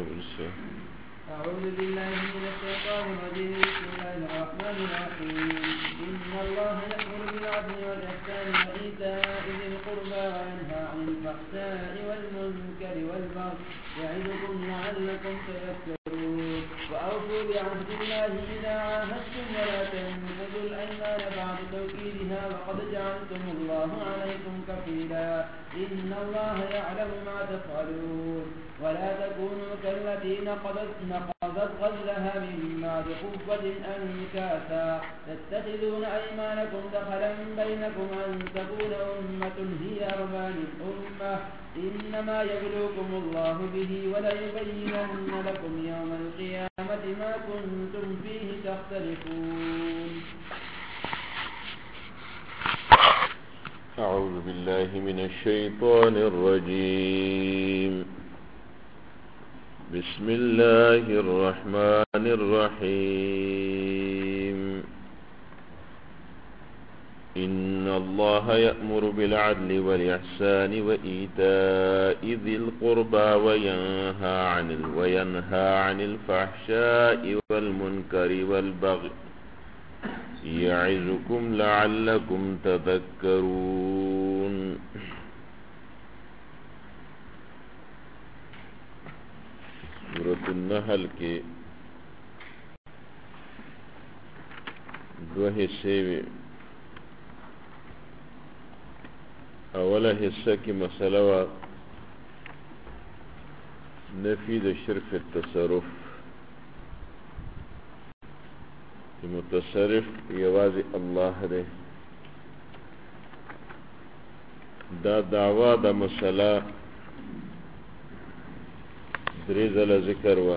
أعوذ بالله من الشيطان الرجيم. بسم الله الرحمن الرحيم. إن الله يأمر بالعدل والإحسان وإيتاء ذي القربى وينهى عن الفحشاء والمنكر والبغي يعظكم لعلكم تذكرون. وأوفوا بعهد الله إذا عاهدتم ولا تنقضوا الأيمان بعد توكيدها وقد جعلتم الله عليكم كفيلا. إن الله يعلم ما تفعلون. ولا تكونوا كالتي نقضت غزلها من بعد قوة أنكاثا تتخذون أيمانكم دخلا بينكم أن تكون أمة هي أربى من أمة إنما يبلوكم الله به وليبينن لكم يوم القيامة ما كنتم فيه تختلفون. أعوذ بالله من الشيطان الرجيم. بسم الله الرحمن الرحيم. إن الله يأمر بالعدل والإحسان وإيتاء ذي القربى وينهى عن الفحشاء والمنكر والبغي يعظكم لعلكم تذكرون. سورة النحل کے دو حصے میں اولا حصہ کی مسئلہ و نفی د شرک فی التصرف کہ متصرف یواز اللہ دے دا دعوی دا مسئلہ دریزل ذکر و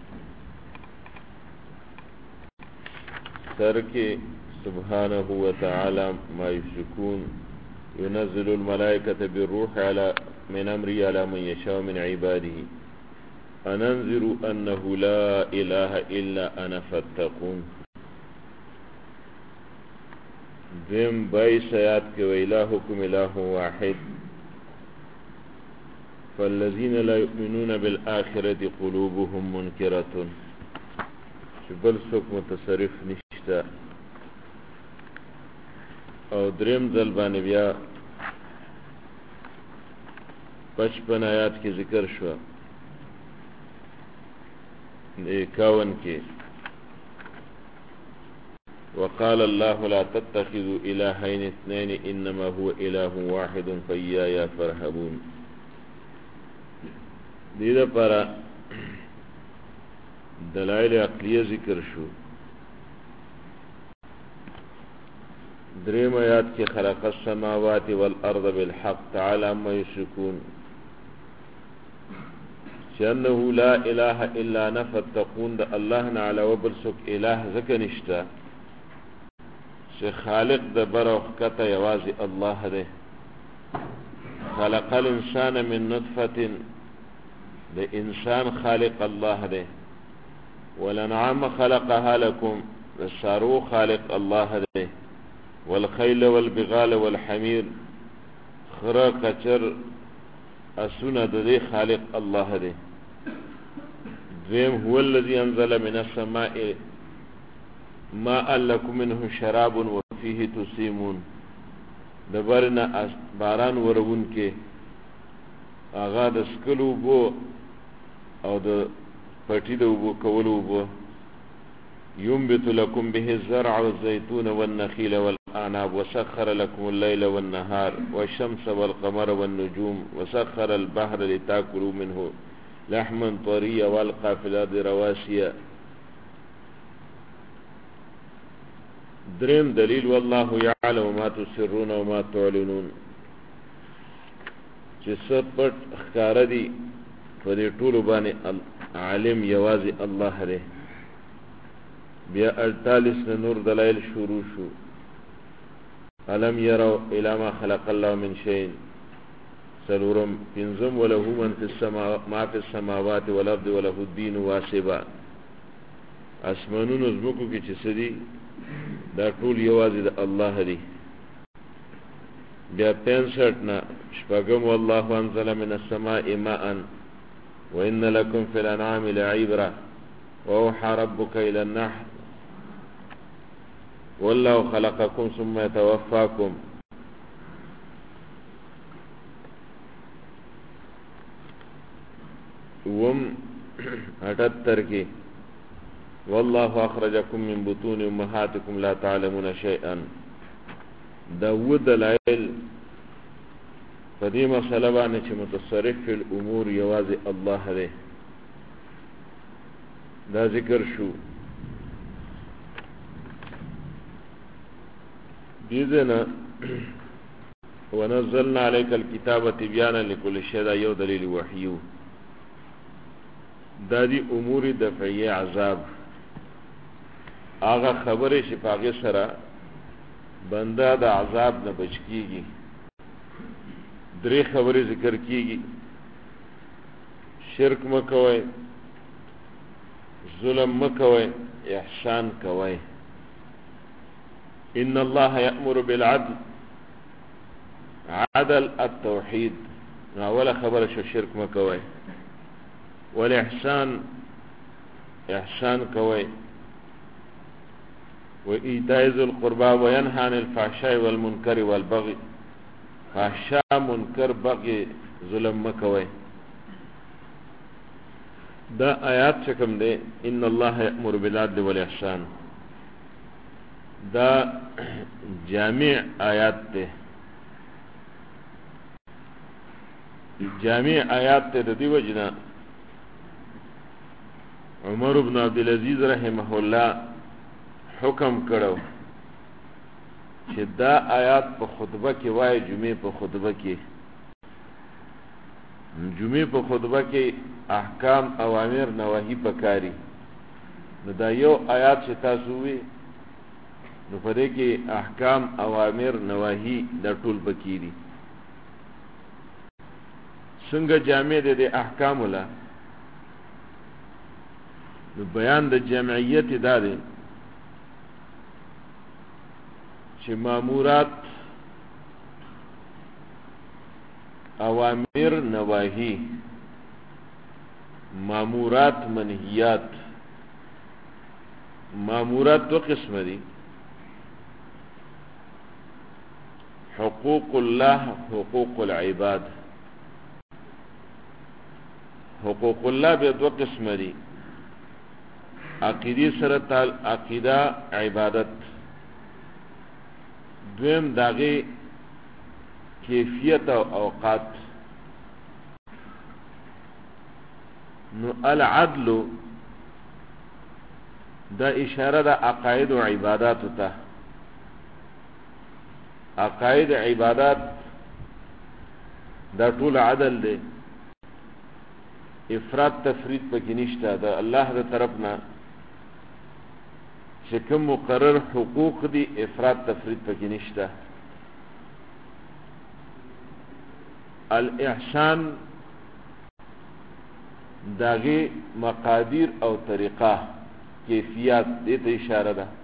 ترک سبحانه وتعالى ما يشركون ينزل الملائكة بالروح من أمره على من يشاء من عباده أننذر أنه لا إله إلا أنا فاتقون. دیم 22 آیات کے وإلهكم إله واحد فالذين لا يؤمنون بالآخرة قلوبهم منكرة. بل څوک متصرف نشتا. او دریم ځل باندې بیا 55 آیات کې ذکر شو 51 کې وقال الله لا تتخذوا إلهين اثنين إنما هو إله واحد فإياي فارهبون. دیده پارا دلائل عقلیه ذکر شو. دریم آیات کی خلق السماوات والارض بالحق تعالی عما یشرکون چانه لا اله الا نفتقون دا اللہ نعلا وبرسک الہ زکنشتا چه خالق دا برخکت یوازی اللہ دے. خلق الانسان من نطفة دا انسان خالق اللہ دے. والانعام خلقها لكم دا سارو خالق اللہ دے. والخيل والبغال والحمير خرا قچر اسونه د دې خالق الله دی. دویم هو الذي انزل من السماء ماء لكم منه شراب وفيه تسيمون. دبرنا باران ورون کې اغا د سکلو بو او د پټي د بو کولو بو ينبت لكم به الزرع والزيتون والنخيل والأعناب وسخر لكم الليل والنهار والشمس والقمر والنجوم وسخر البحر لتاكلوا منه لحما طريا والقى في الأرض رواسي. دریم دلیل والله يعلم ما تسرون وما تعلنون چې څه پټ ښکاره دي په دې ټولو باندې عالم یوازې الله دی. بیا 48 نور دلائل شروع شو. علم يروا الى ما خلق الله من شيء. سلورم پنزم وله ما في السماوات والارض وله الدين واسبا. اسمانونو زمکو کې چې سدي دا ټول یوازې د الله دی. بیا 65 نه شپږم والله انزل من السماء ماء وإن لكم في الأنعام لعبرة وأوحى ربك إلى النحل والله خلقكم ثم يتوفاكم وم 78 کی والله أخرجكم من بطون أمهاتكم لا تعلمون شيئا. داود دلائل فدی مسئلہ باندې چې متصرف فی الامور یوازې الله دی دا ذکر شو. دیدنا ونزلنا عليك الكتاب تبيانا لكل شيء دا یو دلیل وحیو دا دی امور دفعی عذاب آغا خبر شفاقی سرا بنده دا عذاب نه بچ کیږي. درې خبرې ذکر کیږي شرک مکوئ ظلم مکوئ احسان کوئ. ان الله يأمر بالعدل عدل التوحید اوله خبره شو شرک مکوئ والاحسان احسان کوئ وإيتاء ذي القربى وينهى عن الفحشاء والمنكر والبغي. فحشاء منکر بغي ظلم مکوئ. دا آیات چکم دے ان اللہ یأمر بالعدل والاحسان دا جامع آیات تے جامع آیات تے دی وجنا عمر بن عبدالعزیز رحمه الله حکم کړو چې دا آیات په خطبه کې وای جمعې په خطبه کې احکام اوامر نواهی پکاري نو دا یو آیات چې تاسو وی نو په دې کې احکام اوامر نواهی دا ټول پکېږي. څنګه جامع دي د احکام ولا نو بیان د جمعیت دا دی چې مامورات اوامر نواهی مامورات منهیات. مامورات دو قسم دي حقوق الله حقوق العباد. حقوق الله به دو قسم دي عقیدی سره عقیده عبادت دویم داغی کیفیت او اوقات. نو العدل دا اشاره دا عقاید و عبادات تا. عقاید عبادات دا طول عدل دے افراد تفرید پکی نشتا دا اللہ دا طرفنا چکم مقرر حقوق دی افراد تفرید پکی نشتا. الاحسان داغی مقادیر او طریقہ کیفیات دیتا اشاره ده.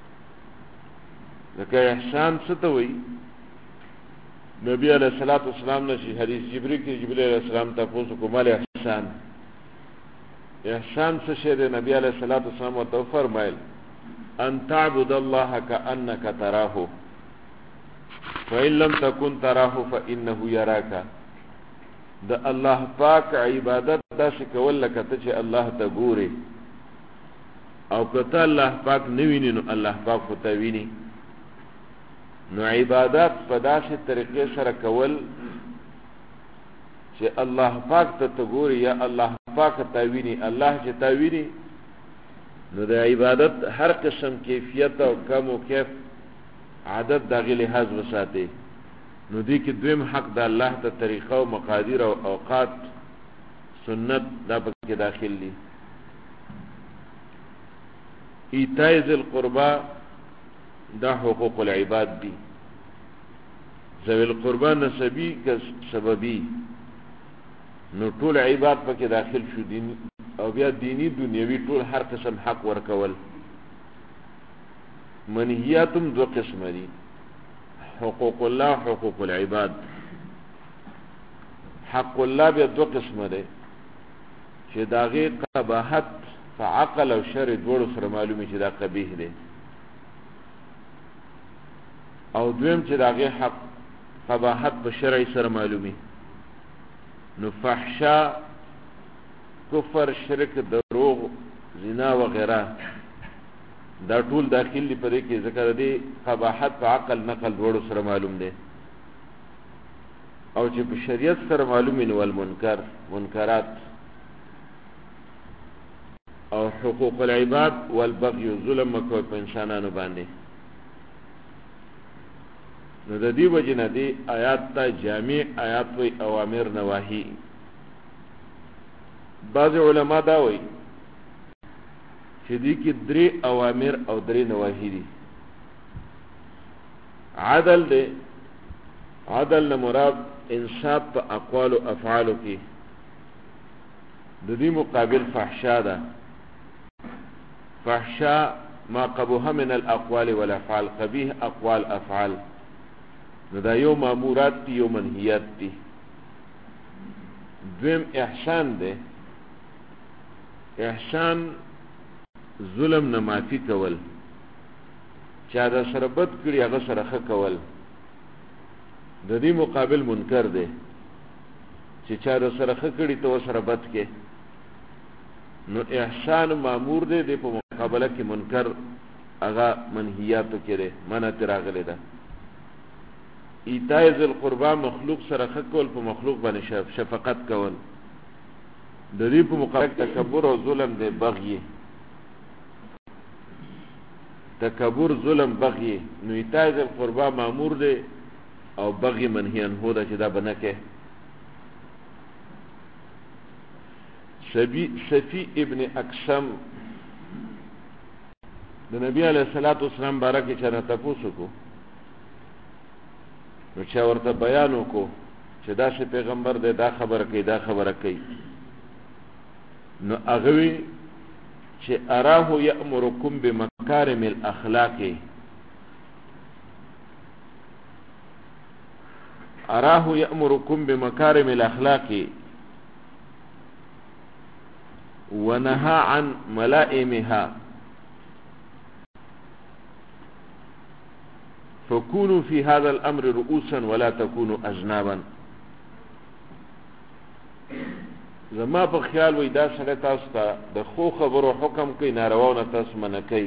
لکه احسان ستوئی نبی علیہ الصلوۃ والسلام نشی حدیث جبری کی جبریل علیہ السلام تاسو کو مال احسان. احسان څه شی دی؟ نبی علیہ الصلوۃ والسلام تو فرمایل ان تعبد الله كأنك تراه فإن لم تكن تراه فإنه يراك. د الله پاک عبادت داسې کول لکه ته چې الله ته ګوري او کته الله پاک نه ویني نو الله پاک خو ته ویني. نو عبادت په داسې طریقې سره کول چې الله پاک ته ګوري یا الله پاک ته ویني. الله چې ته ویني نو د عبادت هر قسم کیفیت او کم او کیف عادت داغی لحاظ وساته. نو دی که دویم حق دا اللہ تا طریقہ و مقادیر و اوقات سنت دا پکی داخل لی. ایتاء ذی القربہ دا حقوق العباد دی. ذوی القربہ نسبی کا سببی نو ټول عباد پکی داخل شو دین او بیا دینی دنیوی ټول هر قسم حق ورکول. منهیاتم دو قسم دی حقوق الله حقوق العباد. حق الله بیا دو قسم دی چې داغه قباحت په عقل او شرع دواړو سره معلومي چې دا قبیح دی، او دویم چې داغه حق قباحت په شرع سره معلومي. نو فحشا، کفر، شرک، دروغ، زنا وغیرہ دا ټول داخل دی پدې کې، ذکر دی قباحت په عقل نقل دواړو سره معلوم دی، او چې په شریعت سره معلومي نو المنکر، منکرات او حقوق العباد والبغي، ظلم مکو په انسانانو باندې. نو د دې وجه نه دی آیات ته جامع آیات وی، اوامر نواهی. بعض علما دا وی چې دې کې 3 اوامر او 3 نواهی دي. عدل دی، عدل نه مراد انصاف په اقوال او افعال کې، د دې مقابل فحشا ده. فحشا ما قبوها من الاقوال والافعال، قبیح اقوال افعال، نو دا یو مامورات دي یو منهیات دي. دویم احسان ده، احسان ظلم نه معافي کول، چا دا سره بد کړي هغه سره ښه کول. د دې مقابل منکر ده، چې چا دا سره ښه کړي ته سره بد کې، نو احسان مامور ده، د په مقابله کې منکر هغه منهیاتو کې ده، منع تراغله ده. ایتای ذل قربا، مخلوق سره ښه کول، په مخلوق باندې شفقت کول. د دې په مقابل تکبر او ظلم ده، بغي، تکبر، ظلم، بغي. نو ایتای ذل قربا مامور ده او بغي منهی عنه ده چې دا بنکه. صفی ابن اقسم د نبی علیہ الصلوۃ والسلام بارکه چا تاسو کو، نو چا ورته بیان وکړو چې دا چې پیغمبر دی دا خبره کوي دا خبره کوي، نو هغه وی چې اراه یامرکم بمکارم الاخلاق، اراه یامرکم بمکارم الاخلاق ونهى عن ملائمها فكونوا في هذا الامر رؤوسا ولا تكونوا اذنابا. زما په خیال وای دا سره تاسو ته د خو خبرو حکم کوي، ناروا نه تاسو منع کوي.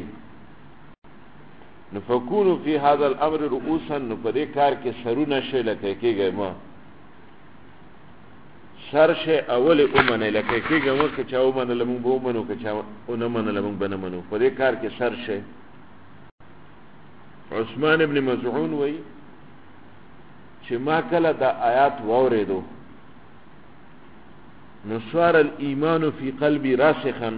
نو فكونوا في هذا الامر رؤوسا، نو په دې کار کې سرونه شي لکه کېږي، ما سر شي اول اومنه لکه کېږي، مو که چا اومنه لمون به اومنو، که چا اونه منه لمون به نه منو، په دې کار کې سر شي. عثمان ابن مزعون وی چې ما کله دا آیات واوریدو نو صار الايمان في قلبي راسخا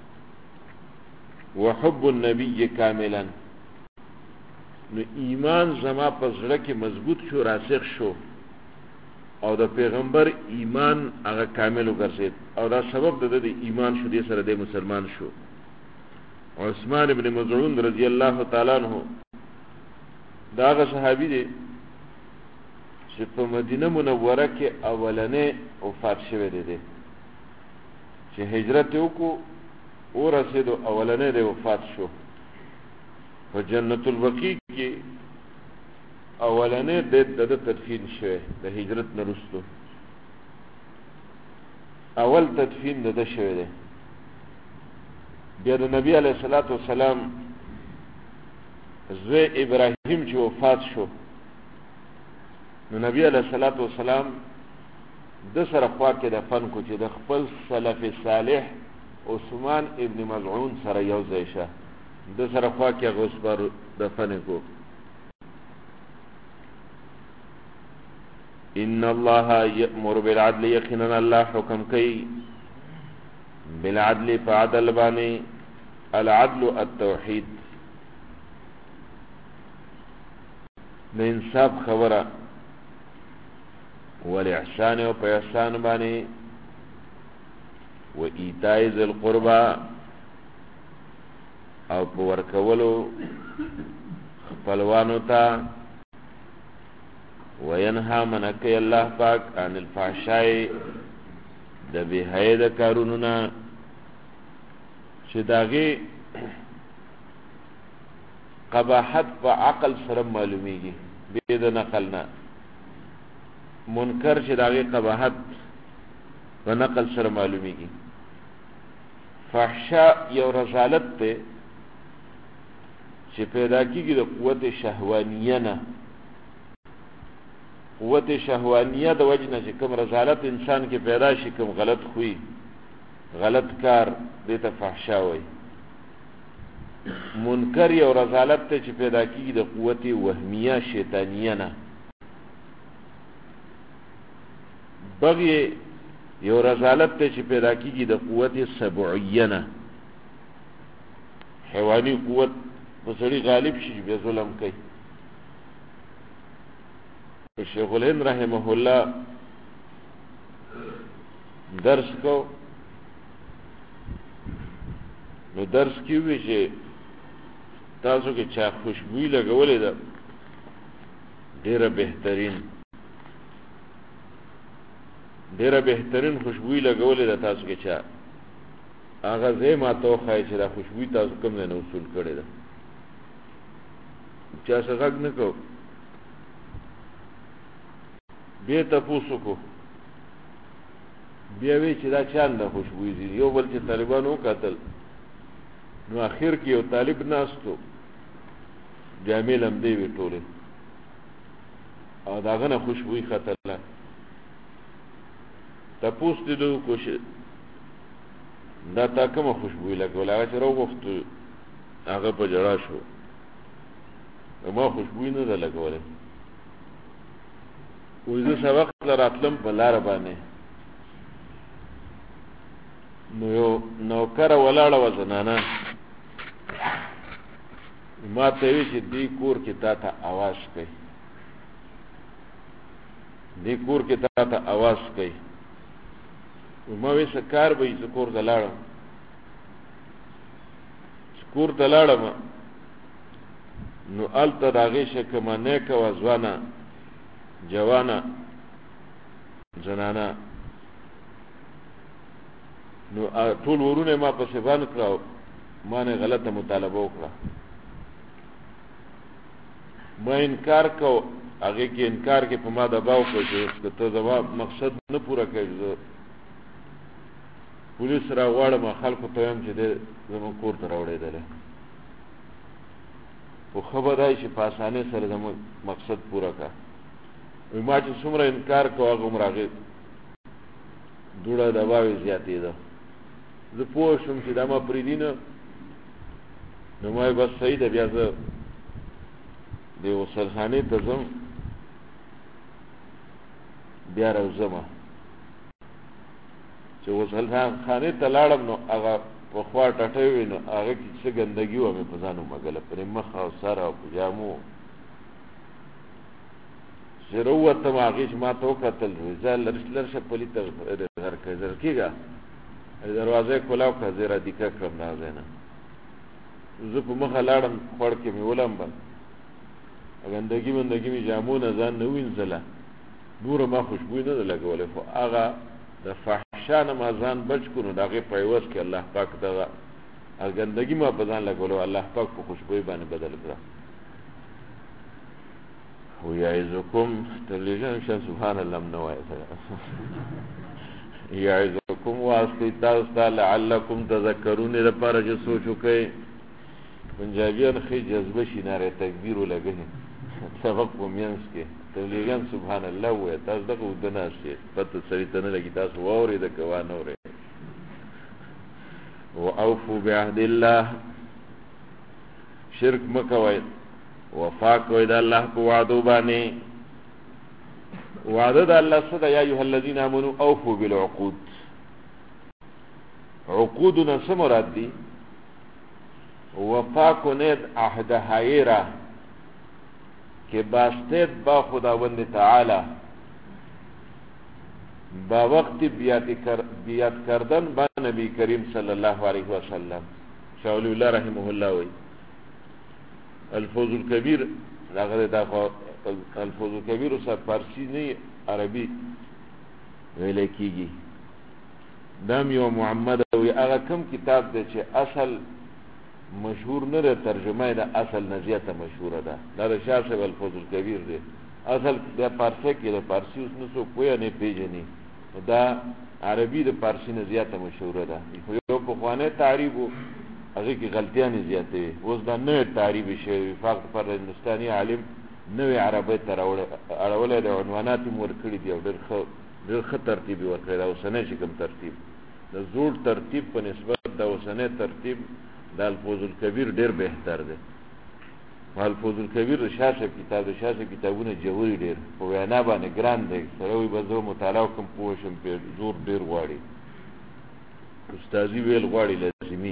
وحب النبي كاملا، نو ایمان زما په زړه کې مضبوط شو، راسخ شو، او د پیغمبر ایمان هغه کامل وګرځید، او دا سبب د ایمان شو، دې سره د مسلمان شو. عثمان ابن مزعون رضی الله تعالی عنہ دا هغه صحابي دی چې په مدینه منوره کې اولنې وفات شوی دی، چې هجرت وکړو او رسیدو اولنې دی وفات شو. په جنت البقیع کې اولنې د تدفین شوی د هجرت نه وروسته، اول تدفین د شوی دی. بیا د نبی علیه الصلاۃ والسلام زوی ابراهیم چې وفات شو، نو نبی علیه الصلاۃ والسلام د سره خوا کې دفن کو، چې د خپل سلف صالح عثمان ابن مزعون سره یو ځای شه، د سره خوا کې هغه پر دفن کو. ان الله یأمر بالعدل، یقینا الله حکم کوي بالعدل، فعدل باندې. العدل التوحید، د انصاف خبره، والاحسان او په احسان باندې، و ایتاء ذی القربى او په ورکولو خپلوانو ته، وینها منکی الله پاک عن الفحشاء د بې حیا د کارونو نه چې د هغې قباحت په عقل سره معلومیږي بې د نقل نه، منکر چې د هغې قباحت په نقل سره معلومیږي. فحشا یو رذالت دی چې پیدا کیږي د قوت شهوانیه نه. قوت شهوانیه د وجه نه چې کوم رذالت انسان کې پیدا شي، کوم غلط خوی غلط کار، دې ته فحشا وایي. منکر یو رذالت ته چې پیدا کیږي د قوت وهمیه شیطانیه نه. بغي یو رذالت ته چې پیدا کیږي د قوت سبعیه نه، حیوانی قوت په سړي غالب شي بیا ظلم کوي. شیخ الهند رحمه الله درس کو، نو درس کې وی چې تاسو کې چا خوشبوئی لګولې ده ډیره بهترین خوشبوئی لګولې ده تاسو کې چا، هغه زه ما ته وښایي چې دا خوشبوئی تاسو کوم نه وصول کړې ده. چا څه غږ نه کو، بیا تپوس وکړو، بیا وی چې دا چانده خوشبوئی دي. یو بل چې طالبانو وکتل، نو اخر کې یو طالب ناستو، جامې لمدې وې ټولې او د هغه نه خوشبوئی ختله. تپوس دې ده وکړو چې دا تا کومه خوشبوئی لګوله؟ هغه چې راوغوښتو هغه په ژړا شو، ما خوشبوئی نه ده لګولی. وایي زه سبق ته راتلم په لاره باندې، نو یو نوکره ولاړه وه زنانه، ما ته وی چې دې کور کې تا ته اواز کوي، دې کور کې تا ته اواز کوي. ما وی څه کار به یې؟ زه کور ته لاړم، کور ته لاړم نو هلته د هغې شه کومه نیکه وه ځوانه جوانه زنانه، نو ټول ورونه ما پسې بند کړه او ما نه غلطه مطالبه وکړه. ما انکار کو، هغې کې انکار کې په ما دباو کړ چې که ته زما مقصد نه پوره کوې زه پولیس راغواړم، خلکو ته وایم چې دی زموږ کور ته راوړېدلی. خو ښه به دا چې په اسانۍ سره زموږ مقصد پوره کړه. ما چې څومره انکار کو هغه عمر هغې دوړه دباوې زیاتېده. زه پوه شوم چې دا ما پرېږدي نه، نو ما بس صحیح ده، بیا زه د غسلخانې ته ځم، بیا راوځمه. چې غسلخانې ته لاړم نو هغه پخوا ټټۍ وې، نو هغه کې څه ګندګي وه مې په ځان ومږله، پرې مخ او سر او په جامو. چې راووتم هغې چې ما ته وکتل، ځه لرشه پلي ته غر کېږه، دروازه یې کولاو کړه، زه یې را دیکه کړم د هغه ځای نه. زه په مخه لاړم، خوړ کې مې ولمبل، ګندګي مندګي مې جامو نه ځان نه وینځله، نوره ما خوشبوئی نه ده لګولی. خو هغه د فحشا نه ما ځان بچ کړو، نو د هغې په عوض کې الله پاک دغه ګندګي ما په ځان لګولو، الله پاک په خوشبوئی باندې بدل کړه. ویعظکم تبلیغیان شه سبحان الله م نه وایه یعظکم واسطې تاسو ته لعلکم تذکرون دپاره چې سوچ وکئ. پنجابیان ښې جذبه شي ناره تکبیر ولګوي سبق په منځ کې، تبلیغیان سبحان الله ووایه. تاسو دغه اوږده ناست یې، پته سړي ته نه لګي تاسو واورېده که وانه اورېده. واوفوا بعهد الله، شرک مه کوئ، وفا کوئ د الله په وعدو باندې. وعده د الله څه ده؟ یا ایها الذین آمنوا اوفوا بالعقود. عقودونه څه مراد دي؟ وفا کنید عهد حایره که باستید با خداوند تعالی، با وقت بیعت کردن با نبی کریم صلی الله علیه وسلم. شاه ولی الله رحمه الله وی الفوز الکبیر، الفوز الکبیر سر فارسی نه عربی ویل کیږي. دام یو محمد وی هغه کم کتاب دی چې اصل مشهور نه ده، ترجمه د اصل نه زیاته مشهوره ده. دا د شاه صاحب الفوز الکبیر دی. اصل د پارسی کې د پارسی اوس نه څوک پوهه نه پېژني، دا عربي د پارسی نه زیاته مشهوره ده. یو پخوانی تعریب و هغې کې غلطیانې زیاتې وي، اوس دا نوی تعریب شوی وفاق پر هندوستاني عالم نوی عربۍ ته اړولی د عنوانات یې ورکړي دي او ډېر ښه ترتیب یې ورکړی. دا اوسنی چې کوم ترتیب د زوړ ترتیب په نسبت د اوسنی ترتیب د الفوز الکبیر ډېر بهتر دی. الفوز الکبیر د شاه صاحب کتاب د شاه صاحب کتابونه جوړي ډېر په وینا باندې ګران دی. سړی وایي به زه مطالعه وکړم پوه شم پرې، زور ډېر غواړي، استازي ویل غواړي لازمي.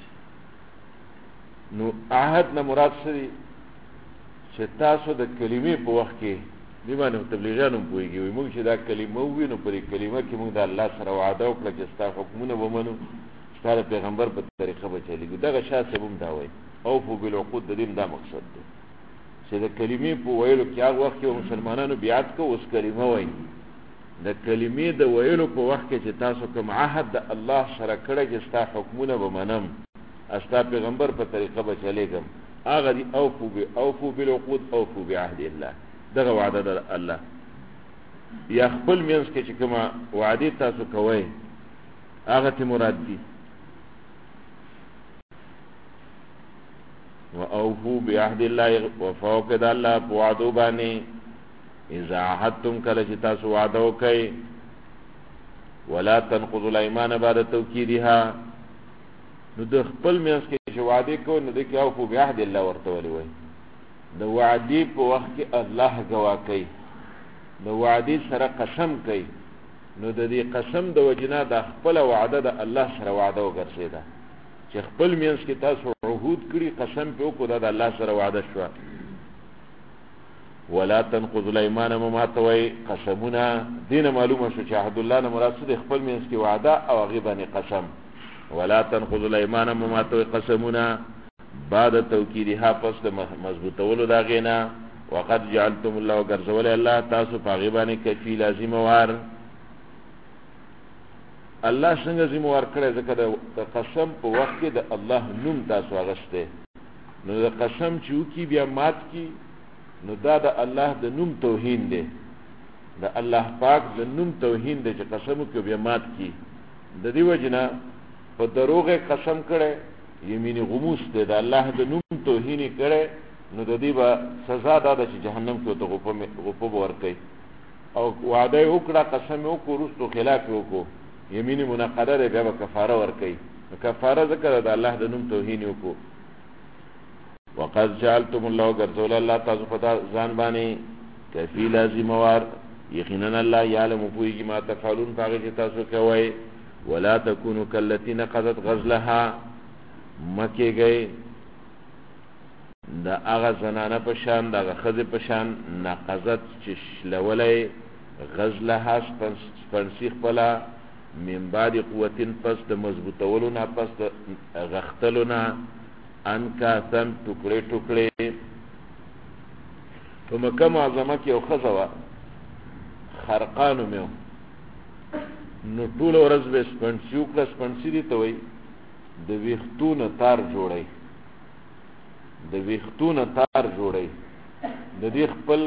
نو عهد نه مراد څه دی چې تاسو د کلمې په وخت کې دې باندې تبلیغیان هم پوهېږي، وایي موږ چې دا کلمه ووینو په دې کلمه کې موږ د الله سره وعده وکړه چې ستا حکمونه به منو، ستا د پیغمبر په طریقه به چلېږو. دغه شاه صاحب هم دا وایي اوفو بالعقود، د دې دا مقصد دی چې د کلمې په ویلو کې هغه وخت کې مسلمانانو بیعت کو اوس کلمه وایي، د کلمې د ویلو په وخت کې چې تاسو کوم عهد د الله سره کړی چې ستا حکمونه به منم، ستا پیغمبر په طریقه به چلېږم، هغه دی اوفو بالعقود اوفو بعهد الله. دغه وعده ده الله. یا خپل منځ کې چې کومه وعدې تاسو کوئ هغه ته مراد دي. واوفو بعهد الله، وفوق د الله په وعدو باندې. اذا عهدتم، کله چې تاسو وعده وکئ. ولا تنقضوا الايمان بعد توکیدها، نو د خپل منځ کې چې وعدې کوئ نو د کې اوفو بعهد الله ورته ولې وایي. د وعدې په وخت کې الله ګواه کوي، د وعدې سره قسم کوي، نو د دې قسم د وجنه د خپل وعده د الله سره وعده وګرځېده چې خپل منځ کې تاسو عهود کړي، قسم په وکړو دا د الله سره وعده شوه. ولا تنقضوا الايمان، مماتوي قسمونه. دین معلومه شو چې عهد الله نه مراد څه خپل منځ کې وعده او هغې باندې قسم. ولا تنقضوا الايمان، مماتوي قسمونه بعد توکیدها، پس د مضبوطولو د هغې نه. وقد جعلتم الله، وګرځولی الله تاسو په هغې باندې کفیل ذمهوار. الله څنګه ذمهوار کړی؟ ځکه د قسم په وخت کې د الله نوم تاسو اخیستی، نو د قسم چې وکړي بیا مات کړي، نو دا د الله د نوم توهین دی، د الله پاک د نوم توهین دی چې قسم وکړي بیا مات کړي. د دې وجې نه په دروغ قسم کړی یمین غموس دی، د الله د نوم توهین یې کړی، نو د دې به سزا دا ده چې جهنم کې ورته غوپه به ورکوي. او وعده یې وکړه، قسم یې وکړو، وروستو خلاف یې وکړو، یمین منعقده دی، بیا به کفاره ورکوي. نو کفاره ځکه د الله د نوم توهین یې وکړو. وقد جعلتم الله، وګرځولی الله تاسو په ځان باندې کفیله ذمهوار. یقینا الله یعلم، پوهېږي ما تفعلون، په هغې چې تاسو کوئ. ولا تکونو کالتي نقضت غزلها، مه کېږئ د هغه زنانه په شان، د هغه ښځې په شان نقضت چې شلولی غزلها سپنسي خپله، من بعد قوتین، پس د مضبوطولو نه، پس د غښتلو نه، انکاسن ټوکړې ټوکړې. په مکه معظمه کې یو ښځه وه، خرقا نومې و، نو ټوله ورځ به یې سپنسي وکړه. سپنسي دې ته وایي د ویښتو نه تار جوړی، د ویښتو نه تار جوړی. د دې خپل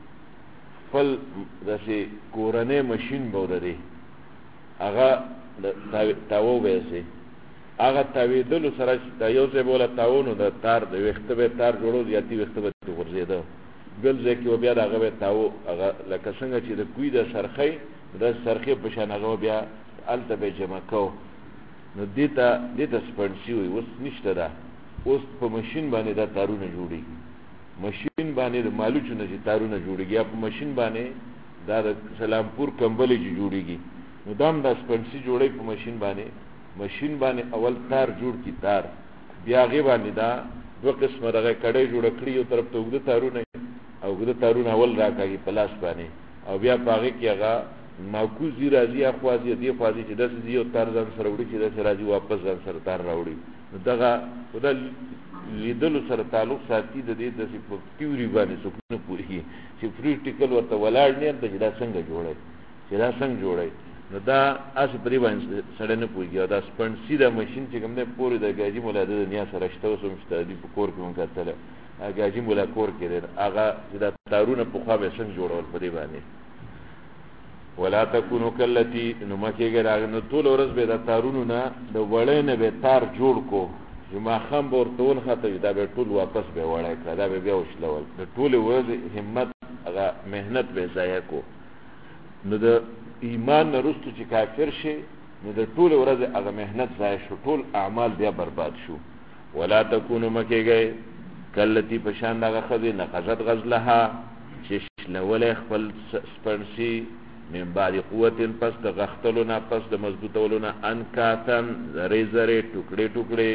داسې کورنی مشین به ولري، هغه تاوه به یې سي، هغه تاوېدلو سره دا یو ځای به وله تاوه، نو د تار د ویښته به یې تار جوړو، زیاتي ویښته به ترې غورځېده، بل ځای کې به بیا د هغه به یې تاوه، هغه لکه څنګه چې د کوي د سرخۍ، داسې سرخۍ په شان هغه بیا هلته به یې جمع کوو. نو دې ته سپنسي وایي. اوس نشته ده، اوس په مشین باندې دا تارونه جوړېږي، مشین باندې د مالوچو نه چې تارونه جوړېږي، یا په مشین باندې دا د سلامپور کمبلې چې جوړېږي، نو دا هم دا سپنسي جوړی په مشین باندې. مشین باندې اول تار جوړ کړي، تار بیا هغې باندې دا دوه قسمه دغه کړۍ جوړه کړي، یو طرف ته اوږده تارونه او اوږده تارونه اول راکاږي په لاس باندې، او بیا په هغې کې هغه معکوزي راځي، اخوا ځي دې خوا ځي، چې داسې ځي یو تار ځان سره وړي، چې داسې راځي واپس ځان سره تار راوړي. نو دغه دا لیدلو سره تعلق ساتي، د دې داسې په تیوري باندې څوک نه پوهېږي چې پریکټیکل ورته ولاړ نه یم چې دا څنګه جوړی، چې دا څنګه جوړی. نو دا اسی پرې باندې سړی نه پوهېږي او دا سپنسي دا ماشین چې کوم دی پورې د ګاجي مولا د دنیا سره شته اوس هم شته دي په کور کې مونږ کتلی ګاجي مولا کور کې دی هغه چې دا تارونه پخوا به یې څنګه جوړول په دې باندې ولا تکونو کلتي نو مه کېږئ د هغې نو ټوله ورځ به د تارونو نه د وړۍ نه به تار جوړ کو چې ماښام به ورته ونښته وي دا به ټول واپس به یې وړی کړه دا به بیا وشلول د ټولې ورځې همت هغه محنت به یې ضایع کو نو د ایمان نه وروسته چې کافر شي نو د ټولې ورځې هغه محنت ضایع شو ټول اعمال بیا برباد شو ولا تکونو مه کېږئ کلتي په شان د هغه ښځې نقضت غزلها چې شلولی خپل سپنسي من بعد قوت پس د غختلو نه پس د مضبوطولو نه انکاتن ذرې ذرې ټوکړې ټوکړې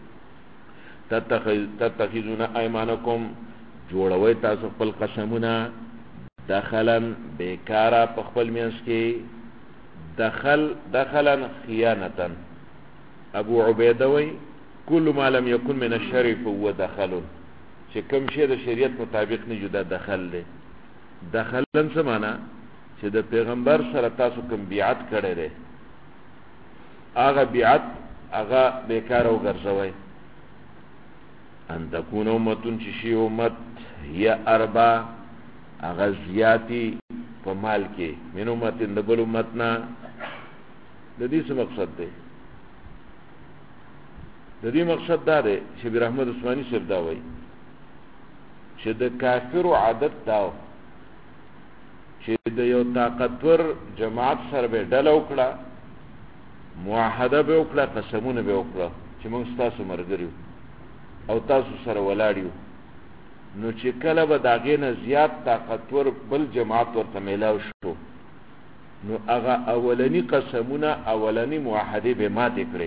تتخذون ایمانکم جوړوئ تاسو خپل قسمونه دخلن بیکاره په خپل منځ کې دخلن خیانتن ابو عبیده وی کل ما لم یکن من الشرع فهو دخل چې کوم شی د شریعت مطابق نه جدا دخل دی دخلن څه معنا چې د پیغمبر سره تاسو کوم بیعت کړی دی هغه بیعت هغه بیکاره وګرځوئ ان تکون امتون چې شي امت یا اربع هغه زیاتی په مال کې من امتن د بل امت نه د دې څه مقصد دی د دې مقصد دا دی چې شبیر احمد عثماني صاحب دا وایي چې د کافرو عادت دا چې د یو طاقتور جماعت سره به ډله وکړه معاهده به وکړه قسمونه به وکړه چې موږ ستاسو ملګري او تاسو سره ولاړ یو نو چې کله به د هغې نه زیات طاقتور بل جماعت ورته میلاو شو نو هغه اولني قسمونه اولني معاهدې به ماتې کړې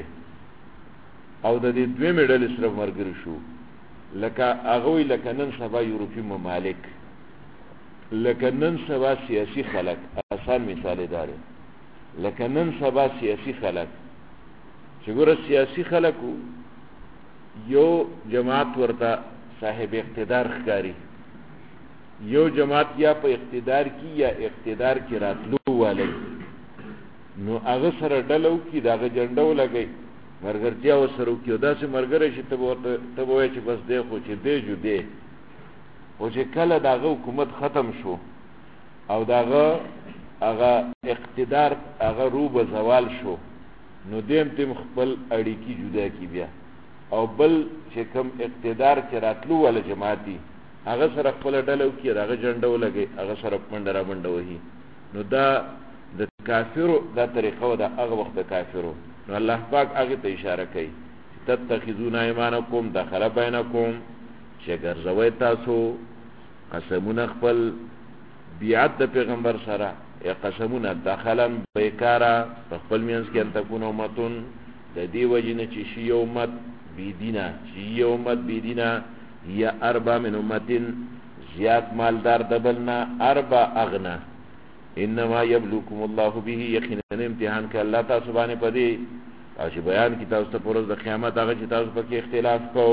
او د دې دویمې ډلې سره ملګري شو لکه هغه وایي لکه نن سبا یورپي ممالک لکه نن سبا سیاسي خلک آسان مثال دار لکه نن سبا سیاسي خلک چې ګوره سیاسي خلکو یو جماعت ورته صاحب اقتدار ښکاري یو جماعت یا په اقتدار کې یا اقتدار کې راتلو والی نو هغه سره ډله وکړي د هغه جنډه ولګوي ملګرتیا ورسره وکړي او داسې ملګری چې ته به وایې چې بس دی خو چې دی جو دی خو چې کله د هغه حکومت ختم شو او د هغه اقتدار هغه رو به زوال شو نو دیم تیم خپل اړیکې جدا کړي بیا او بل چې کوم اقتدار کې راتلو والا جماعتي هغه سره خپل ډله وکړي هغه جنډه ولګوي هغه سره منډه را منډه وهي نو دا د کافرو دا طریقه ده هغه وخت د کافرو نو الله پاک هغه ته اشاره کوي تتخذون ایمانکم دخل بینکم چې ګرځوئ تاسو قسمونه خپل بیعت د پیغمبر سره یا قسمونه دخلا بیکاره په خپل منځ کې ان تکون امتون د دې وجې نه چې شي یو امت بيدینا چې یو امت بيدینا یا اربع من امتن زیاد مالدار دبلنا اربع اغنا انما یبلوکم الله به یقینا امتحان که الله تاسو باندې پدې او چې بیان کی تاسو ته پرز د قیامت هغه چې تاسو پکې اختلاف کو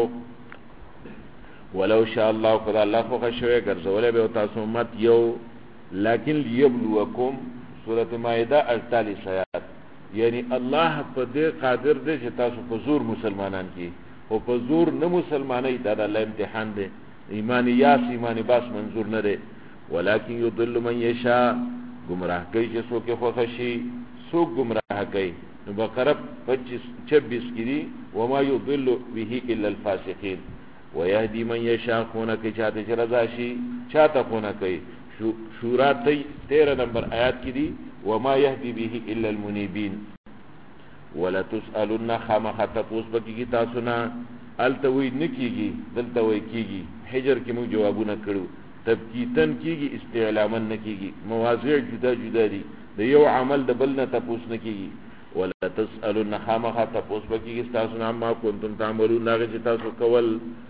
ولو شاء الله قد الله خو خشوي ګرځولې به تاسو امت یو لیکن لیبلوکم سورۃ مائده 48 آیات یعنی الله په دې قادر دی چې تاسو په زور مسلمانان کی او په زور نه مسلمانای دا د الله امتحان دی ایمان یاس ایمان باس منظور نه دی ولکن یضل من یشاء گمراه کوي چې څوک خوښ شي څوک گمراه کوي نو بقره 26 کې دي وما یضل به الا الفاسقین ويهدي من يشاء خونه کې چاته چې رضا شي چاته خونه کوي شورا 13 نمبر آیات کې دي وما يهدي به الا المنيبين ولا تسالون خامخ تاسو بګی تاسو نه التوي نکیږي دلته وای کیږي حجر کې موږ جوابونه کړو تبکیتن کیږي استعلاما نکیږي مواضع جدا جدا دي د یو عمل د بل نه تاسو نکیږي ولا تسالون خامخ تاسو بګی تاسو نه ما کنتم تعملون هغه چې تاسو کول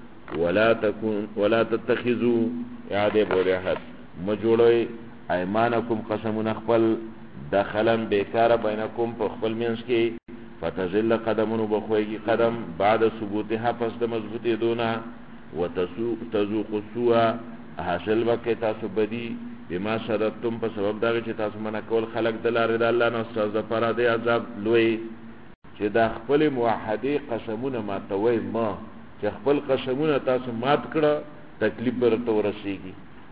ولا تتخذوا اعاده بوله مجوړوي ايمانکم قسمون خپل دخلن بیکاره بینکم په خپل منځ کې فتزل قدمون بخويږي قدم بعد ثبوتها پس د مضبوطی دونه وتذوق السوء حاصل وکي تاسو بدی بما صدتم په سبب دا چې تاسو منع کول خلق د لارې د الله نه استاد د پاره د عذاب لوی چې دا خپل موحدي قسمونه ماتوي ما چې خپل قسمونه تاسو مات کړه تکلیف برته ورسیږي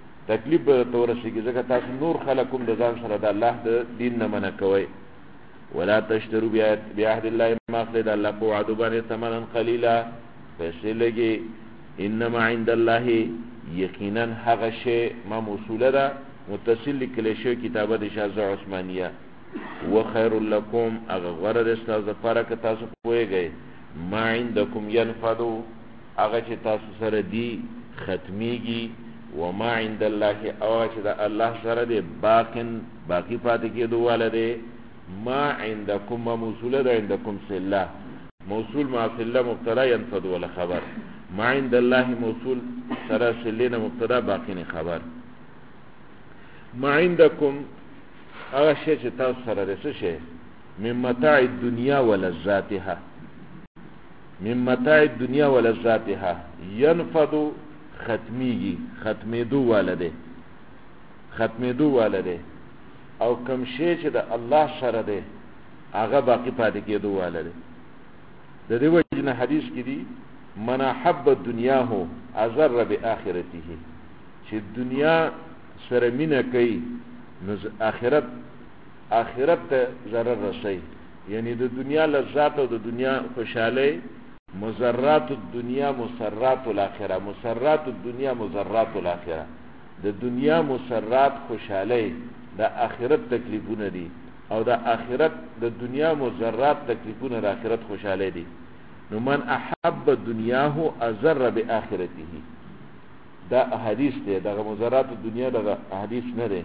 ځکه تاسو نور خلقوم د ځان سره د الله د دین نه منع کوي ولا تشتروا بعهد الله ما خلد الله په وعده باندې ثمنا قليلا پیسې لګي انما عند الله یقینا هغه شی ما موصوله ده متصل کله شی کتابه د شازع عثمانیه وخير لكم اغه غرض استاذ لپاره که تاسو پوهیږئ ما عندكم ينفدوا اغه چې تاسو سره دی ختميږي وما عند الله او چې د الله سره دی باقی پاتې کېدو والده ما عندكم موصوله ده عندكم سله موصول مع سله مبتدا ينفد ولا خبر ما عند الله موصول سره سلینه مبتدا باقی نه خبر ما عندكم هغه شی چې تاسو سره رسې شي من متاع الدنيا ولذاتها ينفد ختمېدو والده او کم شی چې د الله سره ده هغه باقی پاتې کېدو والده د دې وجه نه حدیث کې دي من حب الدنيا هو اضر باخرته چې دنیا سره مینه کوي نو آخرت ته ضرر رسي یعنی د دنیا لذات او د دنیا خوشاله مضرات الدنيا مسرات الاخره مسرات الدنيا مضرات الاخره د دنیا مسرات خوشاله د آخرت تکلیفونه دي او د آخرت د دنیا مضرات تکلیفونه د آخرت خوشاله دي نو من احب دنیاه اضر باخرته دا حدیث دی دا مضرات الدنیا دا حدیث نه دی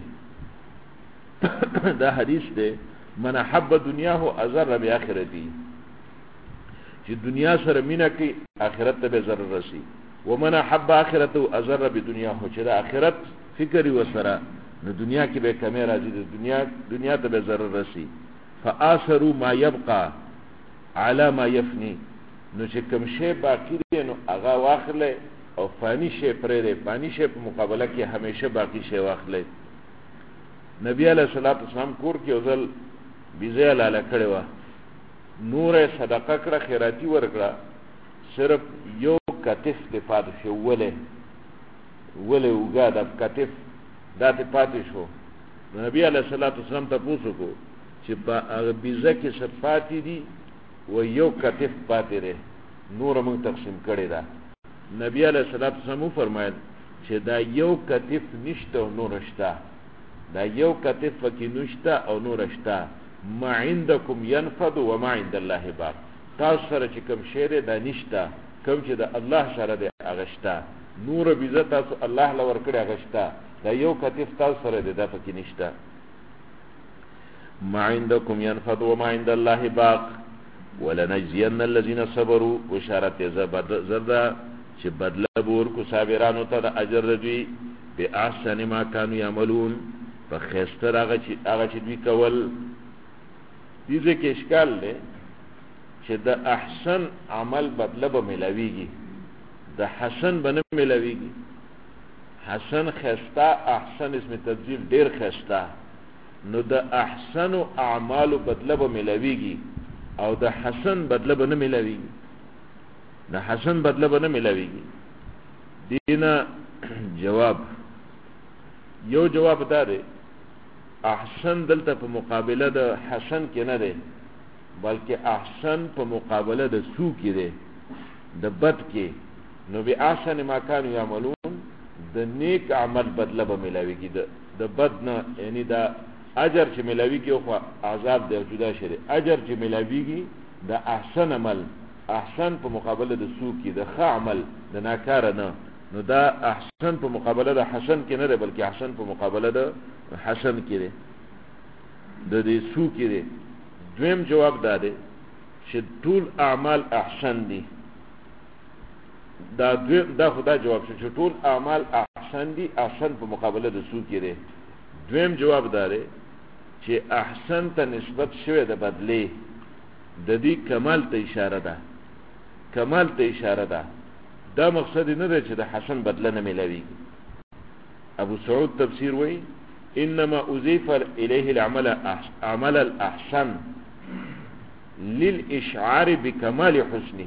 دا حدیث دی من احب دنیاه اضر باخرته چې دنیا سره مینا کوي آخرت ته به ضرر رسی ومن احب اخرته اضر بدنیاه چې د آخرت فکر وسره نو دنیا کې به کمه راځي د دنیا ته به ضرر رسی فآثروا ما يبقى على ما يفني نو چې کوم شی باقی دی نو هغه واخلې او فانی شی پرې دی فانی شی په مقابله کې همیشه باقی شی واخلې نبی علیہ الصلوۃ والسلام کور کې اوزل بيزه لاله کړي وا نور صدقه کړه خیراتی ورکړه صرف یو کتف ته پاتې شو ولې وګا د کتف داته پاتې شو نبی علیہ الصلوۃ والسلام ته پوښتنه چې په بيزه کې صفات دي و یو کتف پاتې ره نور موږ تقسیم کړی دا نبی علیہ الصلوۃ والسلام فرمایل چې دا یو کتف نشته او نور شته دا یو کتف کې نشته او نور شته ما عندكم ينفد وما عند الله باق تاسو سره چې کوم شی دا نشته کوم چې د الله سره د اغشته نور بيزه تاسو الله لور کړی اغشته دا یو کتف تاسو سره د پکې نشته ما عندكم ينفد وما عند الله باق ولنجزين الذين صبروا وشارت زردا چې بدله ورکو صابرانو ته د اجر دوی به احسن ما كانوا يعملون په خستر هغه چې دوی کول دې کې اشکال دی چې د احسن عمل بدله به ملاويږي د حسن بنه ملاويږي حسن خستا احسن اسم تبديل ډیر خستا نو د احسن اعمال بدله به ملاويږي او د حسن بدله به نه ملاويږي د حسن بدله به نه ملاويږي دینه جواب یو جواب دا دی احسن دلته په مقابله د حسن کې نه دی بلکې احسن په مقابله د سو کې دی د بد کې نو به احسن ما كانوا يعملون د نیک عمل بدله به ملاويږي د بد نه یعنی دا اجر چې ملاويږي او عذاب دی جدا شری اجر چې ملاويږي د احسن عمل احسن په مقابله د سو کې د ښه عمل د ناکار نه نو دا احسن په مقابله د حسن کې نه دی بلکې احسن په مقابله د حسن کې دی د دې سو کې دی دویم جواب دا دی چې ټول اعمال احسن دي دا خدا جواب شو چې ټول اعمال احسن دي احسن په مقابله د سو کې دی دویم جواب دا دی چې احسن ته نسبت شوی د بدلی د دې کمال ته اشاره ده دا مقصد نه دی چې د حسن بدله نه ملاويږي ابو سعود تفسیر وی انما اضيف اليه العمل الاحسن للاشعار بكمال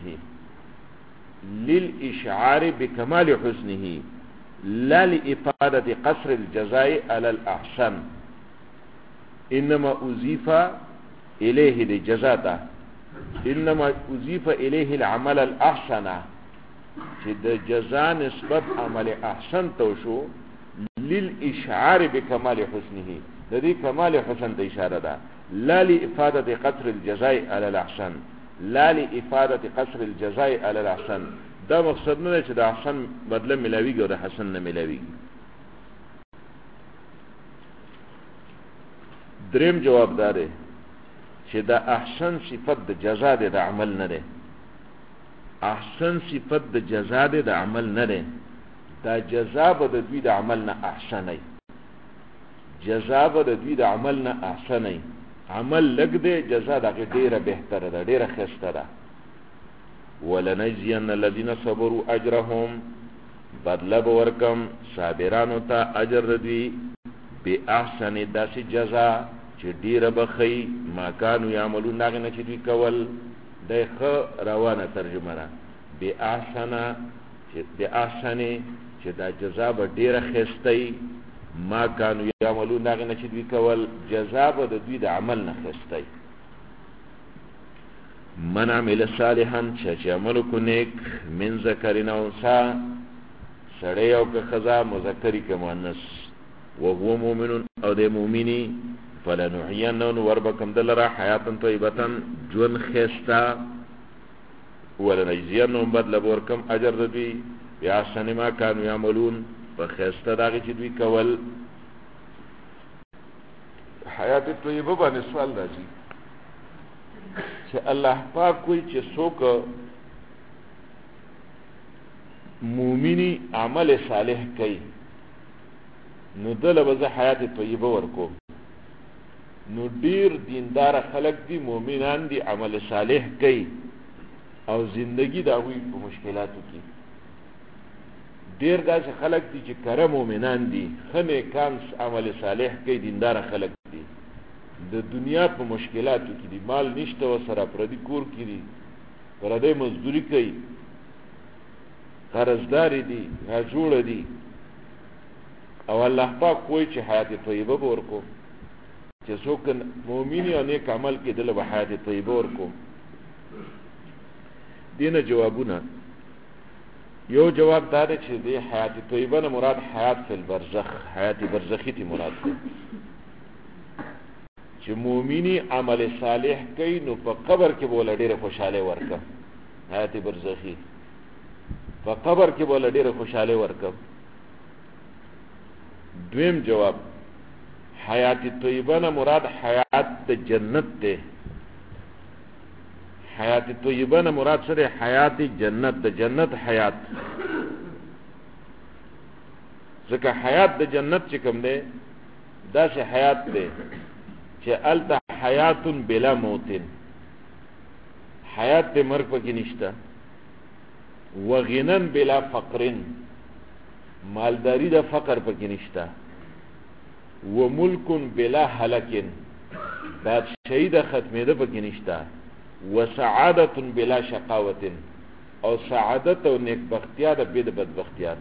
حسنه لا لإفادة قصر الجزاء على الأحسن. انما اضيف اليه لجزاته، انما اضيف اليه العمل الاحسن، چې د جزا نسبت عمل احسن تو شو للاشعار بكمال حسنه، د دې کمال حسن ته اشاره ده. لا لإفادة قصر الجزاء على الأحسن، لا لإفادة قصر الجزاء على الأحسن. دا مقصد نه چې د احسن بدله ملاویږي او د حسن نه ملاویږي. دریم جواب داره چې دا احسن صفت د جزا ده، د عمل نه ده. احسن صفت د جزا ده، د عمل نه ده. دا جزا به د دوی د عمل نه احسنه، جزا به د دوی د عمل نه احسنه. عمل لګ ده، جزا دغه ډیره بهتره ده، ډیره ښه ده. ولنجزين الذين صبروا اجرهم، بدله ورکم صابرانو ته اجر دوی باحسن داسې جزا چې ډیره بخي ما كانوا يعملون، هغه نه چې دوی کول. دغه روانه ترجمه ده باحسن چې دا جزا به ډیره ښه ما كانوا يعملون، هغه نه چې دوی کول. جزا به د دوی د عمل نه ښه. من عمل صالحا چې عمل کو نیک من ذکر او انثى، سړی او که خزا، مذکری که مؤنث، وهو مؤمن او د مؤمنی، فلنحيينه وربکم دلرا حیاتا طیبه جون خستا، ولنجزینهم بدل ورکم اجر دوی باحسن ما كانوا يعملون، فخستا داغه چې دوی کول. حیات طیبه باندې سوال راځي چې الله پاک کوئی چې څوک مومنی عمل صالح کوي نو دله به زه حیات طیبه ورکو. نو ډیر دیندار خلق دي، مومنان دي، عمل صالح کوي او زندگی دا هغوی په مشکلاتو کې. ډیر داسې خلق دي چې کره مومنان دي، ښه نیکان عمل صالح کوي، دیندار خلق دي، د دنیا په مشکلاتو کې دي، مال نشته ورسره، پردي کور کې دي، پردی مزدوري کوي، قرضداري دي، ناجوړه دي. او الله پاک وایي چې حیات طیبه به ورکو، چې څوک مؤمن او نیک عمل کې دله به حیات طیبه ورکو. دینه جوابونه، یو جواب دا دی چې د حیات طیبه نه مراد حیات فی البرزخ، حیات برزخی تی مراد دی. چې مؤمنی عمل صالح کوي نو په قبر کې بوله ډیره خوشاله ورکه، حیات برزخی په قبر کې بوله ډیره خوشاله ورکه. دویم جواب، حیات طیبه نه مراد حیات د جنت ده. حیات طیبه نه مراد سره حیات جنت، د جنت حیات. ځکه حیات د جنت چې کوم ده داسې حیات ده چې الته حیات بلا موتن، حیات د مرګ پکې نشته. وغنن بلا فقرن، مالداری د فقر پکې نشته. وملک بلا هلکن، بادشاہی د ختمېده پکې نشته. وسعادت بلا شقاوت، او سعادت او نیکبختیا د بيد بدبختیا.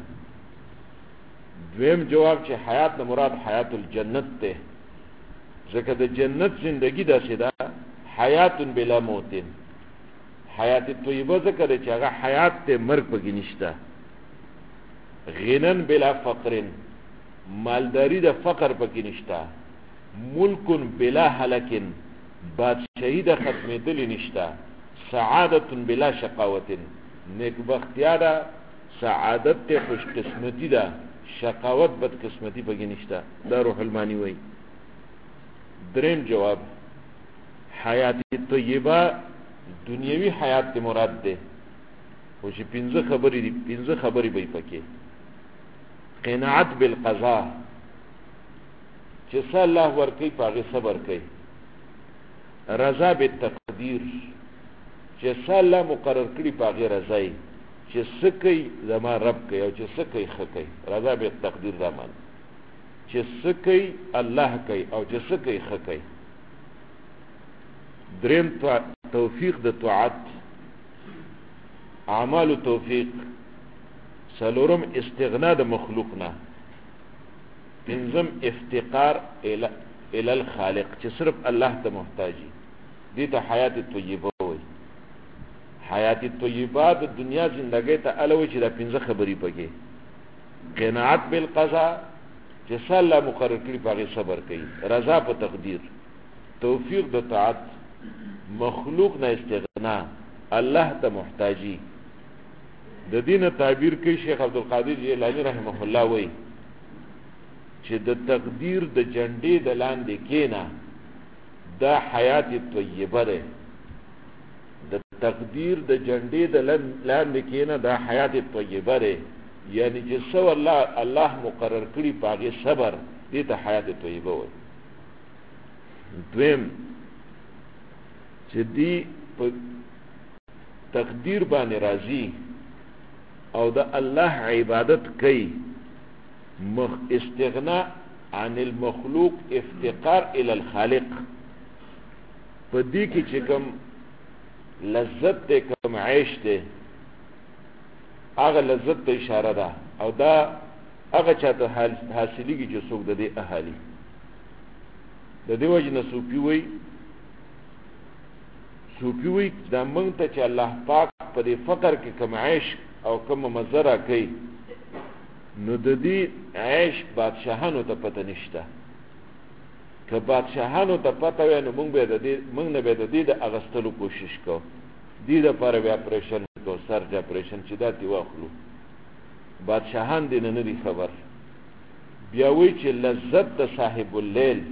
دویم جواب چې حیات نه مراد حیات الجنت ده، ځکه د جنت زندگی داسې ده حیات بلا موت. حیات طیبه ذکر چې هغه حیات ته مرګ پکې نشته. غنن بلا فقرن، مالداری د فقر پکې نشته. ملک بلا هلکن، بادشاہی د ختمېدل نشته. سعادت بلا شقاوت، نیکبختیا ده، سعادت ته خوش قسمتی ده، شقاوت بد قسمتی پکې نشته. دا روح المانی وایي. دریم جواب، حیات طیبه دنیوي حیات ته مراد ده، خو چې پنځه خبرې به پکې. قناعت بالقضاء، چې څه الله ورکوي په هغې صبر کوي. رضا بالتقدیر، چې څه الله مقرر کړي په هغې رضا یي، چې څه کوي زما رب کوي او چې څه کوي ښه کوي. رضا بالتقدیر دا معنی. چې څه کوي الله کوي او چې څه کوي ښه کوي. دریم توفیق د طاعت، اعمال توفیق. څلورم استغنا د مخلوق نه. پنځم افتقار الى الخالق چې صرف الله ته محتاجي. دې ته حیات طیبه وایي. حیات طیبه د دنیا زندګۍ ته الوي چې دا پنځه خبرې پکې: قناعت بالقضاء چې څه الله مقرر کړي په هغې صبر کوي، رضا په تقدیر، توفیق د طاعت، مخلوق نه استغنا، الله ته محتاجي. د دین تعبیر کوي شیخ عبدالقادر جیلانی رحمه الله وایي چې د تقدیر د جنډې د لاندې کېنه دا حیات طیبه ده. د تقدیر د جنډې د لاندې کېنه دا حیات طیبه ده، یعنی چې څه الله مقرر کړي په هغې صبر، دې ته حیات طیبه وایي. دویم چې دی په تقدیر باندې راځي او د الله عبادت کوي، استغنا عن المخلوق، افتقار الى الخالق. په دې کې چې کوم لذت دی، کوم عیش دی، هغه لذت ته اشاره ده او دا هغه چاته حاصلېږي چې څوک د دې اهالي. د دې وجې نه صوفي وایي دا موږ ته چې الله پاک په دې فقر کې کوم عیش او کوم مزه راکوي، نو د دې عیش بادشاهانو ته پته نشته. که بادشاهانو ته پته وی نو موږ نه به د دې د اغستلو کوشش کوو. دې دپاره بیا اپریشن کوو، سرج اپریشن چې دا ترې واخلو. بادشاهان دې نه دي خبر. بیا وایي چې لذت د صاحب اللیل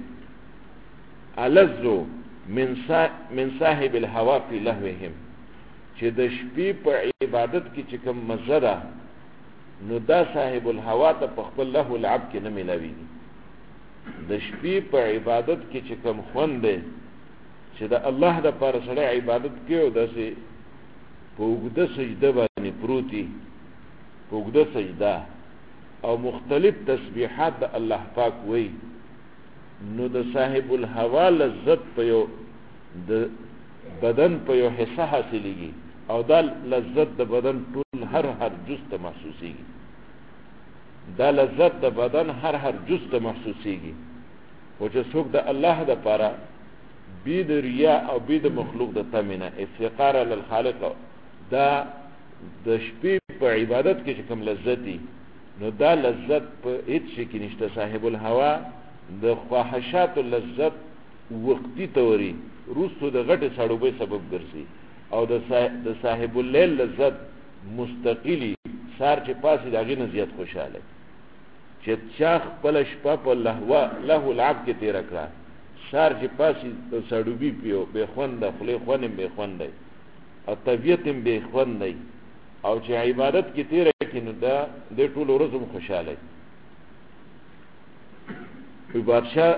الذو من صاحب الهوا فی لهوهم، چې د شپې په عبادت کې چې کوم مزه ده، نو دا صاحب الهوا ته په خپل لهو العب کې نه ملاویږي. د شپې په عبادت کې چې کوم خوند دی چې د الله دپاره سړی عبادت کوي او داسې په اوږده سجده باندې پروتي، په اوږده سجده او مختلف تسبیحات د الله پاک وایي، نو د صاحب الهوا لذت په یو د بدن په یو حصه حاصلېږي او دا لذت د بدن ټول هر جز ته محسوسېږي. دا لذت د بدن هر جز ته محسوسېږي. خو چې څوک د الله دپاره بې د ریا او بې د مخلوق د تمې نه افتقار علی الخالق، دا د شپې په عبادت کې چې کوم لذت دي، نو دا لذت په هېڅ شي کې نشته. صاحب الهوا د خواهشاتو لذت وقتي توري وروستو د غټې سړوبۍ سبب ګرځي، او د صاحب اللیل لذت مستقلي سار چې پاسې د هغې نه زیات خوشحاله، چې چا خپله شپه په لهو العب کې تېره کړه، سار چې پاسې د سړوبي پیو بې خونده، خولې خون هم بې خوند دی او طبیعت هم بې خوند دی، او چې عبادت کې تېره کړي نو دا دې ټوله ورځ هم خوشحاله وي. بادشاه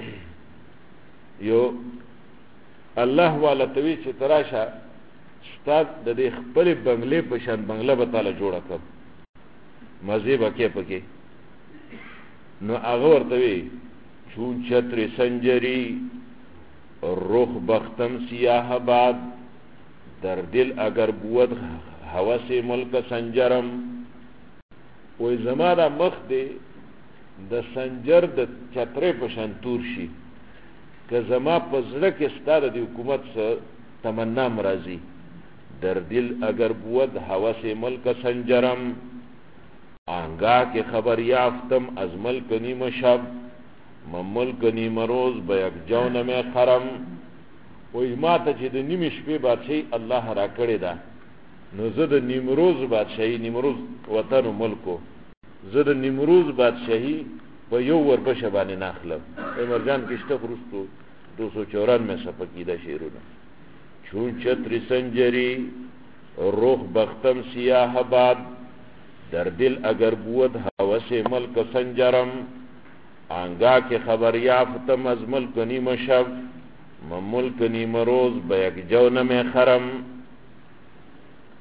یو الله والا توی چې تراشه ستا د دې خپلې بنګلې په شان بنګله به تاله جوړه کړم، مزې به کې پکې. نو هغه ورته وی چون چتر سنجری رخ بختم سیاه باد، در دل اگر بود هوس ملک سنجرم. وی زما دا مخ دی د سنجر د چترې په شان تور شي، که زما په زړه کې ستا د حکومت څه تمنا مرازي. در دل اگر بود هوس ملک سنجرم، آنگاه که خبر یافتم از ملک نیم شب، ملک نیم روز به یک جونم خرم. وی ما ته چې د نیمې شپې بادشاهي الله را کړې ده، نو زه د نیمروز بادشاهي، نیمروز وطن و ملکو، زه د نیمروز بادشاهي په یو وربشه باندې نه اخلم. مرجان کې شته خو 294 صفحه کې دا شعرونه. چون چتر سنجری رخ بختم سیاه باد، در دل اگر بود هوس ملک سنجرم، آنگاه که خبر یافتم از ملک نیم شب، ملک نیم روز به یک جونم خرم.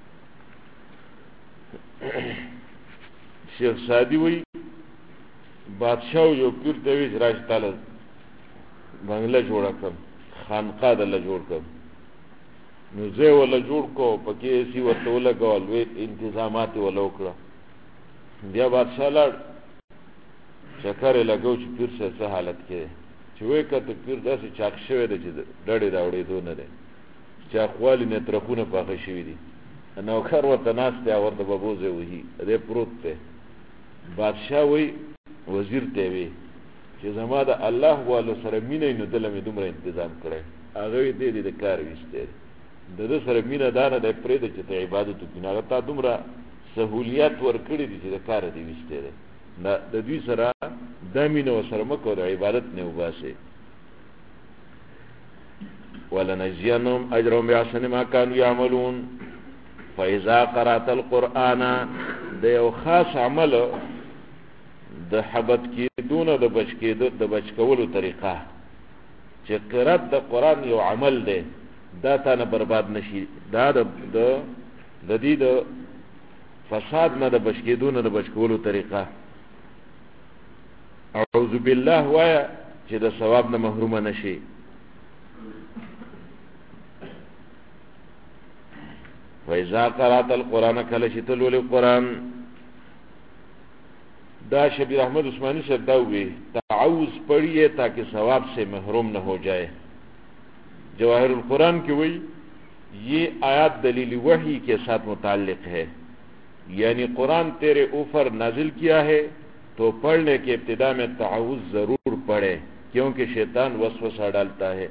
شیخ سعدی وی بادشاہ یو پیر ته وی چې راځه تعالی بنگله جوړه کړم خانقاه دله جوړ کړم نو زه ولا جوړ کو پکې سی ورته ولګول وی انتظامات ولا وکړه بیا بادشاہ لاړ چکر لګو چې پیر څه حالت کې چې وای کته پیر داسې چاک شوی دی چې ډډې راوړې دونه دی چاقوالی نه ترخونه پاخه شوي دي نوکر ورته ناست دی ورته به بوزې وهي دی پروت دی بادشاہ وی وزیر ته وی چې زما د الله والو سره مینه نو دله مې دومره انتظام کړی هغه وی دی د کار ویستی د ده سره مینه دا نه دی پرېږده چې ته عبادت وکړي نو هغه تا دومره سهولیات ورکړي دي چې د کاره دې ویستی دی د دوی سره دا مینه ورسره مه کوه د عبادت نه وباسې ولنجزینهم اجرهم باحسن ما كانوا يعملون فاذا قرات القرآن د یو خاص عمل د حبت کېدونه د بچ کولو طریقه چې قرات د قرآن یو عمل دی دا تا نه برباد نشي دا د دې د فساد نه د بچ کېدونه د بچ کولو طریقه اعوذ بالله وایا چې د ثواب نه محروم نشي وإذا قرأت القرآن کله چې تلول القرآن دا شبیر احمد عثمانی سے دوی تعوذ پڑھیے تاکہ ثواب سے محروم نہ ہو جائے جواہر القرآن کی وہی یہ آیات دلیل وحی کے ساتھ متعلق ہے یعنی قرآن تیرے اوپر نازل کیا ہے تو پڑھنے کے ابتدا میں تعوذ ضرور پڑھے کیونکہ شیطان وسوسہ ڈالتا ہے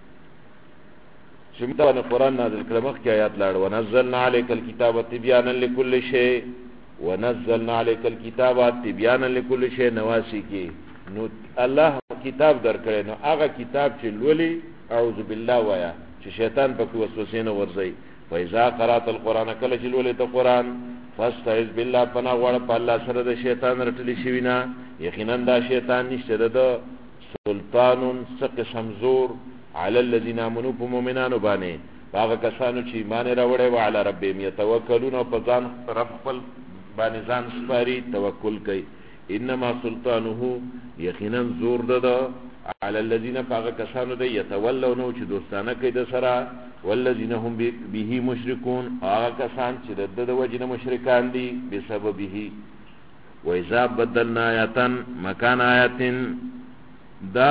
شمتا نے قرآن نازل کرمخ کی آیات لاڑ ونزلنا علیک الکتاب تبیانا لکل شیء ونزلنا علیک الکتاب تبیانا لکل شیء نواسی کی نو الله کتاب در کړي نو هغه کتاب چې لولي اعوذ بالله وایا چې شیطان پکې وسوسې نه ورځي فاذا قرات القرآن کله چې لولي ته قرآن فاستعذ بالله پناه غواړه په الله سره د شیطان رټلی شوی نه یقینا دا شیطان نشته د سلطان سق سمزور علی الذین آمنوا بمؤمنانو باندې هغه کسانو چې ایمان راوړی و علی ربهم یتوکلون او په ځان رب خپل باندې ځان سپاري توکل کوي انما سلطانه یقینا زور ده علی الذین هغه کسانو ده یتولون چې دوستانه کوي د سره والذین هم به مشرکون هغه کسان چې د وجنه مشرکان دي بسببه و اذا بدلنا آیاتن مکان آیاتن دا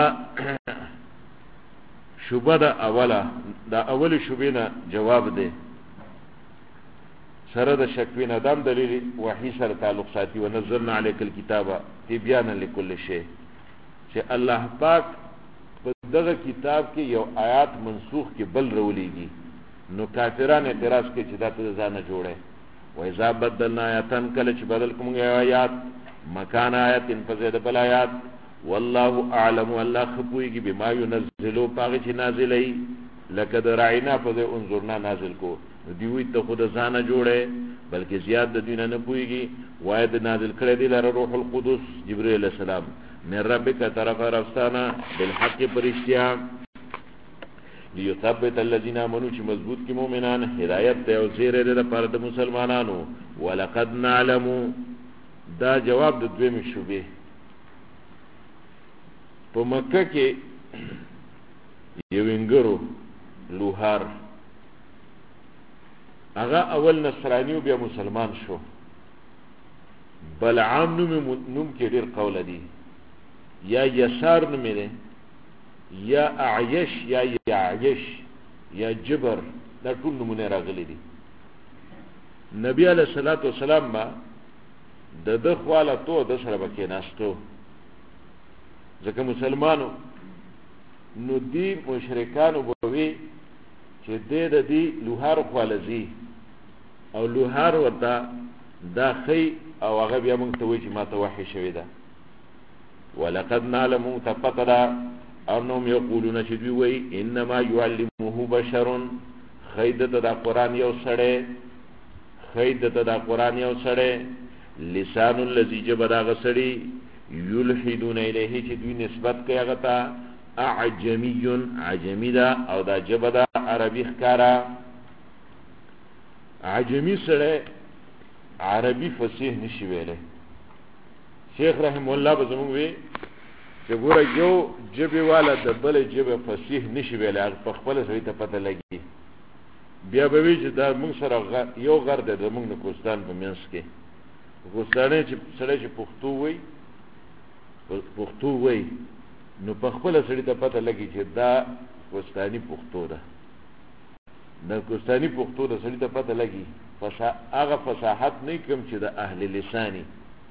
شبه دا اول شبه نه جواب دی سره د شکوی نه دام دلیل وحی سره تعلق ساتي و نزلنا علیک الکتاب تبیانا لكل شیء چې الله پاک په دغه کتاب کې یو آیات منسوخ کې بل رولیږي نو کافرانو اعتراض کوي چې دا ته ځانه جوړه و اذا بدلنا آیاتن کله چې بدل کوم آیات مکان آیات په ځای د بل آیات والله اعلم والله خپويږي بما ينزلوا پاغه چې نازلای لکه دراینا په دې انظرنا نازل کو دی وی ته خود ځانه جوړه بلکې زیات د دینه نه پويږي وای د نازل کړي دی لره روح القدس جبرئیل السلام من ربک طرف رفتانا بالحق پرشتیا ليثبت الذين امنوا چې مضبوط کی مؤمنان هدایت ته او زیره ده پر د مسلمانانو ولقد نعلم دا جواب د دویم شوبه په مکه کې یو انګرو لوهار هغه اول نصرانی بیا مسلمان شو بلعام نوم کې ډیر قول دي یا یسار نوم دی یا اعیش یا یعیش یا جبر دا ټول نمونه راغلي دي نبی علیہ الصلوۃ والسلام با د خواله تو د سره بکې ناستو ځکه مسلمانو نو دی مشرکانو بوي چې د دې لوهار خالزي او لوهار ورته دا خي او هغه بیا موږ ته وایي چې ما ته وحي شوی ده ولقد نعلم تقطرا انهم يقولون شدوي وي انما يعلمه بشر خيدت دا قران یو سړی لسان الذي جبدا غسړي یلحدون الیه چې دوی نسبت کوي هغه ته عجمی دا او دا جبدا عربی ښکارا عجمی سره عربی فصیح نشي ویله شیخ رحم الله به زمونږ وی چې ګوره یو ژبې والا د بلې ژبې فصیح نشي ویلی، هغه په خپله سړي ته پته لګي. بیا به وي چې دا موږ سره یو غر دی زمونږ د کوهستان په منځ کې. کوهستاني چې سړی چې پښتو وایي نو په خپله سړي ته پته لګي چې دا کوهستاني پښتو ده. د کوهستاني پښتو د سړي ته پته لګي هغه فصاحت نه کوم چې د اهل لساني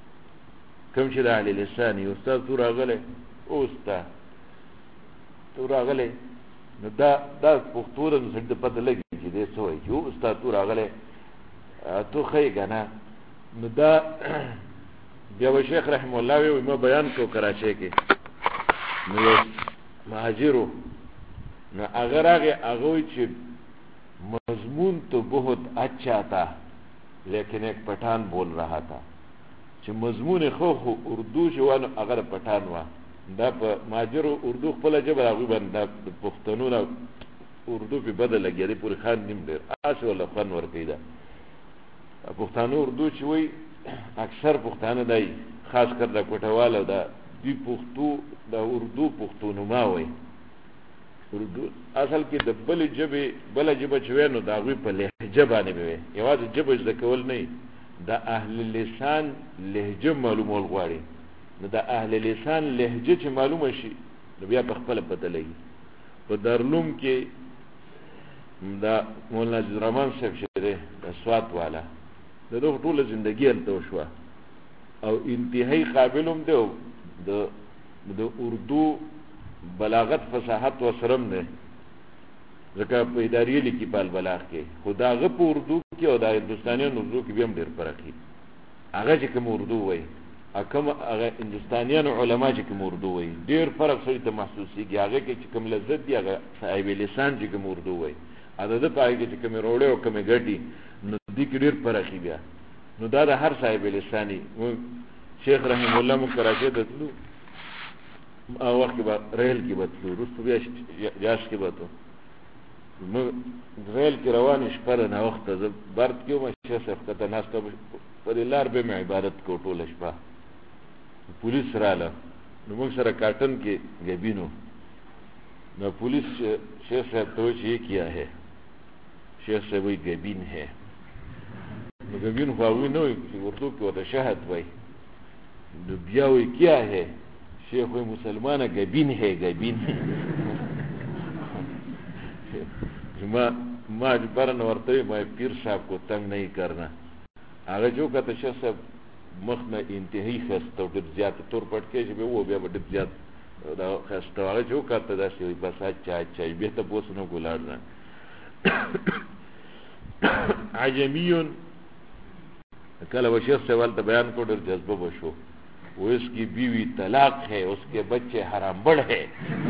استاد تو راغلی استاد تو راغلی نو دا پښتو د سړي ته پته لګي چې دی څه وایي چې استاد تو راغلی تو ښایي که نه. نو دا بیا به شیخ رحم الله وی ما بیان کو کراچۍ کې نو یو مهاجرو نو هغه راغی هغه وایي چې مضمون تو بہت اچھا تھا لیکن ایک پٹھان بول رہا تھا چې مضمون خو اردو چې وانه هغه پټان و. دا په مهاجرو اردو خپله ژبه هغوی باندې د پښتنو نه اردو پې بده لګېدې پورې خان نیم ډېر هسې ورله خوند ورکوي. دا پښتانه اردو چې وایي اکثر پښتانه دی خاص کر د کوټهوال او دوی پښتو د اردو پښتونما وایي. اردو اصل کې د بلې ژبې بله ژبه چې وی نو د هغوی په لهجه باندې به وی، یوازې ژبه زده کول نه وي، د اهل لسان لهجه معلومول غواړي. نو د اهل لسان لهجه چې معلومه شي نو بیا په خپله پته لګي. په دارالعلوم کې دا مولانا عزیزالرحمن صاحب چې دی د سوات والا د دغه ټوله زندګي هلته وشوه او انتهایی قابل هم دی او د اردو بلاغت فصاحت و سرم دی، ځکه په اداریه لیکي په البلاغ کې، خو د هغه په اردو کې او د هندوستانیانو اردو کې بیا هم ډېر فرق وي. هغه چې کوم اردو وایي کوم هغه هندوستانیانو علما چې کوم اردو وایي ډېر فرق سړي ته محسوسېږي. هغه کې چې کوم لذت دی هغه صاحب لسان چې کوم اردو وایي هغه د په هغې کې چې کومې روړې او کومې ګټي نو دې کې ډېر فرق وي. بیا نو دا د هر صاحب لساني شیخ رحم الله مونږ کراچۍ ته تلو هغه وخت کې به ریل کې به تلو، وروسته بیا جاز کې به تلو. ریل کې روانې شپه ده ناوخته زه برد کې وم شیخ صاحب ښکته ناسته په دې لار به مې عبادت کو ټوله شپه. پولیس راله نو موږ سره کاټن کې ګبینو نو پولیس شیخ صاحب ته وایي چې یہ کیا ہے؟ شیخ صاحب وایي ګبین ہے. نو ګبین خو هغوی نه وایي اردو کې ورته شهد وایي. نو بیا وایي کیا ہے؟ شیخ وایي مسلمانه ګبین ہے ګبین. ما برن ورته وایي ما پیر صاحب کو تنگ نہیں کرنا. هغه چې وکته شیخ صاحب مخ نه انتهایی ښایسته او ډېر زیات تور پټکی چې به و بیا به ډېر زیات دا ښایسته و. هغه چې وکته داسې وایي بس اچھا بیا تپوس نه ولاړ نه. عجمیون کله به شیخ صاحب هلته بیان کو ډېر جذبه به شو وہ اس کی بیوی طلاق ہے اس کے بچے حرام بڑ ہے.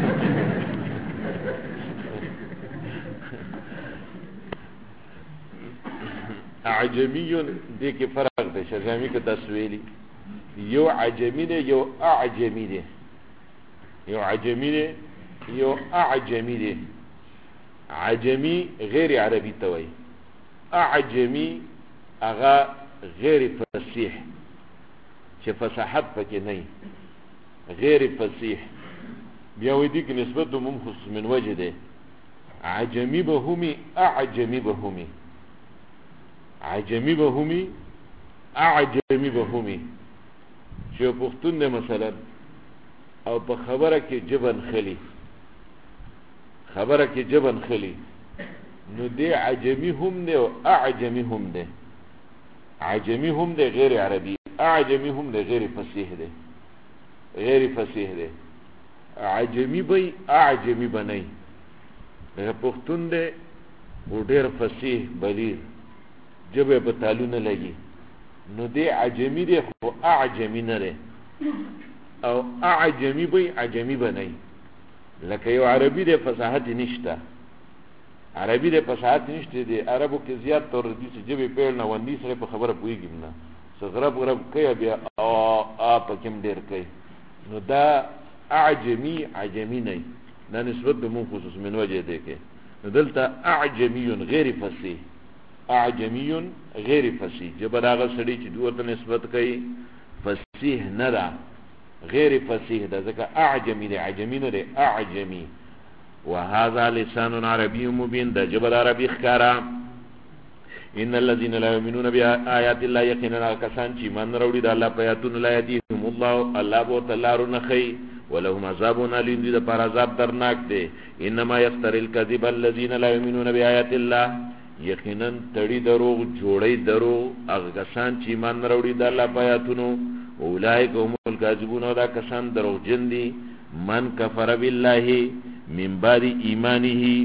عجمیون دې کې فرق دی شرجامي کې تسویلی یو عجمی دی یو اعجمی دی. یو عجمی دی یو اعجمی دی. عجمی غیر عربی ته وایي، اعجمی هغه غیر فصیح چې فصاحت پکې نه وي، غیر فصیح. بیا وایي دې کې نسبت د عموم خصوص من وجه دی. عجمی به همي اعجمی به همي، عجمی به همي اعجمی به همي. چې پښتون دی مثلا او په خبره کې جبن خلی نو دی عجمی هم دی او اعجمی هم دی. عجمی هم دی غیر عربی، اعجمی هم دی غیر فصیح دی. عجمی بی اعجمی بنی. پښتون دی او ډیر فصیح بلیغ جبه په تالو نه لګي نو دی عجمی دی خو اعجمی نه دی. او اعجمی بی عجمی بنی. لکه یو عربی دی فصاحت نشته، عربی دی فصاحت نشته دی. عربو کې زیات تور دي چې جبه پیل نه وندي سره په خبره پوهېږم نه څه غرب کوي بیا پکې هم ډېر کوي. نو دا عجمی نه دا نسبت د مون خصوص من وجه دی کې. نو دلته اعجمیون غیر فصیح، اعجمیون غیر فصیح جبه د هغه سړي چې دوی ورته نسبت کوي فصیح فصیح نه ده غیر فصیح ده ځکه اعجمی ده عجمی نه ده اعجمی وهذا لسان عربي مبين ده جبل عربي ښکارا ان الذين لا يؤمنون بآيات الله يقينا كسان چې من وروړي د الله په آیاتونو لا يهديهم الله بو تلارو نخي ولهم عذاب الیم دې پر عذاب درناک دی انما يفتر الكذب الذين لا يؤمنون بآيات الله یقینا تړي دروغ جوړي دروغ هغه کسان چې من وروړي د الله په آیاتونو اولئک هم الكاذبون دا کسان دروغجن دي من کفر بالله من بعد ایمانه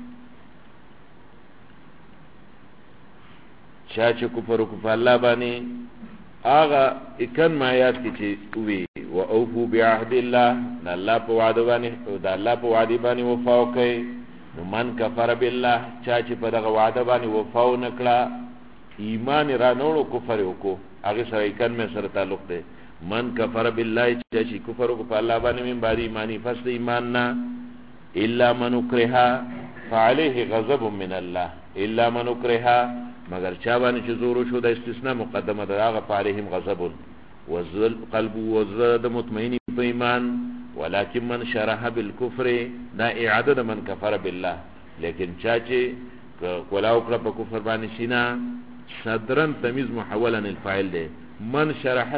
چا چې کفر وکړ په الله باندې هغه اکن آیات کې چې وی او اوفو بعهد الله د الله په وعده باندې او د الله په وعده باندې وفا وکړي نو من کفر بالله چا چې په دغه وعده باندې وفا ونکړه ایمان را نوړو کفر وکړو هغه سره اکن مې سره تعلق دی من کفر بالله چې کفر وکړ په الله باندې من بعد ایمانی پس د ایمان نه الا من اکره فعليه غضب من الله الا من اکره مگر چا باندې چې زور شو د استثناء مقدمه ده هغه فعليهم غضب وزل قلب وزد مطمئن په ایمان ولكن من شرح بالكفر دا اعاده من كفر بالله لیکن چا چې کولاو کړ په کفر باندې سینا صدرن تمیز محولا الفاعل ده من شرح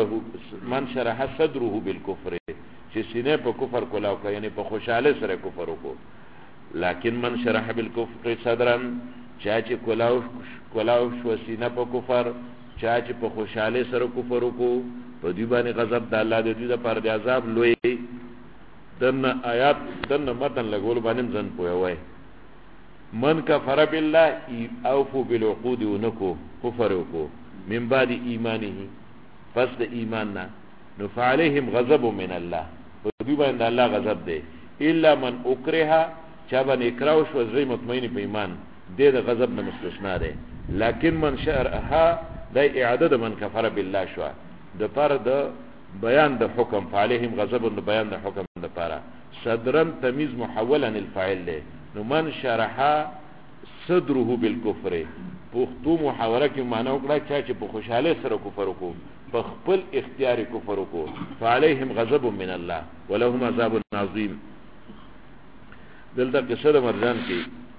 صدره بالكفر چې سینه په کفر کولاو کړ یعنی په خوشاله سره کفر وکړ لكن من شرح بالكفر صدرن چا چې کولاو شو سینه په کفر چا چې په خوشاله سره کفر وکړو په دې باندې غضب د الله د دې لپاره د عذاب لوی دنه آیات دنه متن لګول باندې ځن پوي من کفر بالله اوفو بالعقود ونکو کفر وکړو من بعد ایمانه پس د ایمان نه نو فعليهم غضب من الله په دې باندې الله غضب دی الا من اکره چا باندې اکراو شو زې مطمئن په ایمان دې د غضب نه مستثنا ده لكن من شرها د اعاده من کفر بالله شو د پر د بیان د حکم فعليهم غضب د بیان د حکم د پاره صدرن تمیز محولا الفاعل له نو من شرها صدره بالكفر پختو محاوره کې معنی وکړه چې په خوشاله سره کفر وکړو په خپل اختیار کفر وکړو فعليهم غضب من الله ولهم عذاب عظیم دلته قصه د مرجان کې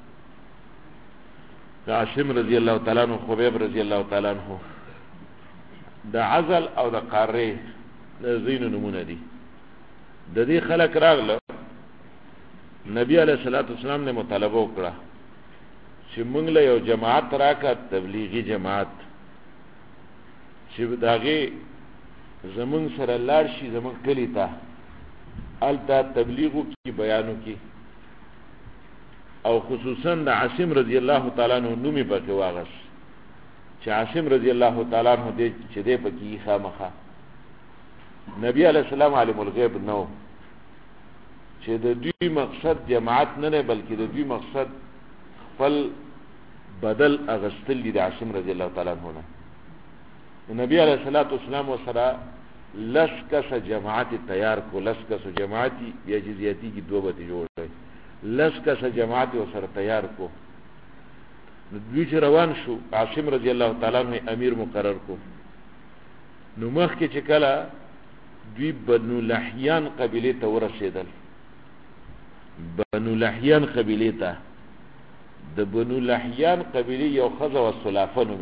عاصم رضی الله تعالی عنہ خبیب رضی الله تعالی عنہ د عزل او د قاره د زین نمونه دي د دې خلک راغله نبی علیہ الصلوۃ والسلام نے مطالبه وکړه چې موږ له یو جماعت راکړه تبلیغی جماعت چې داغه زمون سره لاړ شي زمون کلی ته الته تبلیغو کی بیانو کی او خصوصا د عاصم رضی الله تعالی عنہ نومي پکې واغس چې عاصم رضی الله تعالی عنہ دې چې دې پکې خامخه نبی علیہ السلام عالم الغیب نو چې د دوی مقصد جماعت نه بلکې د دوی مقصد خپل بدل اغستل دي د عاصم رضی الله تعالی عنہ نبی علیہ الصلوۃ والسلام وسره لسکس جماعت تیار کو لسکس جماعتی یا جزیاتی کی دو بتی جوړ کړي لسکس جماعت وسره تیار کو دوی چې روان شو عاصم رضی الله تعالی عنہ امیر مقرر کو نو مخ کې چې کله دوی بنو لحیان قبیله ته ورسېدل بنو لحیان قبیله ته د بنو لحیان قبیله یو خزه او سلافنو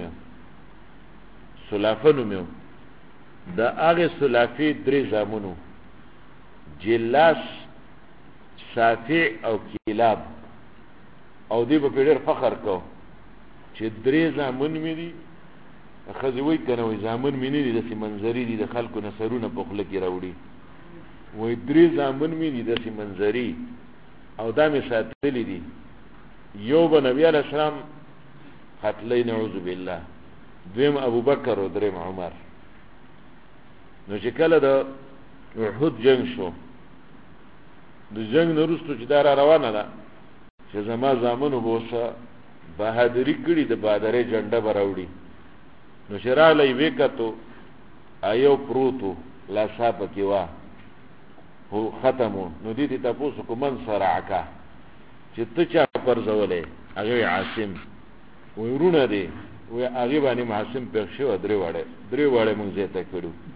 مې د هغه سلافي درې زامنو جلاس صافع او کلاب او دی په ډېر فخر کو چې درې زامن مې دي خزوي کنه وي زامن مې نه دي د منظري دي د خلکو نصرونه په خله کې راوړي وای درې زامن مې دي د منظري او دا مې ساتلې دي یو به نبی علیہ السلام قتلې نعوذ بالله دویم ابو بکر او دریم عمر نو چې کله د احد جنگ شو د جنگ نورستو چې دا روانه ده چې زما زامنو بوسه بهادری کړي د بادرې جنډه براوړي نو شراله یې وکړو ایو پروتو لا صاحب کې وا هو ختمو نو دې ته تاسو کومن سرعکا چې ته چا پر زولې هغه عاصم ورونه دي و هغه باندې عاصم په شو درې وړه مونږ زه ته کړو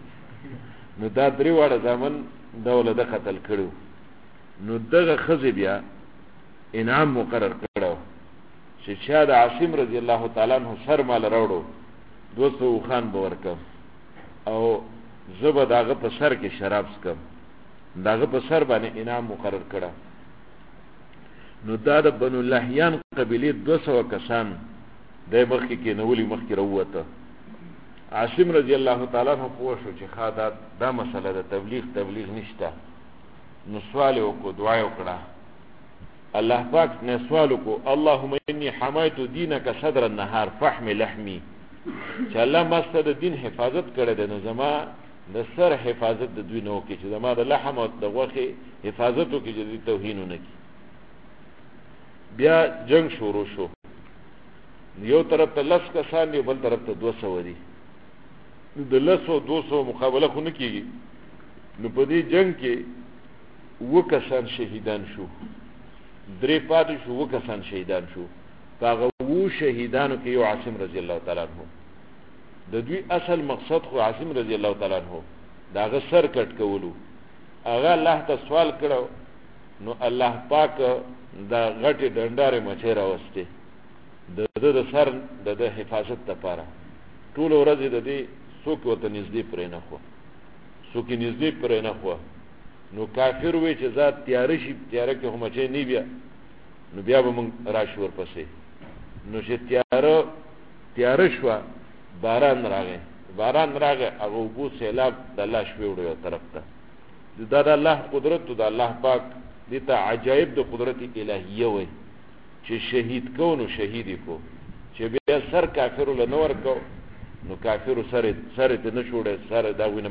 نو دا درې واړه زامن دوله د قتل کړو. نو دغه ښځې بیا انعام مقرر کړو چې چا د عاصم رضی الله تعالی عنہ سر مال راوړو 200 خان به ورکم او زه به د هغه په سر کې شراب څکم. د هغه په سر باندې انعام مقرر کړه. نو دا د بنو لحیان قبیلې 200 کسان د مخکې کې نولي مخکې راووته. عاصم رضی الله تعالی عنہ پوه شو چې ښه دا مسله د تبلیغ نشته. نو سوال وکړو، دعا وکړه، الله پاک نه سوال وکړو، اللهم انی حمایت دینک صدر النهار فحم لحمی، چې الله ما ستاسو د دین حفاظت کړی دی، نو زما د سر حفاظت د دوی نه وکړي، چې زما د لحم او د غوښې حفاظت وکړي، چې دوی توهین ونه کړي. بیا جنگ شروع شو. یو طرف ته 10 کسان دي، بل طرف ته 200 دي. د 200 مقابله خو نه کېږي. نو په دې جنگ کې 2 کسان شهیدان شو، 3 پاتې شو، 2 کسان شهیدان شو. په هغه 2 شهیدانو کې یو عاصم رضی الله تعالی عنہ. د دوی اصل مقصد خو عاصم رضی الله تعالی عنہ دا هغه سر کټ کولو. هغه الله ته سوال کړو، نو الله پاک دا غټي ډنډارې مچې راوستې د سر د حفاظت لپاره. ټول ورځ د دې څوک ورته نږدې پرې نه خو، څوک نږدې پرې نه خو. نو کافر وی چې ذات تیاره شي، تیاره کې هم مچې نه بیا، نو بیا به موږ راشو ورپسې. نو چې تیاره شوه، باران راغی، هغه اوبو سیلاب د الله شوې وړو یو طرف ته. دا د الله قدرت، د الله پاک دې ته عجایب د قدرت الهیه وای چې شهید کو، نو شهید کو، چې بیا سر کافر له نور کو، نو کافر سر ته نه شوړې، سر دا وینه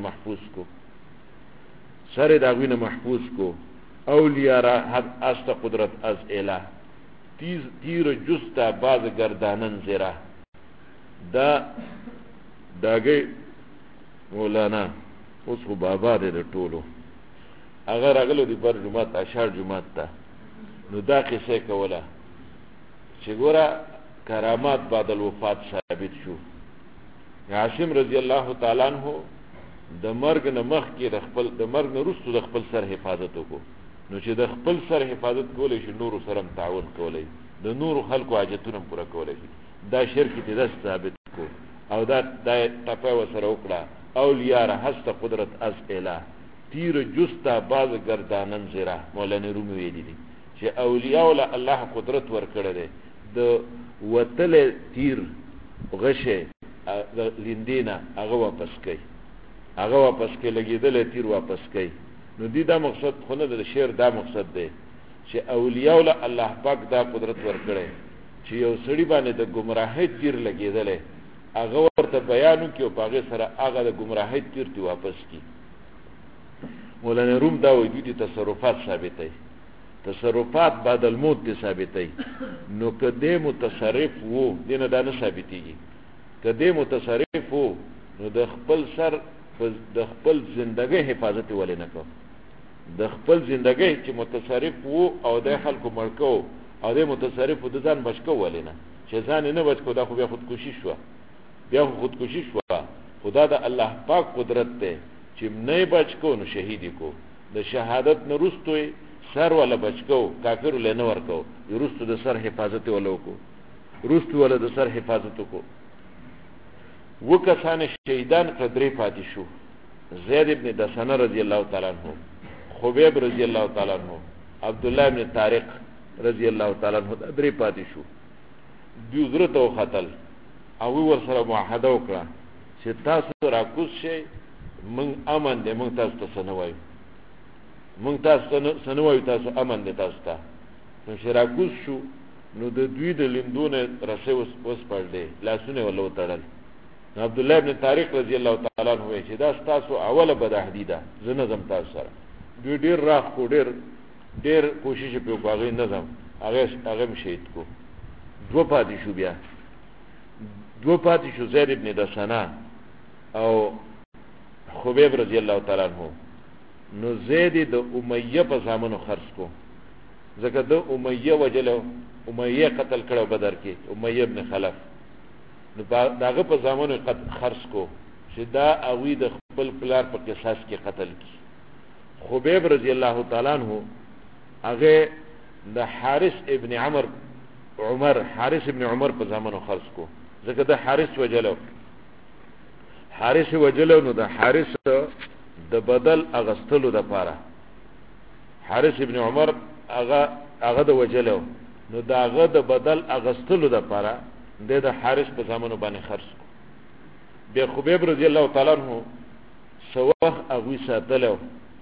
محفوظ کو. اولیاء را حد است قدرت از اله، تیر جستا باز گردانن زرا. داګي مولانا اوس خو بابا دې ټولو اگر اغلو دی پر جمعات اشار جمعات تا. نو دا قصه کوله چې ګوره کرامات بعد الوفات ثابت شو. عاصم رضی الله تعالی عنہ د مرګ نه مخکې د مرګ نه وروسته د خپل سر حفاظت وکړو. نو چې د خپل سر حفاظت کولی شي، نورو سره تعاون کولی، د نورو خلکو حاجتونه پوره کولی شي. دا شرک دې داس ثابت کو او دا ټپه وسره وکړه، اولیاء را هست قدرت از اله، تیر جستا باز گردانن زرا. مولانا رومي ویلي دي چې اولیاء له الله قدرت ورکړی دی، د وتل تیر غشه د لیندینا هغه واپس کوي، لګېدل تیر واپس کوي. نو دی دا مقصد خو نه د شعر، دا مقصد دی چې اولیاء له الله پاک دا قدرت ورکړی چې یو سړي باندې د گمراهۍ تیر لګېدلی، هغه ورته بیان وکړي او په هغې سره هغه د گمراهۍ تیر تی واپس کړي. مولانا روم دا وایي دوی تصرفات ثابتوي، تصرفات بعد الموت دي ثابتوي. نو که دی متصرف وو، دی نه دا نه ثابتېږي. که دی متصرف وو، نو د خپل سر د خپل زندګۍ حفاظت ولې نه کوو؟ د خپل زندګۍ چې متصرف وو او د خلکو مړ کوو او د متصرف وو د ځان بچ کوو ولې نه؟ چې ځان نه بچ کوو، دا خو بیا خودکشي شوه. خدا د الله پاک قدرت دی چې نه بچ کو، نو شهیدی کو. د شهادت نه وروسته سر ولا بچ کو، کافر له نه ورکو، وروسته د سر حفاظت ولوکو، وروسته ولا د سر حفاظت کو. 2 کسان شهیدان قدرې پاتې شو، زید ابن دسنه رضی الله تعالی عنہ، خبیب رضی الله تعالی عنہ، عبد الله ابن طارق رضی الله تعالی عنہ، درې پاتې شو. دوی زړه ته وختل او ور سره معاهده وکړه چې تاسو راکوز شئ، من امن دی، من تاسو ته سنوایو، تاسو امن دی تاسو ته. نو چې راکوز شو، نو د دوی د لیندونه رسې وسپړلې، لاسونه ولا وتړل. نو عبد الله ابن طارق رضی الله تعالی عنہ وایي چې دا تاسو اوله بدعهدي ده، زه نظم تاسو سره. دوی ډېر راخ کو، ډېر کوشش په هغه نظم هغه شهید کو. 2 پاتې شو، بیا 2 پاتې شو، زید ابن دسنه او خبیب رضی الله تعالی عنہ. نو زید د امیه په زامنو خرڅ کو، ځکه د امیه وجلو، امیه قتل کړو بدر کې، امیه ابن خلف. نو داغه په زامنو خرڅ کو چې دا هغوی د خپل پلار په قصاص کې قتل کی. خبیب رضی الله تعالی عنہ هغه د حارث ابن عمر په زمانو خرڅ کو، ځکه د حارث وجلو نو د حارث د بدل اغستلو د پاره حارث ابن عمر هغه د وجلو نو دا هغه د بدل اغستلو د پاره د حارث په زمانو باندې خرڅ کو. بیا خبیب رضی الله تعالی عنہ سوخ هغوی ساتلو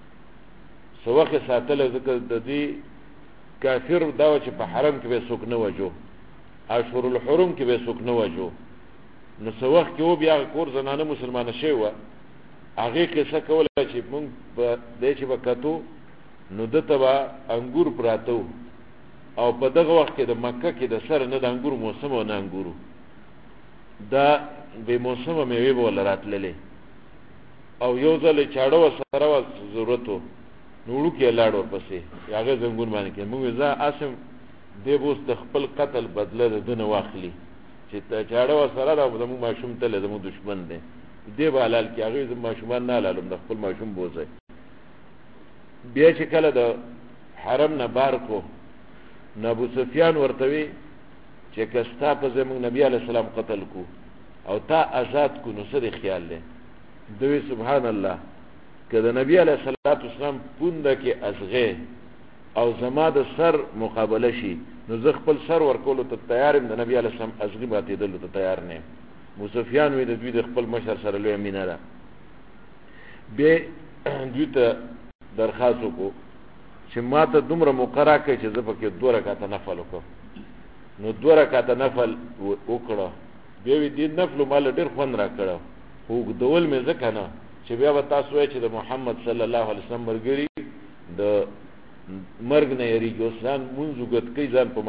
ځکه د دې کافر دا چې په حرم کې به څوک نه وجو، اشهر الحرم کې به څوک نه وجو. نو سوخ کې و بیا کور زنانه مسلمانه شوی وه، هغې قصه کوله چې مونږ به دی چې به کتو نو ده ته به انګور پراته او په دغه وخت کې د مکه کې د سره نه د انګور موسم او نه انګورو، دا بې موسمه میوې به ورله راتللې او یو ځل یې چاړه ورسره وه ضرورت و نو وړوکې یې لاړ ورپسې هغې زنګون باندې کې موږ زه اسم دی به اوس د خپل قتل بدله د ده نه واخلي چې چاړه ورسره ده زموږ ماشوم تله زموږ دشمن دی دی به حلال کړي، هغې زه ماشومان نه حلالوم د خپل ماشوم بوځئ. بیا چې کله د حرم نه بار کو نو ابو سفیان ورته وی چې که ستا په ځای موږ نبي علیه السلام قتل کو او تا آزاد کو نو څه دی خیال دی؟ دوی سبحان الله که د نبی علیه السلام پونده کې ازغې او زما د سر مقابله شي نو زه خپل سر ورکولو ته تیار یم، د نبی علیه السلام ازغې ماتېدلو ته تیار نه یم. ابو سفیان وی د دوی د خپل مشر سره لویه مینه ده. بیا دوی ته درخواست وکړو چې ما ته دومره مقرره کړئ چې زه پکې 2 رکعته نفل وکړم. نو 2 رکعته نفل وکړه. بیا وی دې نفلو ما له ډېر خوند را کړه، خو اوږدول مې ځکه نه چې بیا به تاسو وایئ چې د محمد صلی الله علیه وسلم ملګري د مرګ نه یېرېږي، اوس ځان مونځ اوږد کوي، ځان په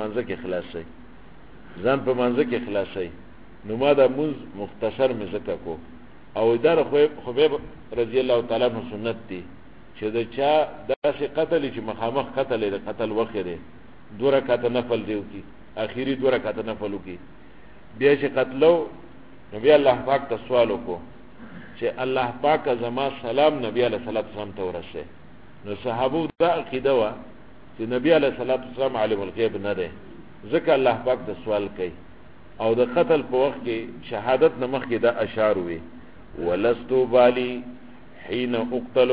مانځه کې خلاصوي. نو ما دا مونځ مختصر مې ځکه کو او دا د خبیب رضی الله تعالی عنہ سنت دی چې د چا داسې قتل چې مخامخ قتل دی، د قتل وخت دی 2 رکعته نفل دی وکړي، اخري 2 رکعته نفل وکړي. بیا چې قتلو نو بیا الله پاک ته سوال وکړو چې الله پاک زما سلام نبی علیه السلام ته ورسې. نو صحابو دا عقیده وه چې نبی علیه السلام عالم الغیب نه دی، ځکه الله پاک ته سوال کوي. او د قتل په وخت کې شهادت نه مخکې دا اشعار وي ولست بالي حين اقتل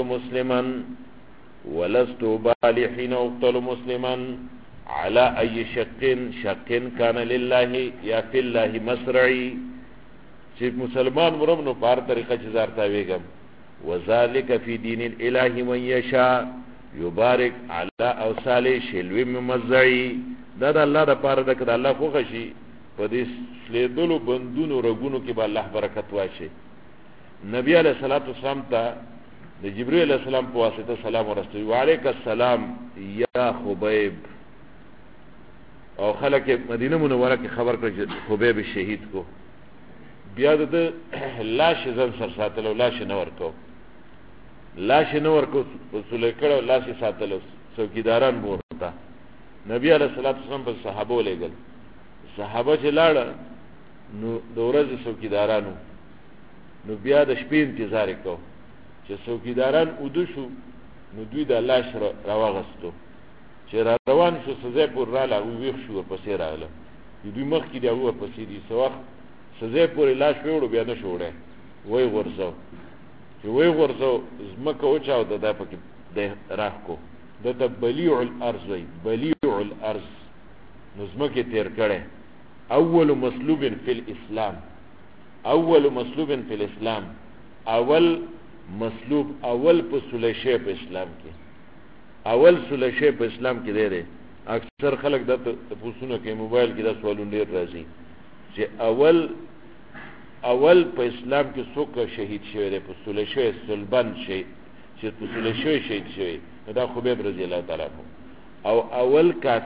مسلما على اي شق كان لله یا فی الله مسرعي، چې مسلمان مرم نو په هر طریقه چې زار تاویږم. وذلك في دين الاله من يشاء يبارك على اوصال شلو ممزعي، دا د الله د پاره ده، که د الله خوښه شي په دې سلیدلو بندونو رګونو کې به الله برکت واچي. نبی علیه السلام ته د جبرئیل علیه السلام په واسطه سلام ورسوي، وعلیک السلام یا خبیب. او خلک مدینه منوره کې خبر کړ چې خبیب شهید کو. بیا د لاش ځان سر ساتلو، لاش نه ورکو وصولی کړه، لاش یې ساتلو، څوکیداران به ورته. نبی علیه السلام په صحابه ولېږل، صحابه چې لاړه نو د ورځې څوکیدارانو نو بیا د شپې انتظار یې کو چې څوکیداران اوده شو نو دوی د لاش راواغستو. چې را روان شو سزای پورې راله، هغوی ویښ شو ورپسې راغله، دوی مخکې دي هغوی ورپسې دي. څه وخت سزای پورې لاش ویوړو بیا نه شو وړی، وی غورځو چې وی غورځو ځمکه وچاوده، دا پکې دی راح کو، ده ته بلیع الارض وی، بلیع الارض، نو ځمکې تیر کړی. اول مسلوب فی الاسلام، اول مسلوب اول په سلیشه په اسلام کې، اول سلیشه په اسلام کې دی. اکثر خلک دا تپوسونه کوي، موبایل کې دا سوالونه ډېر راځي چې اول په اسلام کې څوک شهید شوی دی په سلیشه صلبان شهید، چې په سلیشه شهید شوی دا خبیب رضی الله تعالی عنہ. او اول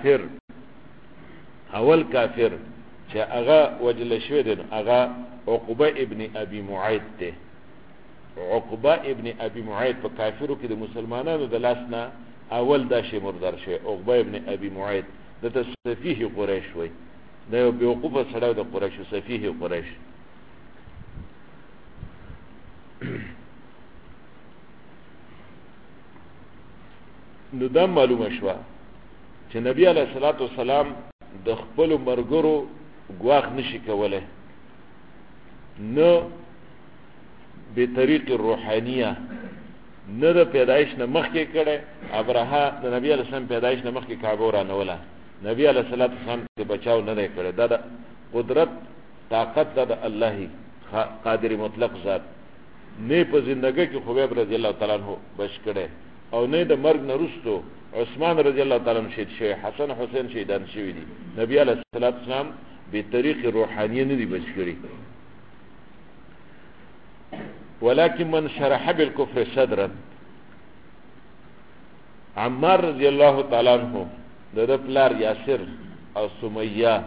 کافر چې هغه وجل شوی دی هغه عقبه ابن ابي معيط دی. عقبه ابن ابي معيط په کافرو کې د مسلمانانو د لاس نه اول دا شی مردار شوی. عقبه ابن ابي معيط د سفیه قریش وی، دا یو بیوقوفه سړی د قریش، سفیه قریش. نو دا معلومه شوه چې نبی علیه الصلاة والسلام د خپلو ملګرو ګواښ نشي کولی، نه بطریق روحانیه، نه د پیدایش نه مخکې کړی. ابرهه د نبی علیه السلام پیدایش نه مخکې کعبه ورانوله، نبی علیه الصلاة والسلام ته بچاو نه دی کړی. دا د قدرت طاقت دا د الله قادر مطلق ذات. نه په زندګۍ کې خبیب رضی الله تعالی عنہ بچ کړی، او نه د مرګ نه وروسته عثمان رضی الله تعالی عنہ شهید شوی، حسن حسین شهیدان شوي دي. نبی علیه الصلاة والسلام به طریق روحانیه نه دی بچ کړی. ولكن من شرح بالكفر صدرا، عمار رضی الله تعالی عنہ د پلار یاسر او سمیہ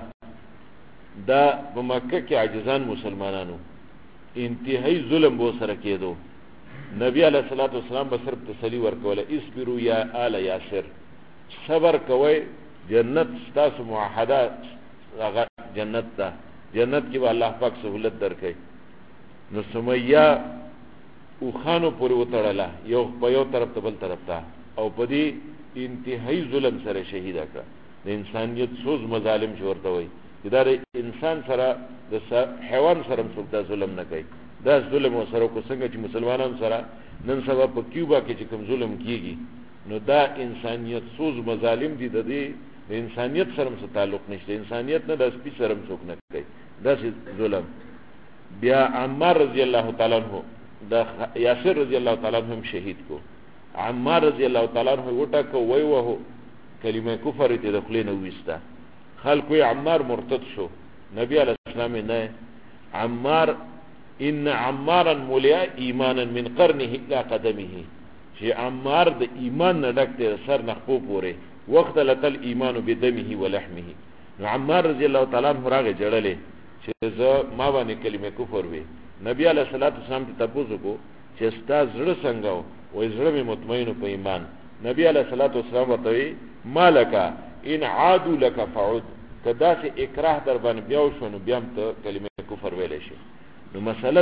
دا په مکه کې عاجزان مسلمانانو انتهایی ظلم بو سره کېدو. نبی علیہ الصلوۃ والسلام به صرف تسلی ورکوله، اصبروا یا آل یاسر، صبر کوئ، جنت ستاسو معاهده هغه جنت ده، جنت کې به الله پاک سہولت درکړي. نو سمیہ او خانو پورې وتړله، یو په یو طرف ته بل طرف ته، او په دې انتهایی ظلم سره شهیده کړه. د انسانیت سوز مظالم چې ورته وایي، دا د انسان سره د حیوان سره هم څوک دا ظلم نه کوي. دا ظلم ورسره کو څنګه چې مسلمانانو سره نن سبا په کیوبا کې چې کوم ظلم کیږي، نو دا انسانیت سوز مظالم دي. د دې د انسانیت سره څه تعلق نشته، انسانیت نه د سپي سره هم څوک نه کوي دا ظلم. بیا عمار رضی الله تعالی عنہ د یاسر رضی الله تعالی عنہ هم شهید کو. عمار رضی الله تعالی عنہ وټاکو وای وو کلمه کفر ته دخلې نه وستا، خلق عمار مرتد شو. نبی علیہ السلام نے عمار ان عمارا ملیا ایمانا من قرنه الى قدمه، چې عمار د ایمان نه ډک دی سر نه خپو پورې، وقت لتل ایمان بدمه ولحمه. نو عمار رضی الله تعالی عنہ راغی جړلې چې زه ما باندې کلمه کفر وی. نبی علیہ الصلوۃ والسلام ته تاسو کو چې ستا زړه څنګه وای؟ زړه می مطمئن په ایمان. نبی علیہ الصلوۃ والسلام ورته مالک ان عادوا لك فعود، کدا چې اکراه در باندې بیاو شو نو بیا ته کلمه کفر ویلې شي. نو مسله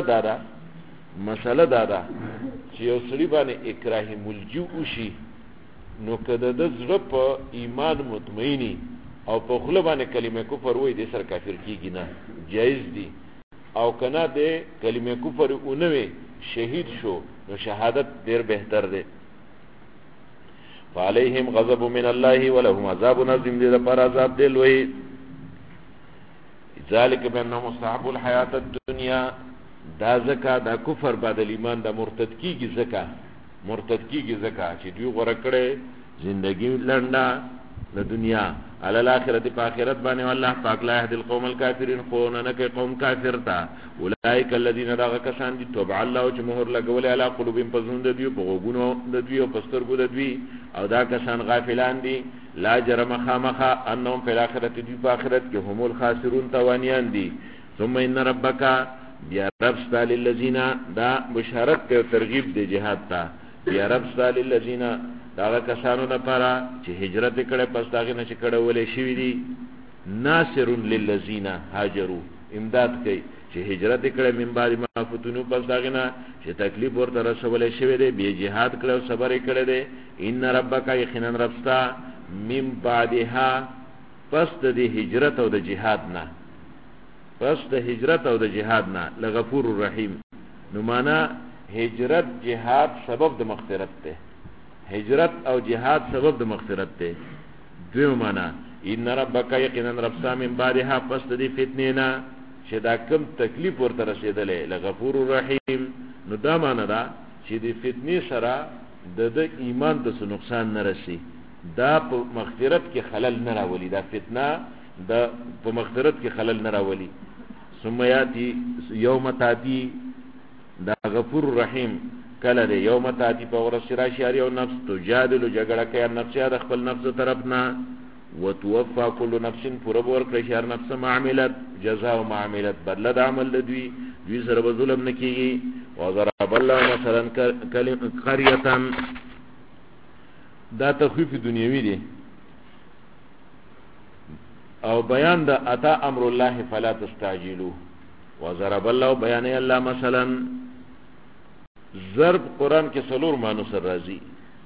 دا ده چې یو سړي باندې اکراه ملجو وشي، نو کده د زړه په ایمان مطمئنی او په خله باندې کلمه کفر وای، د سر کافر کیږي نه، جایز دي. او کنا د کلمه کفر اونوي شهید شو، نو شهادت ډیر بهتر ده. فعليهم غضب من الله ولهم عذاب عظيم، دې لپاره عذاب دی لوی. ذلك بانهم مستحب الحیات الدنیا، دا زکا دا کفر بعد ایمان دا مرتد کیږي زکا چې دوی غوړه کړي زندگی لنډه د دنیا علی الاخرت، په آخرت باندې الله پاک لا يهدي القوم الكافرين، خو نه کوي قوم کافر ته. اولئک الذين دغه کسان دي توبع الله چې مهر لګولې علی قلوبهم پزون د دوی، په غوګونو د دوی او پسترګو د دوی، او دا کسان غافلان دي. لا جرم خامخا انهم فی الاخرت، دوی په آخرت کې هم الخاسرون توانیان دي. ثم ان ربک، بیا رب ستا للذین، دا بشارت ته ترغیب دی جهاد ته. بیا رب ستا للذین، دا کسانو لپاره چې هجرت کړي پس داغه نه چې کړه ولې شوی دي. ناصر للذین هاجروا، امداد کوي چې هجرت کړي من بعد ما فتنو، پس داغه نه چې تکلیف ورته رسولې شوی دی، به جهاد کړي او صبر کړي دی. ان ربک، یقینا ربستا، من بعدها، پس د هجرت او د جهاد نه، لغفور الرحیم. نو معنا هجرت جهاد سبب د مغفرت ته، هجرت او جهاد سبب د مغفرت ته. دوی معنا ان ربک، یقینا ربستا، من بعدها، پس د فتنې نه چې دا کم تکلیف ورته رسیدلې، لغفور الرحیم. نو دا معنا دا چې د فتنې سره د ایمان ته نقصان نه رسی، دا په مغفرت کې خلل نه راولي، دا فتنه په مغفرت کې خلل نه راولي. ثم یاتی یوم تاتی، دا غفور الرحیم کله دی یوم تاتی په ورځ راشي یو نفس تجادل جګړه کوي نفس د خپل نفس طرفنا، وتوفى كل نفس، پوره ورکړي هر نفس ما عملت، جزاء ما عملت، بدله د عمل دوی سره به ظلم نه کیږي. وضرب الله مثلا قريه، دا تخفیف دنیوی دی او بیان د اتا امر الله فلا تستعجلوا. وضرب الله، بیان الله مثلا ضرب قرآن کې څلور معنی سره راځي.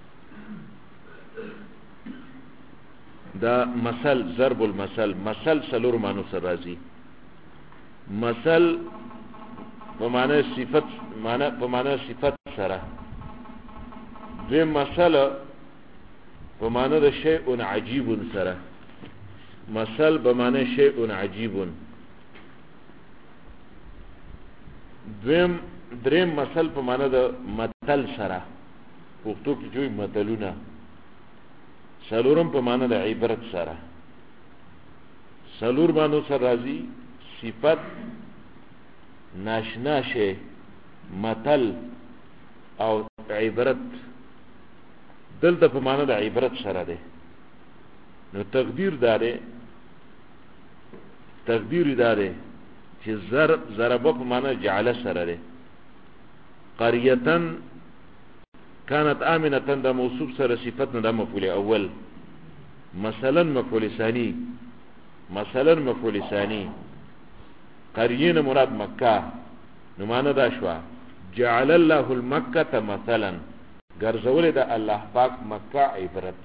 دا مثل ضرب المثل مثل څلور معنی سره راځي. مثل په معنی صفت سره، دوی مثل په معنی د شیء عجیب سره، مثل په معنی شیء عجیب. دریم مثل په معنی د متل سره، پښتو کې جوړ متلونه. څلورم په معنی د عبرت سره. څلور معنی سره راځي صفت، ناشنا شی، متل او عبرت. دلته په معنی د عبرت سره ده. نو تقدیر داره چې ضربه په معنی جعل سره ده. قرية كانت آمنة دا موصوف سره صفت نه دا مفعول اول. مثلا مفعول ثانی. قرية مراد مکه. نو معنی دا شوا جعل الله المکه مثلا، ګرځول د الله پاک مکه عبرت.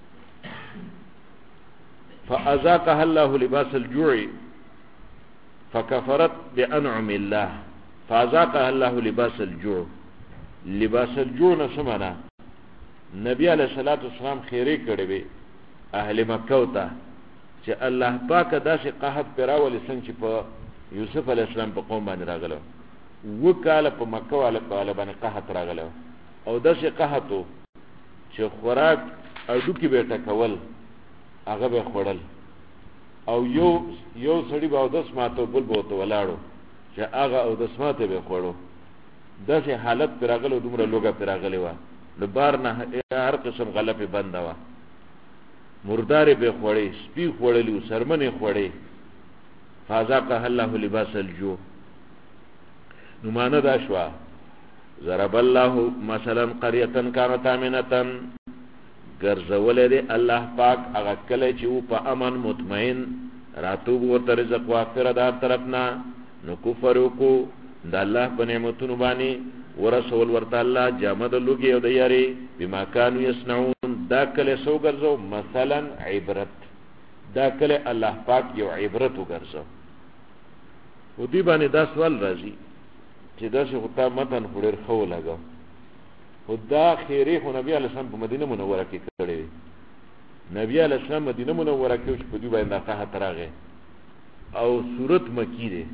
فأذاقها الله لباس الجوع فكفرت بأنعم الله. فأذاقها الله لباس الجوع. لباس الجوع نسمنا نبی علیہ الصلوۃ والسلام خیره کړي وي اهل مکه ته چې الله پاک داسې قحط پیراول څنګه چې په یوسف علیہ السلام په قوم باندې راغلو. وکاله په مکه والا باندې قحط راغلو او داسې قحطو چې خوراک اډو کې به ټکول، هغه به خوړل، او یو سړی به اودس ماته بل به ورته ولاړو چې هغه اودس ماته به خوړو. داسې حالت پر راغلو، دومره لوږه پر راغلې وه. له بار نه هر قسم غله پې بنده وه. مردارې به خوړې، سپي خوړلي وو، څرمنې خوړې. فاذاقها الله لباس الجوع. نو معنی دا شوه ضرب الله مثلا قرية كانت آمنة، ګرځولی دی الله پاک هغه کلی چې و په امن مطمئن، راتوب ورته رزق وافره د هر طرف نه. نو کفر وکړو د الله په نعمتونو باندې، ورسول ورته الله جامه د لوږې او د یارې بما کانوا یصنعون. دا کلی څه وګرځو؟ مثلا عبرت. دا کلی الله پاک یو عبرت وګرځو. و دې باندې دا سوال راځي چې داسې خو تا متن خو ډېر ښه ولګو، خو دا خیرې خو نبي علیه السلام په مدینه منوره کې کړی وي. نبي علیه السلام مدینه منوره کې چې په دوی باندې دا قحط راغی او صورت مکی دی.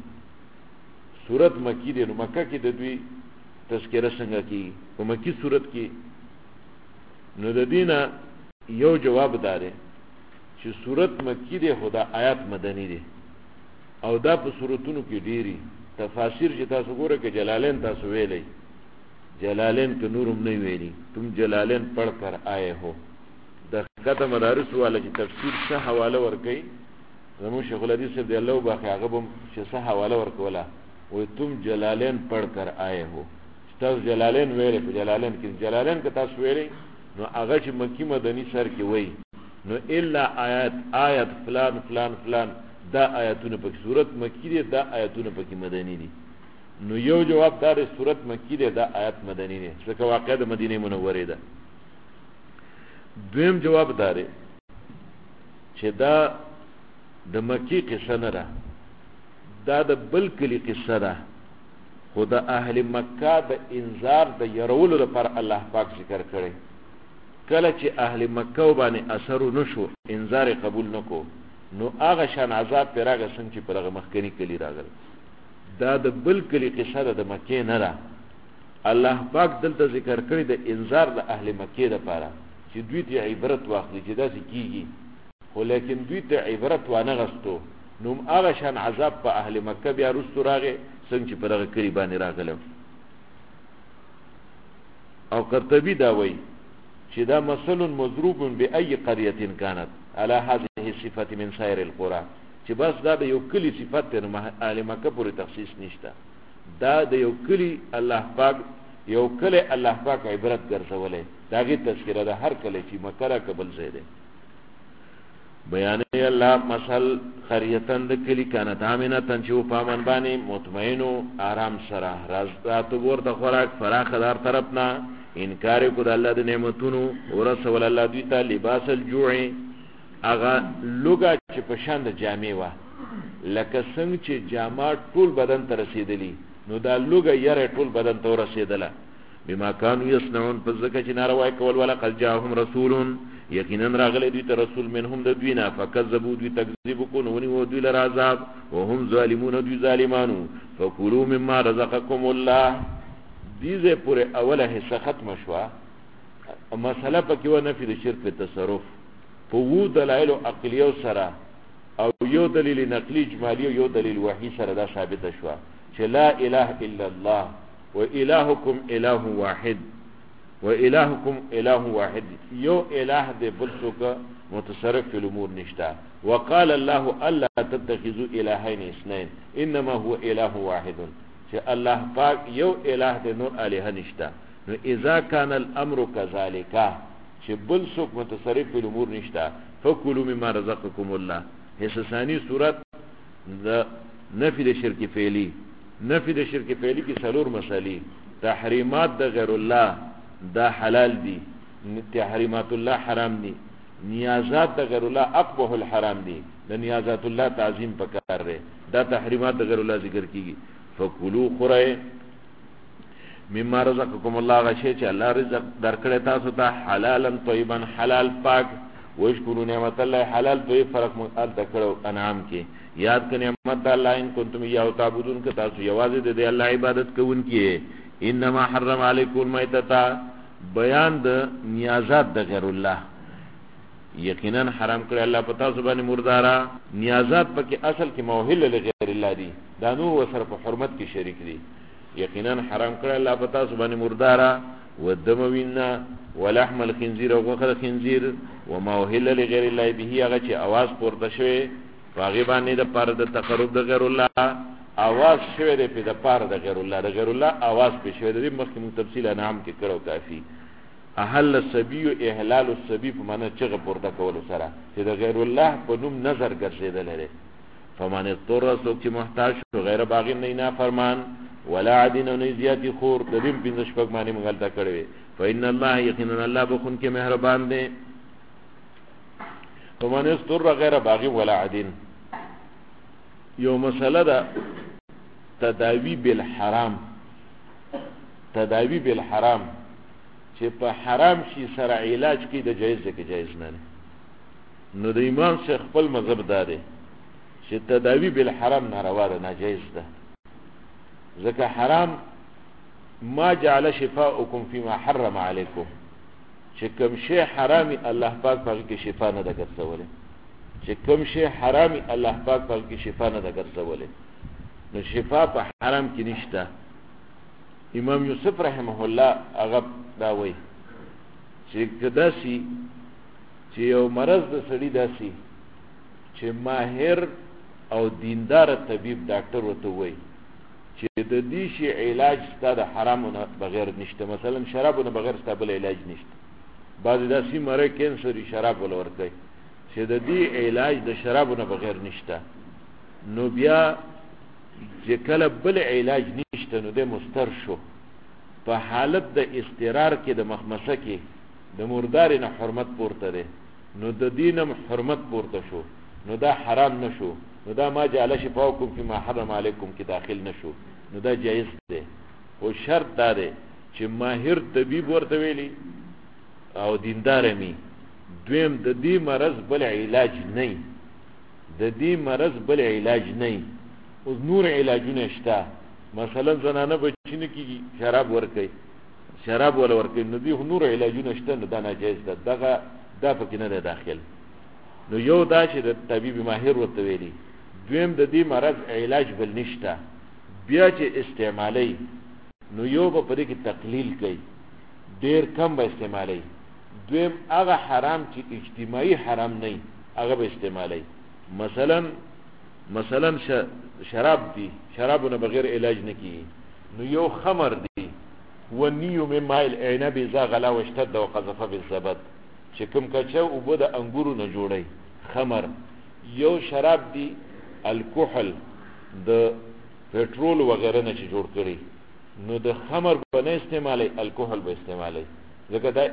نو مکه کې د دوی تذکره څنګه کېږي په مکی صورت کې؟ نو د دې نه یو جواب دا دی چې صورت مکی دی خو دا آیات مدني دی، او دا په صورتونو کې ډېري تفاسیر چې تاسو ګوره که جلالین تاسو ویلی، جلالین که نورم نه ویلی، تم جلالین پڑھ کر آئے ہو. د ښکته مدارس والا چې تفسیر څه حواله ورکوي، زموږ شیخ الحدیث صاحب دی الله وبخښي، هغه به چې څه حواله ورکوله وایي تم جلالین پڑھ کر آئے ہو. چې تاسو جلالین ویلی، په جلالین که تاسو ویلی نو هغه چې مکی مدني سر کې وایي نو الا آیت فلان فلان فلان، دا آیتونه پکې صورت مکی دی، دا آیتونه پکې مدني دي. نو یو جواب دا دی صورت مکی دی، دا آیت مدني دی، ځکه واقع د مدینه منورې ده. دویم جواب دا دی چې دا د مکی قصه نه ده، دا د بل کلي قصه ده، خو د اهل مکه د انذار د یرولو لپاره الله پاک ذکر کړی. کله چې اهل مکه باندې اثر نشو، انذار قبول نکو، نو هغه شان عذاب پر هغه څنګه چې پر هغه مخکنی کلی راغل. دا د بل کلی قصه ده، د مکې نه ده. الله پاک دلته ذکر کړی د انذار د اهل مکې لپاره چې دوی ته عبرت واخلي چې داسې کیږي، خو لیکن دوی ته عبرت وانه غستو، نو هغه شان عذاب په اهل مکه بیا رستو راغی څنګه چې پر هغه کلی باندې راغله. او قرطبي دا وایي چې دا مثل مضروب بأي قرية كانت على هذه الصفة من سائر القرى، چې بس دا د یو کلی صفت دی، نو اهل مکه پورې تخصیص نشته. دا د یو کلی الله پاک عبرت ګرځولی، د هغې تذکره ده هر کله چې مکه را که بل ځای دی. بیان الله مثل قريتن د کلی کانت امنتن چې په امن باندې مطمئنو آرام سره راتو ورته خوراک فراخ دار طرفنا انکار کو د الله د نعمتونو ورسول الله دوی ته لباس الجوع اغه لوګه چې په شان د جامې وا لکه څنګه چې جامه ټول بدن ته رسیدلی نو دا لوګه یاره ټول بدن ته رسیدله بما كانوا يصنعون فذكر چې ناروا کول ولا قد جاءهم رسول یقینا راغلی دوی ته رسول منهم د دوی نه فكذبوا دوی تکذیب کو نو ونی دوی لر عذاب وهم ظالمون دوی ظالمانو فكلوا مما رزقكم الله دیزه پورې اوله حصہ ختم شوه مسله پکې و نفي د شرک په تصرف په وو دلایل عقلیو سره او یو دلیل نقلی اجمالی او یو دلیل وحی سره دا ثابت شوه چې لا اله الا الله وإلهكم إله واحد وإلهكم إله واحد يو إله دي بلسوك متصرف في الأمور نشتا وقال الله ألا تتخذوا إلهين اثنين إنما هو إله واحد الله پاک يو إله دي نور آلهة نشتا إذا كان الأمر كذلك بلسوك متصرف في الأمور نشتا فكلوا مما رزقكم الله حسساني سورة نفي الشرك فعلي نفی د شرک فعلی کی سلور مسئلی تحریمات د غیر الله دا حلال دی تحریمات الله حرام دی نیازات د غیر الله اقبح الحرام دی د نیازات الله تعظیم پکار رہے دا تحریمات د غیر الله ذکر کیږي فکلوا خورئ مما رزقکم الله غشی چې الله رزق درکړی تاسو ته حلالا طیبا حلال پاک واشکروا نعمت الله حلال طیب فرق مقدر کړو انعام کې یاد کړئ نعمت الله ان کنتم یا تعبدون که تاسو یوازې د الله عبادت کوونکی انما حرم علیکم المیتۃ بیان د نیازات د غیر الله یقینا حرام کړی الله پتا سبحانه مردارا نیازات پکې اصل کې موهل لغیر الله دي دا نور وسره په حرمت کې شریک دي یقینا حرام کړی الله پتا سبحانه مردارا ودم وینا ولحم الخنزير او غوخه خنزير وما وهل لغیر الله به هغه چې आवाज پورته شوی باغی باندې د پاره د تقرب د غیر الله आवाज شوی دی په د پاره د غیر الله د غیر الله आवाज په شوی دی مخکې مو تفصیل انعام کې کړو کافی اهل السبي احلال السبي په معنی چې پورته کول سره چې د غیر الله په نوم نظر ګرځیدل لري فمن اضطر سوک چې محتاج شو غیر باغی نه فرمان ولا عدن نه زیاتی خور د دې په نشپک باندې مغلطه کړی فإن الله یقینا الله بخون کې مهربان دی فمن اضطر غیر باغی ولا عدن یو مسله ده تداوی بالحرام چې په حرام شي سره علاج کې د جایز کې جایز نه نو د امام شیخ خپل مذهب داره چې تداوی بالحرام ناروا ده ناجایز ده ځکه حرام ما جعل شفاءکم فيما حرم علیکم چې کوم شی حرامي الله پاک پاک کې شفا نه ده ګرځولې چې کوم شی حرامي الله پاک پاک کې شفا نه ده ګرځولې نو شفا په حرام کې نشته امام یوسف رحمه الله هغه دا وایي چې کداسي چې یو مرض د سړي داسي چې ماهر او دیندار طبيب ډاکټر وته وایي چې د دې شی علاج ستاسو حرامونه بغیر نشته مثلا شرابونه بغیر ستاسو علاج نشته بعضی داسې مره کینسر شراب ولور کوي چې د دې علاج د شرابونه بغیر نشته نو بیا چې کله بل علاج نشته نو د مستر شو په حالت د استقرار کې د مخمسه کې د مردار نه حرمت پورته ده نو د دینم حرمت پورته شو نو دا حرام نشو نو دا ما جعل شفاءکم فيما حرم علیکم کې داخل نشو نو دا جایز ده او شرط دا ده چې ماهر طبيب ورته ویلي او دیندار می دویم د دې مرض بل علاج نه د دې مرض بل علاج نه او نور علاجونه شته مثلا زنانه بچینه کې شراب ورکي شراب ولا ورکي نو دې نور علاجونه شته نو دا ناجیز ده دغه دا پکې نه ده داخل نو یو دا چې د طبيب ماهر ورته ویلي دویم د دې مرض علاج بل نشته بیا چې استعمالي نو یو په دې کې تقلیل کوي ډیر کم به استعمالي دویم هغه حرام چې اجتماعي حرام نه هغه به استعمالي مثلا شراب دی شرابونه بغیر علاج نه کیږي نو یو خمر دی ونیو من مایل عنب اذا غلا واشتد وقذف بالزبد چې کوم کچو او بده انګورو نه جوړي خمر یو شراب دی الکحل د پټرول وغیرہ نه چې جوړ کړي نو د خمر به نه استعمالي الکحل به استعمالي ځکه دا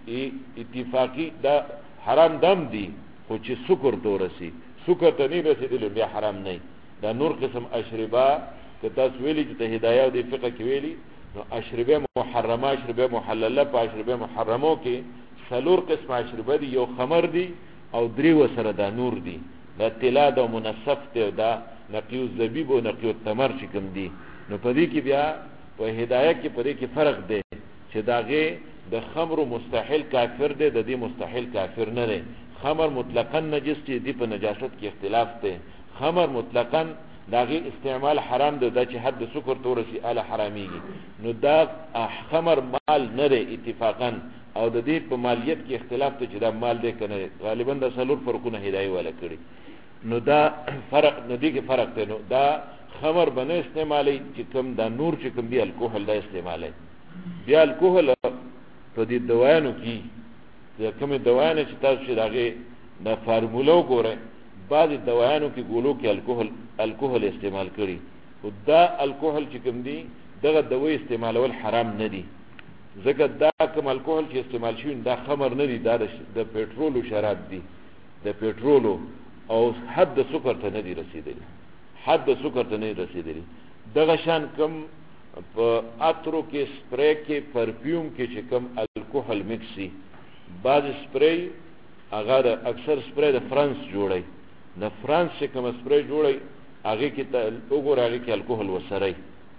اتفاقی دا حرام دم دی خو چې سکر ته ورسي سکر ته نه رسیدلی بیا حرام نه دا نور قسم اشربا که تاسو ویلي چې ته هدایه او د فقه کې ویلي نو اشربه محرمه اشربه محلله په اشربه محرمو کې څلور قسم اشربه دي یو خمر دی او درې وسره دا نور دی دا طلا دا منصف دی دا نقیو زبیب او نقیو تمر چې کوم دی نو په دې کې بیا په هدایه کې په دې کې فرق دی چې داغه د خمر مستحیل کافر دی د دې مستحیل کافر نه دی خمر مطلقاً نجس دی دی په نجاست کې اختلاف دی خمر مطلقاً داغه استعمال حرام دی دا چې حد سکر تورسی اله حراميږي نو دا خمر مال نه دی اتفاقاً او د دې په مالیت کې اختلاف ته چې دا مال دی کنه غالبا د سلور فرقونه هدايه ولا کړی نو دا فرق ندی کې فرق دی نو دا خمر بنه استعمالي چې کوم دا نور چې کوم دی الکحل دا استعمالي بیا الکحل په دې دوايانو کې دا کوم دوايانه چې تاسو چې داغه د فارمولو ګوره بعض دوايانو کې ګولو کې الکحل استعمال کړي او دا الکحل چې کوم دی دغه دوی استعمالول حرام نه دي ځکه دا کوم الکحل چې استعمال شوی دا خمر نه دی دا د پټرول او شراب دی د پټرول او حد سکر ته نه دی رسیدلی حد سکر ته نه رسیدلی دغه شان کم په اترو کې سپری کې پرفیوم کې چې کم الکحل مکسي بعض سپری هغه اکثر سپری د فرانس جوړي د فرانس چې کوم سپری جوړي هغه کې ته وګوره هغه کې الکحل وسري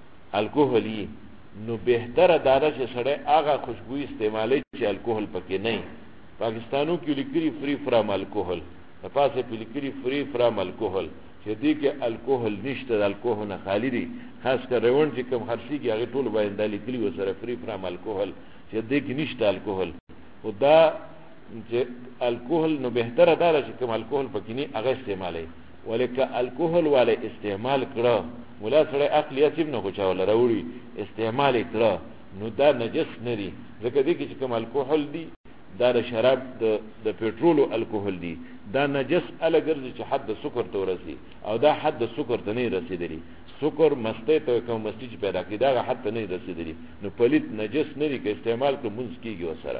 الکحلي نو بهتره داره چې سړی هغه خوشبوئی استعمالي چې الکحل پکې نه پاکستانو کې لیکلي فری فرام الکحل په پاسه په لیکلي فری فرام الکحل چې دې کې الکحل نشته د الکحل نه خالی دي خاص کر روان چې کوم خرسي کې هغه ټول باندې لیکلي وسره فری فرام الکحل چې دې کې نشته الکحل او دا چې الکحل نو بهتره داره چې کوم الکحل پکې نه هغه استعمالي ولیکه الکحل والے استعمال کړه مولا سره عقلیت ابن کو چاول راوړي استعمال کړه نو دا نجس نه دي ځکه دې کې چې کوم الکحل دي دا د شراب د پټرول الکحل دي دا نجس الګرځي چې حد سکر ته ورسي او دا حد سکر ته نه رسیدلی سکر مسته ته کوم مستی چې پیدا کړي دا حد ته نه رسیدلی نو پلیت نجس نه دي که استعمال کو منځ کیږي وسره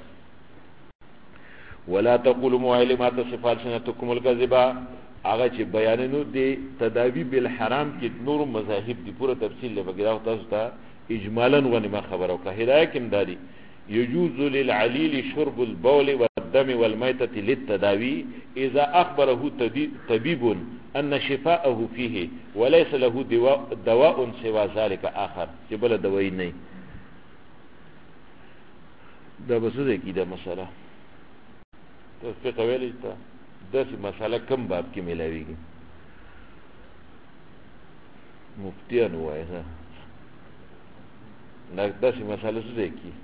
ولا تقولوا معلمات صفات سنتكم الكذبا هغه چې بیانونو دي تداوی بالحرام کې نور مذاهب دي پوره تفصیل لګراو تاسو ته اجمالا ونما خبرو که هدايه کوم دادي يجوز للعليل شرب البول والدم والميتة للتداوي إذا أخبره طبيب أن شفاءه فيه وليس له دواء سوى ذلك آخر جبل دوائی نہیں دا بسو دے کی دا مسئلہ تو فقہ ویلی تا دس مسئلہ کم باب کی ملاوی گی مفتیان ہوا ہے دس مسئلہ سو دے کی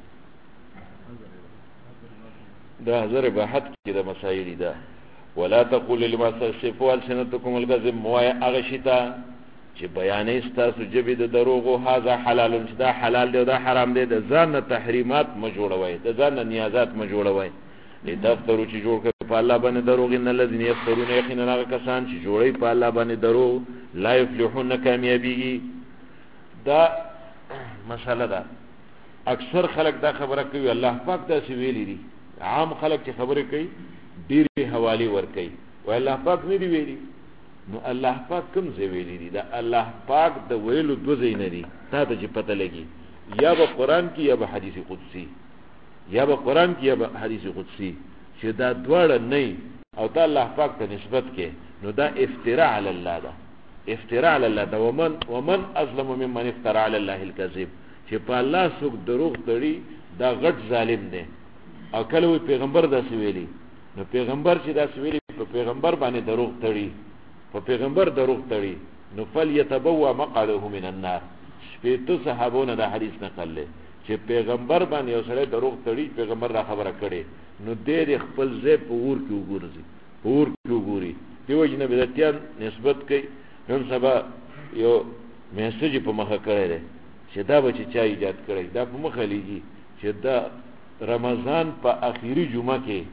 دا حضر بحث کی دا مسائلی دا ولا تقول لما تصفوا السنتكم الكذب موایا اغشتا چې بیانې ستاسو جبې د دروغو هاذا حلال چې دا حلال دی دا حرام دی د ځان تحریمات ما جوړوي د ځان نیازات ما جوړوي لتفتروا چې جوړ کړي په الله باندې دروغ ان الذين يفترون يقينا هغه کسان چې جوړي په الله باندې دروغ لا يفلحون کامیابی دا مسله ده اکثر خلک دا خبره کوي الله پاک دا سی ویلي دي عام خلک چې خبره کوي ډېری حواله ور کوي او الله پاک نه دی ویلي نو الله پاک کوم ځای ویلي دي دا الله پاک د ویلو دو ځای نه دي تا ته چې پته لګي یا به قران کې یا به حدیث قدسی یا به قران کې یا به حدیث قدسی چې دا دواړه نه او ته الله پاک ته نسبت کې نو دا افتراء علی الله ده افتراء علی الله ده ومن اظلم ممن افترى علی الله الكذب چې په الله څوک دروغ تړي دا غټ ظالم دی او کله وی پیغمبر دا سویلی نو پیغمبر چې دا سویلی په پیغمبر باندې دروغ تړي په پیغمبر دروغ تړي نو فلیتبوا مقعده من النار شپېتو صحابونه دا حدیث نقل لري چې پیغمبر باندې یو سره دروغ تړي پیغمبر را خبره کړي نو دې خپل ځای په ور کې وګورځي په ور کې وګوري دیو جن بدعتيان نسبت کوي نن سبا یو میسج په مخه کړی دی چې دا به چا ایجاد کړی دا په مخه لګي چې دا رمضان په اخیری جمعه کې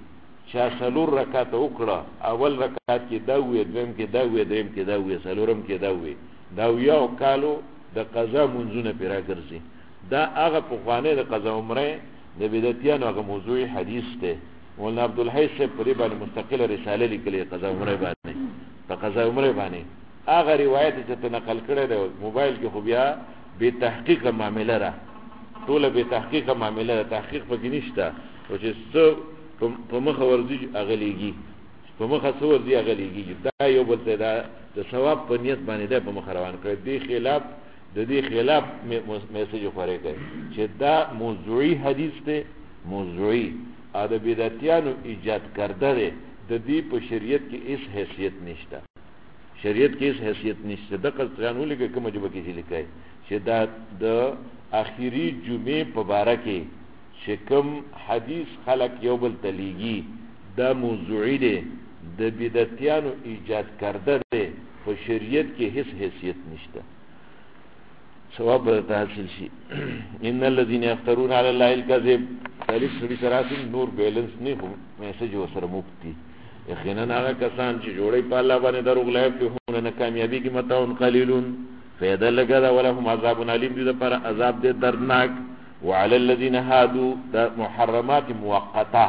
چا سلور رکعت وکړه اول رکعت کې دا وې دویم کې دا وې دریم کې دا وې سلورم کې دا وې دا یو کالو د قضا منځونه پیرا ګرځي دا هغه په خوانه د قضا عمره د بدعتیانو هغه موضوعي حدیث ته مولانا عبدالحی صاحب په دې باندې مستقله رساله لیکلې قضا عمره باندې په قضا عمره باندې هغه روایت چې نقل کړی دی موبایل کې خو بیا به تحقیق معاملې را ټول به تحقیق معاملې تحقیق پکې نشته او چې څو په مخه ورځي اغلیږي په مخه څو ورځي اغلیږي دا یو بل ته دا د ثواب په نیت باندې ده په مخ روان کړ دی خلاف د دې خلاف میسج خوري کوي چې دا موضوعي حدیث ته موضوعي ا د بدعتیانو ایجاد کړه ده د دې په شریعت کې هیڅ حیثیت نشته شریعت کې هیڅ حیثیت نشته د قرآن ولګي کوم جبه کې لیکای چې دا د اخیری جمعې په باره کې چې کوم حدیث خلق یو بل تلیږي دا موضوعي دی د بدعتیانو ایجاد کرده دی په شریعت کې هیڅ حیثیت نشته ثواب به حاصل شي ان الذين يفترون على الله الكذب ثالث سړي سراسي نور بیلنس نه هم میسج وسره مفتی یقینا هغه کسان چې جوړي په الله باندې دروغ لایب ته نه کامیابی کې متاون قلیلون فیدا لګا دا ولهم عذاب علیم دي پر عذاب دې دردناک وعلى الذين هادوا دا محرمات موقته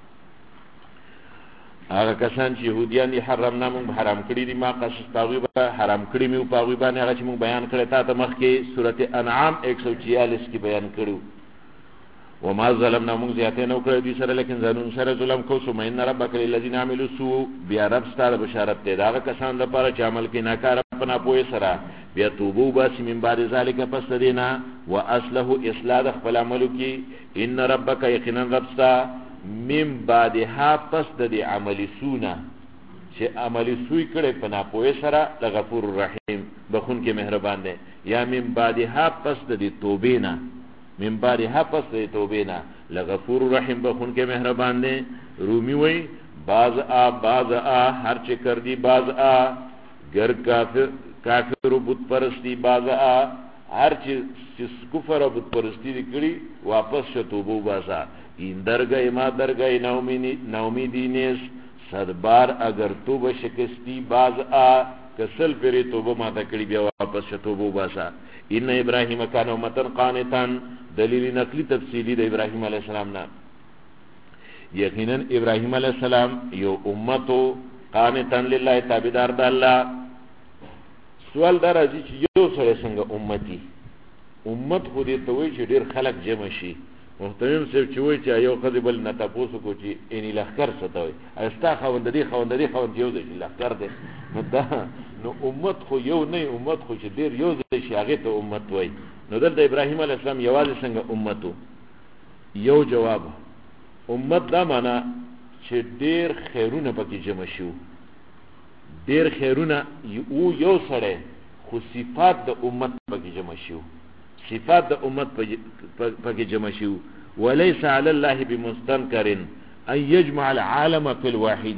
هغه کسان چې يهوديان دي حرمنا موږ حرام کړی دي ما قصص پاغي به حرام کړی مې پاغي باندې هغه چې موږ بیان کړی تا مخ کې سورته انعام 146 کې بیان کړو وما ظلمنا موږ زیاته نو کړی دي سره لیکن ظالم سره ظلم کو سو مین ربک للذین عملوا سوء بیا رب ستاره بشارت دی دا کسان لپاره چې عمل کې ناکار پنا پوي سره بیا توبو باسی من بعد ذالک پس دینا واصله اصلاح خپل عملو کې ان ربک یقینا ربستا من بعدها پس د عملی سونا چې عملی سوی کړي پنا پوي سره لغفور رحیم بخون کې مهربان دی یا من بعدها پس د توبینا من بعدها پس د توبینا لغفور رحیم بخون کې مهربان دی رومی وای باز هر چې کر دی باز گر کافر و بت پرستی بازا هر چی کفر و بت پرستی دی کری واپس شتوبو بازا این درگاہ ما درگاہ نومیدی نیس صد بار اگر توبه شکستی بازا کسل پری توبه ما تا کری بیا واپس شتوبو بازا این ابراهیم کان امتن قانتان دلیل نقلی تفصیلی دا ابراهیم علیہ السلام نا یقینا ابراهیم علیہ السلام یو امتو قانتان للہ تابدار دا اللہ سوال دا راځي چې یو سره څنګه امت خو دې ته وایي چې ډېر خلک جمع شي محترم صاحب چې وایي چې یو ښځې بل نه تپوس وکړو چې اني لښکر څه ته وایي ستا خاوند یو دی چې لښکر دی نو امت خو یو نه امت خو چې ډېر یو دی چې هغې ته امت وایي نو دلته ابراهیم علیه السلام یوازې څنګه امت و یو جواب امت دا معنا چې ډېر خیرونه پکې جمع شو ډیر خیرونه یو سره خو صفات د امت پکې جمع شو صفات د امت پکې جمع شو وليس على الله بمستنكر ان يجمع العالم في الواحد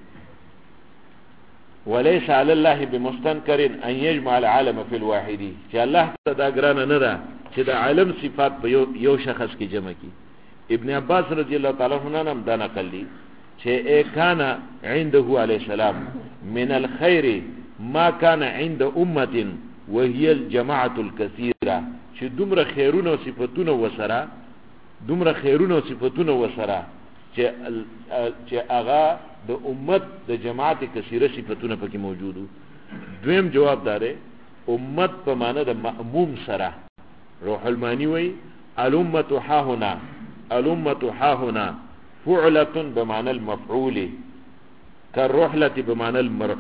وليس على الله بمستنكر ان يجمع العالم في الواحد چې الله ته دا ګران نه ده چې د عالم صفات په یو شخص کې جمع کی ابن عباس رضی الله تعالی عنہ هم دا نقل دي چې کان عنده علیه السلام من الخير ما كان عند امه وهي الجماعه الكثيره چې دومره خیرونه او صفاتونه وسره چې هغه د امت د جماعت کثیره صفاتونه پکې موجودو دویم جواب داره امت په معنی د مأموم سره روح المانی وی الامه ها هنا فعلة بمعنى المفعول كالرحلة بمعنى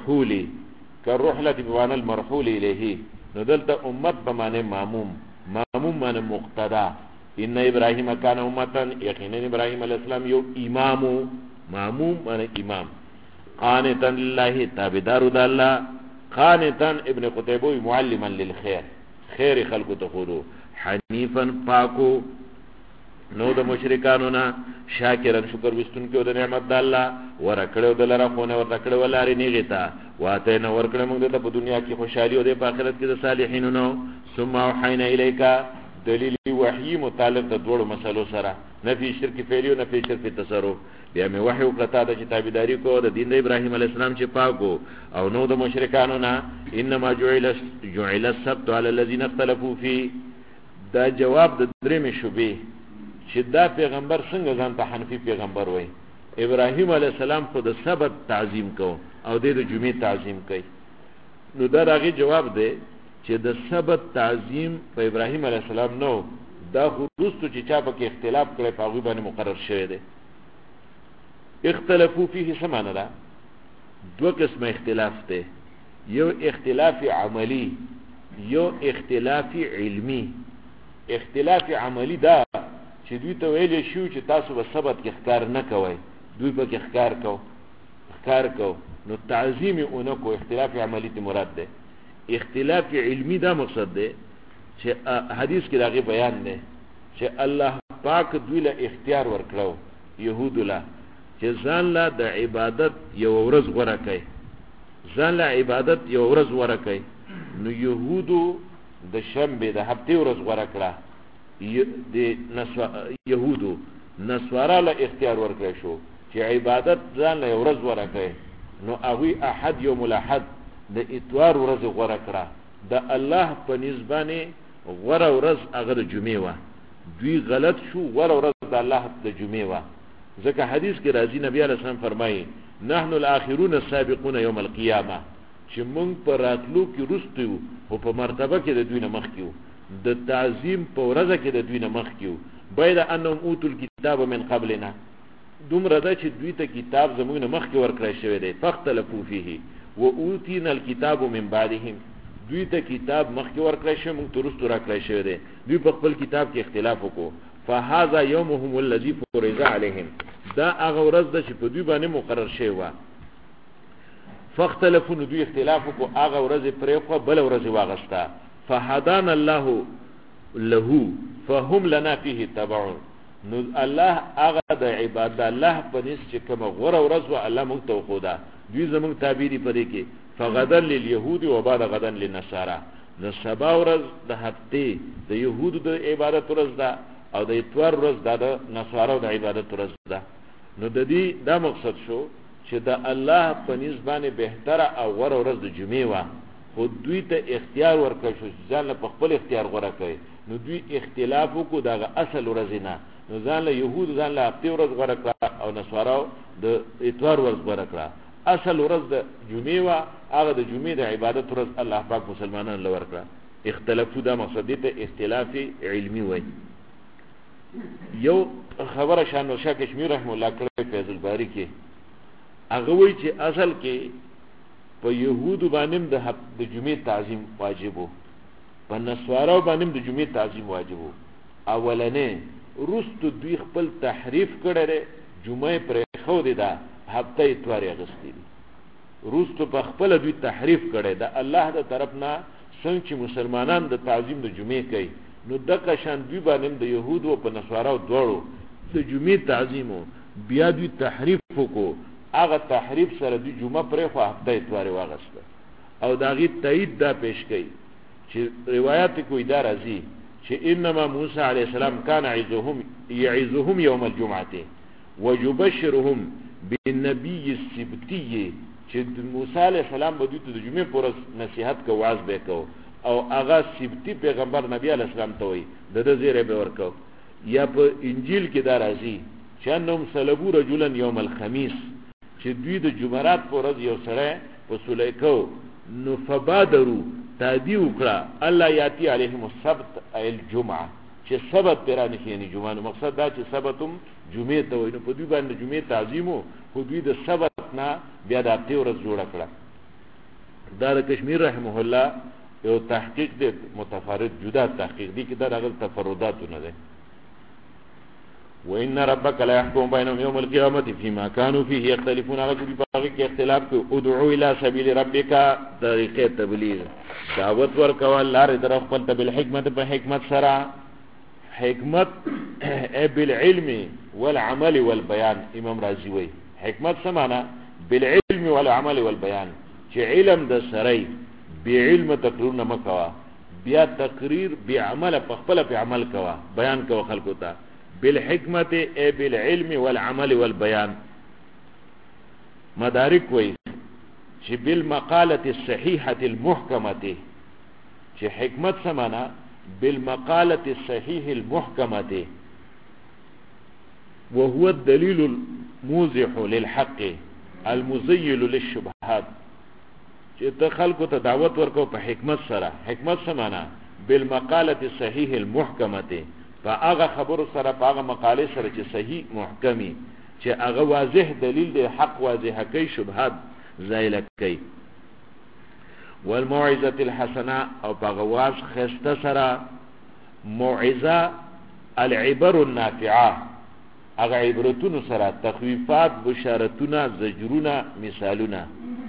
المرحول إليه ندلت أمت بمعنى ماموم معنى مقتدى إن إبراهيم كان أمة يقينا إبراهيم عليه السلام يو إمام ماموم معنى إمام قانتا لله تابدار الله قانتا ابن قتيبة معلما للخير خير خلق تخورو حنيفا پاکو نو د مشرکانو نه شاکرن شکر وستون کې د نعمت د الله ورکړو د لره خونه ورکړو ولاري نیغتا واته نو ورکړو موږ ته په دنیا کې خوشحالي او د آخرت کې د صالحینو نو ثم وحینا الیک دلیل وحی متعلق د دوړو مسلو سره، نفي شرک فعلی او نفي شرک تصرف. بیا مې وحی وکړه د چې تابعداري کو د دین د ابراهیم علیه السلام چې پاکو او نو د مشرکانو نه. انما جعل السبت على الذين اختلفوا فيه. دا جواب د درېمې شوبې چې دا پیغمبر څنګه ځان ته حنفي پیغمبر وای. ابراهیم علیه السلام خو د سبت تعظیم کو او د جمعې تعظیم کوي. نو دا راغی جواب دی چې د سبت تعظیم په ابراهیم علیه السلام نو، دا خو وروستو چې چا پکې اختلاف کړی په هغوی باندې مقرر شوی دی. اختلافو فيه څه معنی ده؟ دوه قسمه اختلاف دی، یو اختلاف عملی، یو اختلاف علمی. اختلاف عملی دا چې دوی ته ویلی شو چې تاسو به سبت کې ښکار نه کوئ، دوی پکې ښکار کو نو تعظیم یې ونه کو. اختلاف عملی ته مراد دی. اختلاف علمی دا مقصد دی چې حدیث کې داغه بیان دی چې الله پاک دوی له اختیار ورکړو يهود له چې ځان له د عبادت یو ورځ غوړه کوي، ځان له عبادت یو ورځ غوړه کوي. نو يهودو د شنبه د هفته ورځ غوړه کړه، د يهودو نسوارا له اختیار ورکړی شو چې عبادت ځان له ورځ غوړه کوي. نو هغوی احد یوم الاحد د اتوار ورځ غوړه کړه. د الله په نسبانه غوړه ورځ هغه د جمعې وه. دوی غلط شو، غوړه ورځ د الله د جمعې وه. ځکه حدیث کې راځي نبی علیه السلام فرمایي نحن الاخرون السابقون یوم القیامه، چې مونږ په راتلو کې وروسته یو خو په مرتبه کې د دوی نه مخکې یو، د تعظیم په ورځه کې د دوی نه مخکې یو. باید انهم اوتوا الکتاب من قبلنا، دومره ده چې دوی ته کتاب زموږ نه مخکې ورکړی شوی دی. فاختلفوا فيه واوتینا الکتاب من بعدهم، دوی ته کتاب مخکې ورکړی شوی، موږ ته وروسته راکړی شوی دی. دوی په خپل کتاب کې اختلاف وکړو. فهذا یومهم الذي فرض عليهم، دا هغه ورځ ده چې په دوی باندې مقرر شوی وه. فاختلفوا، نو دوی اختلاف وکړو، هغه ورځ پرېښوه بله ورځ واغسته. فهدانا الله له فهم لنا فيه تبعون، نو الله هغه د عبادت الله په نس چې کومه غوره ورځ وه الله موږ ته وښوده، دوی زموږ تابع دي په دې کې. فغدا لليهود وبعد غدا للنصارى، نو سبا ورځ د هفتې د یهودو د عبادت ورځ ده او د اتوار ورځ دا د نصارو د عبادت ورځ ده. نو د دې دا مقصد شو چې د الله په نس باندې بهتره او غوره ورځ د جمعې وه، خو دوی ته اختیار ورکړی شو چې ځان له په خپل اختیار غوره کوي. نو دوی اختلاف وکړو د هغه اصل ورځې نه، نو ځان له یهود ځان له هفتې ورځ غوره کړه او نصاراو د اتوار ورځ غوره کړه. اصل ورځ د جمعې وه، هغه د جمعې د عبادت ورځ الله پاک مسلمانانو له ورکړه. اختلافو دا مقصد دی ته اختلاف علمی وای. یو خبره شاه نور شاه کشمیر رحم الله کړی فیض الباری کې، هغه وایي چې اصل کې په یهودو باندې د جمعې تعظیم واجب و، په نصاراو باندې د جمعې تعظیم واجب و. اولنې وروسته دوی خپل تحریف کړی دی، جمعې پرېښودې ده، هفته اتوار یې اخیستې دي. وروسته په خپله دوی تحریف کړی د الله د طرف نه. څنګه چې مسلمانان د تعظیم د جمعې کوي، نو دغه شان دوی باندې د یهودو او په نصاراو دواړو د جمعې تعظیم و. بیا دوی تحریف وکړو، هغه تحریف سره دوی جمعه پرېښوه، هفته اتوار یې واخیسته. او د هغې تایید دا پیش کوي چې روایات کوي دا راځي چې انما موسی علیه السلام کان یعظهم یوم الجمعه ویبشرهم بالنبي السبتي، چې موسی علیه السلام به دوی ته د جمعې په ورځ نصیحت کو، وعظ به کو، او هغه سبتي پیغمبر نبی علیه السلام ته وایي د ده زیری به ورکو. یا په انجیل کې دا راځي چې انهم صلبوا رجلا یوم الخمیس، چې دوی د جمعرات په ورځ یو سړی په سولی کو، نو فبادرو تادی وکړه الله یاتی علیهم السبت ای الجمعه، چې سبت پرې رانشي یعنې جمعه. نو مقصد دا چې سبت هم جمعې ته وایي. نو په دوی باندې جمعې تعظیم و، خو دوی د سبت نه بیا د هفتې ورځ جوړه کړه. دا د کشمیر رحمه الله یو تحقیق دی متفرد جدا تحقیق دی کې دا دغه تفرداتونه دی. وان ربک لا يحكم بينهم يوم القيامه فيما كانوا فيه يختلفون، هغه چې په هغه کې اختلاف کوي. ادعو الى سبيل ربک، طریقې تبلیغ، دعوت ورکول لارې در خپل ته بالحکمت، په حکمت سره. حکمت بالعلم والعمل والبيان. امام رازي وایي حکمت څه معنی؟ بالعلم والعمل والبيان، چې علم د سره بعلم تقریر نه مکوه، بیا تقریر بعمل په خپل په عمل کوا بیان کوا خلکو ته بالحکمت ای بالعلم والعمل والبیان مدارک وای چې بالمقاله الصحیحه المحکمه چې حکمت سمانا بالمقاله الصحیح المحکمه وهو الدليل الموضح للحق المزيل للشبهات چې ته خلکو ته دعوت ورکو په حکمت سره حکمت سمانا بالمقاله الصحیح المحکمه فاغه خبر سره پاغه مقاله سره چې صحیح محکمی چې هغه واضح دلیل دی حق واضح کوي شبهات زایل کوي والموعظه الحسنه او پاغه واز خسته سره موعظه العبر النافعه هغه عبرتونو سره تخویفات بشارتونه زجرونه مثالونه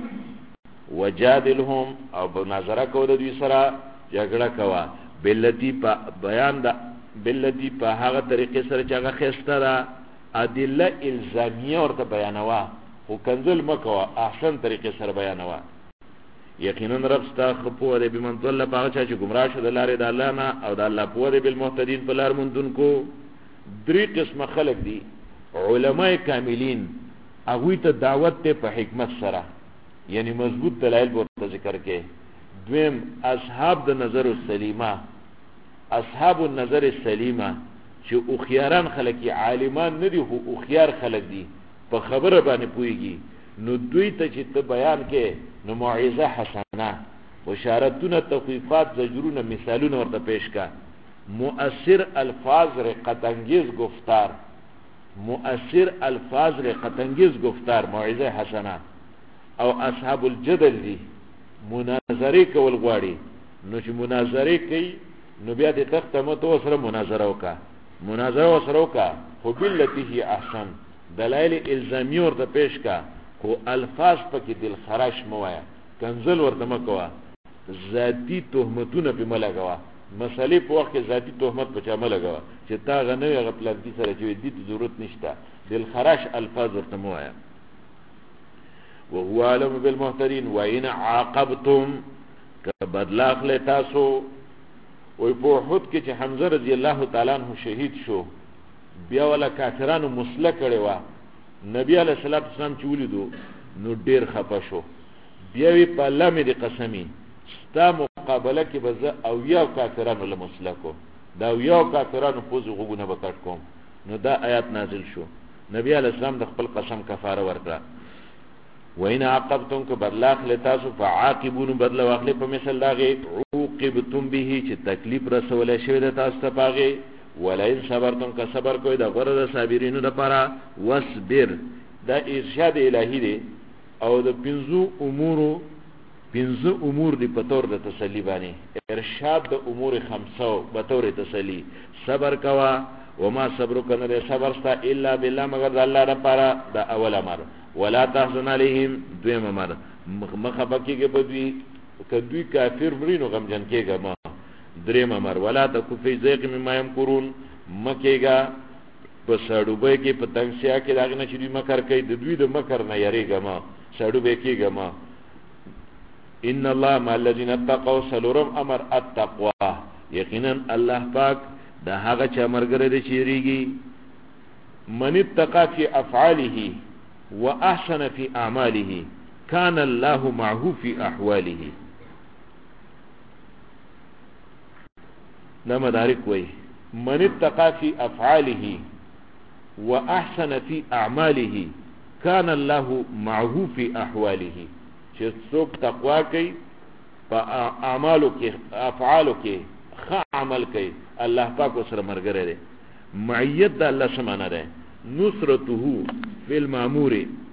وجادلهم او بنظر کو د دوی سره جګړه کوا بلتی په بیان دا بلتی په هغه طریقې سره چې هغه خسته را ادله الزامیه ورته بیانوا خو کنزل مکوا احسن طریقې سره بیانوا یقینا رب ستا خپو دی بمن ضل باغ چې گمراه شو د لارې د الله نه او د الله په دی بالمهتدین په لار مندونکو درې قسم خلق دي علماء کاملین هغه ته دعوت ته په حکمت سره یعنی مضبوط دلایل ورته ذکر کې دویم اصحاب د نظر السلیمه اصحاب النظر السلیمه چې او خياران خلک عالمان نه دي او خيار خلک دي په خبره باندې پويږي نو دوی ته چې ته بیان کې نو موعظه حسنه بشارتونه تخفیفات زجرونه مثالونه ورته پیش کا مؤثر الفاظ رقت انگیز گفتار مؤثر الفاظ رقت انگیز گفتار موعظه حسنه او اصحاب الجدل دي مناظره کول غواړي نو چې مناظره کوي نو بیا د تخت متو سره مناظره وکا خو بالتي هي احسن دلایل الزامی ورته پیش کا خو الفاظ پکې دل خراش موایا کنزل ورته مکوا ذاتی تهمتونه په ملګوا مسلې په وخت کې ذاتی تهمت په چا ملګوا چې تا غنوي غپلان دي سره چې دې ضرورت نشته دل خراش الفاظ ورته موایا وهو علم بالمهتدين وإن عاقبتم كبدلا اخلی تاسو وی په احد کې چې حمزه رضی الله تعالی عنہ شهید شو بیا ولا کافرانو مسله کړي وا نبی علیہ الصلوۃ والسلام چې ولیدو نو ډیر خپه شو بیا وی په الله مې د قسمی ستا مقابله کې بز او یا کافرانو له مسله کو دا یو کافرانو پوز غوګونه بکټ کوم نو دا آیات نازل شو نبی علیہ السلام د خپل قسم کفاره ورکړه وین عاقبتم که بدلا اخلی تاسو فعاقبون بدلا واخلی پا مثل داغی عوقبتم به چه تکلیف رسوله شوی دا تاسو تا پاغی ولئن صبرتم که صبر کوئی دا غره دا صابرینو دا پارا وصبر دا ارشاد الهی دی او دا پنزو امور دی پتور دا تسلی بانی ارشاد دا امور خمسو بطور تسلی صبر کوا وما صبرو کنر صبرستا الا بالله مگر دا اللہ دا پارا دا اول امر ولا تحزن عليهم دویم امر مخبکی کے بدوی کدوی کافر مرینو غمجن کے گا ما دریم امر ولا تکو فی ضیق مما یمکرون مکے گا پس ساڑوبے کے پتنگسیا کے داغنا چی دوی مکر کئی دوی دو مکر نا یری گا ما ساڑوبے کے گا ما ان اللہ ما الذین اتقوا سلورم امر التقوا یقینا اللہ پاک دا حاغا چا مرگر دے چیریگی من اتقا فی افعاله واحسن في اعماله كان الله معه في احواله دا مدارک وی من اتقى في افعاله واحسن في اعماله كان الله معه في احواله چې څوک تقوا کوي په اعمالو کې افعالو کې ښه عمل کوي الله پاک سره مرګره دی معیت د الله سمانه ده نصرته فی المامور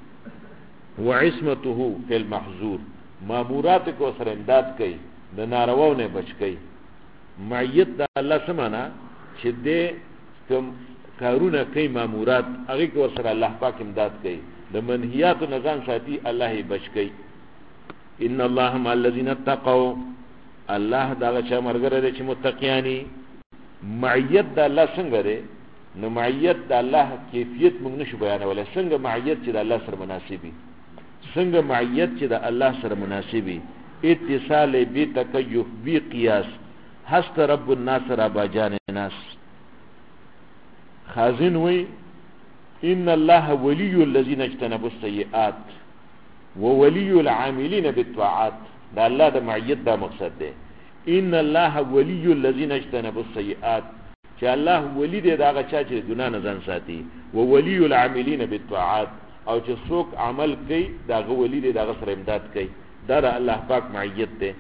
وعصمته فی المحظور مامورات کو سره امداد کوي د نارواو نه بچ کوي معیت د الله سمانا چې دې کوم کارونه کوي مامورات هغه کو سره الله پاک امداد کوي د منهیات نه ځان ساتي الله بچ کوي ان الله مع الذين اتقوا الله دا چې مرګره دي چې متقیانی معیت د الله څنګه ده نو معیت د الله کیفیت موږ نشو بیانولای څنګه معیت چې د الله سره مناسبي څنګه معیت چې د الله سره مناسبي اتصال به تکیف بی قیاس هست رب الناس رب جان الناس. خازن وی ان الله ولي الذين اجتنبوا السيئات وولي العاملين بالطاعات. دا الله د معیت دا مقصد ده. ان الله ولي الذين اجتنبوا السيئات، چې الله ولی دی دا هغه چا چې ګناه نه ځان ساتي. وولي العاملين بالطاعات، او چې څوک عمل کوي دا هغه ولی دی، دا هغه سره امداد کوي. دا د الله پاک معیت ده.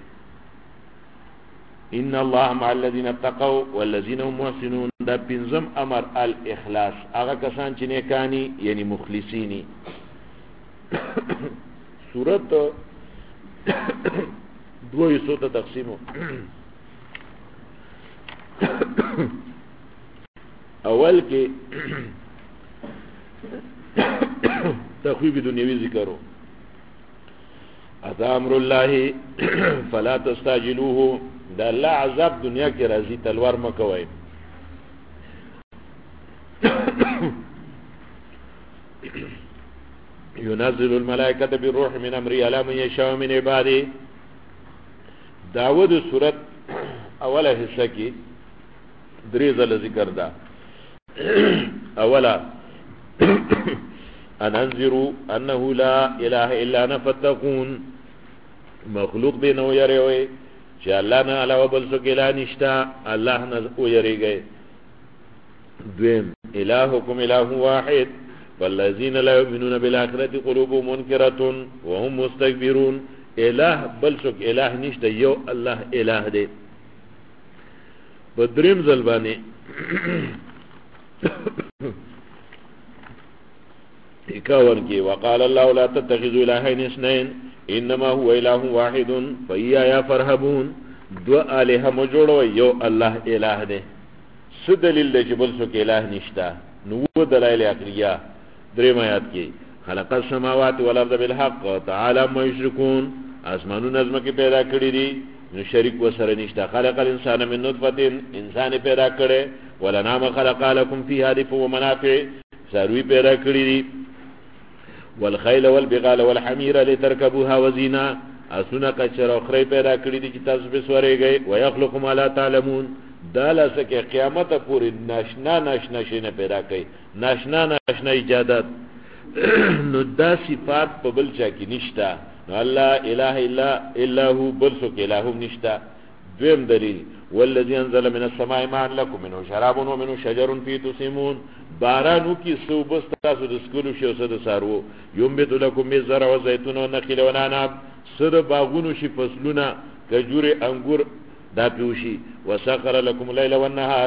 ان الله مع الذين اتقوا والذين هم محسنون. دا پنځم امر الاخلاص. هغه کسان چې نیکانی یعنی مخلصینی. سورت دو حصوں ته تقسیمو. اول کې تخویب دنیوی ذکرو. اذا امر الله فلا تستعجلوه. دا الله عذاب دنیا کې راځي، تلوار مکوئ. ينزل الملائكة بالروح من امره على من يشاء من عباده. داود سورت اوله حصہ کی درې ځله ذکر ده. اولا ان انذروا انه لا اله الا انا فاتقون. مخلوق دی نو یریوي چې الله نه علاوه بل څوک اله نشته، الله نه ویریږي. دویم الهکم اله واحد والذین لا یؤمنون بالآخرة قلوبهم منکرة وهم مستكبرون. اله بل څوک اله نشته، یو الله اله دی. په دریم ځل باندې اکاون کې وقال الله لا تتخذوا الهين اثنين انما هو اله واحد فإياي فارهبون. دو الها مو جوړوي، یو الله اله دی. څه دلیل دی چې بل څوک اله نشته؟ نو دلایل عقلیه. دریم آیات کې خلق السماوات والارض بالحق تعالی ما یشركون. اسمانونه ازمکه پیدا کړی دي، نو شریک وسره نشته. خلق الانسان من نطفه، انسان پیدا کړي. ولنعم خلق لكم فيها دفء ومنافع، ساروی پیدا کړی دي. والخيل والبغال والحمير لتركبوها وزينه، اسونه کچر او خری پیدا کړی دي چې تاسو به سورېږئ. ويخلق ما لا تعلمون. دا لسکه قیامت پورې ناشنا شینه پیدا کوي، ناشنا ایجادات. نو دا صفات په بل چا کې نشته. نو الله اله الا هو، بل څوک اله نشته. دویم دلیل والذي انزل من السماء ماء لكم منه شراب ومنه شجر فيه تسيمون. بارانو کی سو بس تاسو د سکولو شو سره سارو. ينبت لكم من الزرع والزيتون والنخيل والعنب. سره باغونو شي فصلونه کجوره انګور دا پیوشي. وسخر لكم الليل والنهار.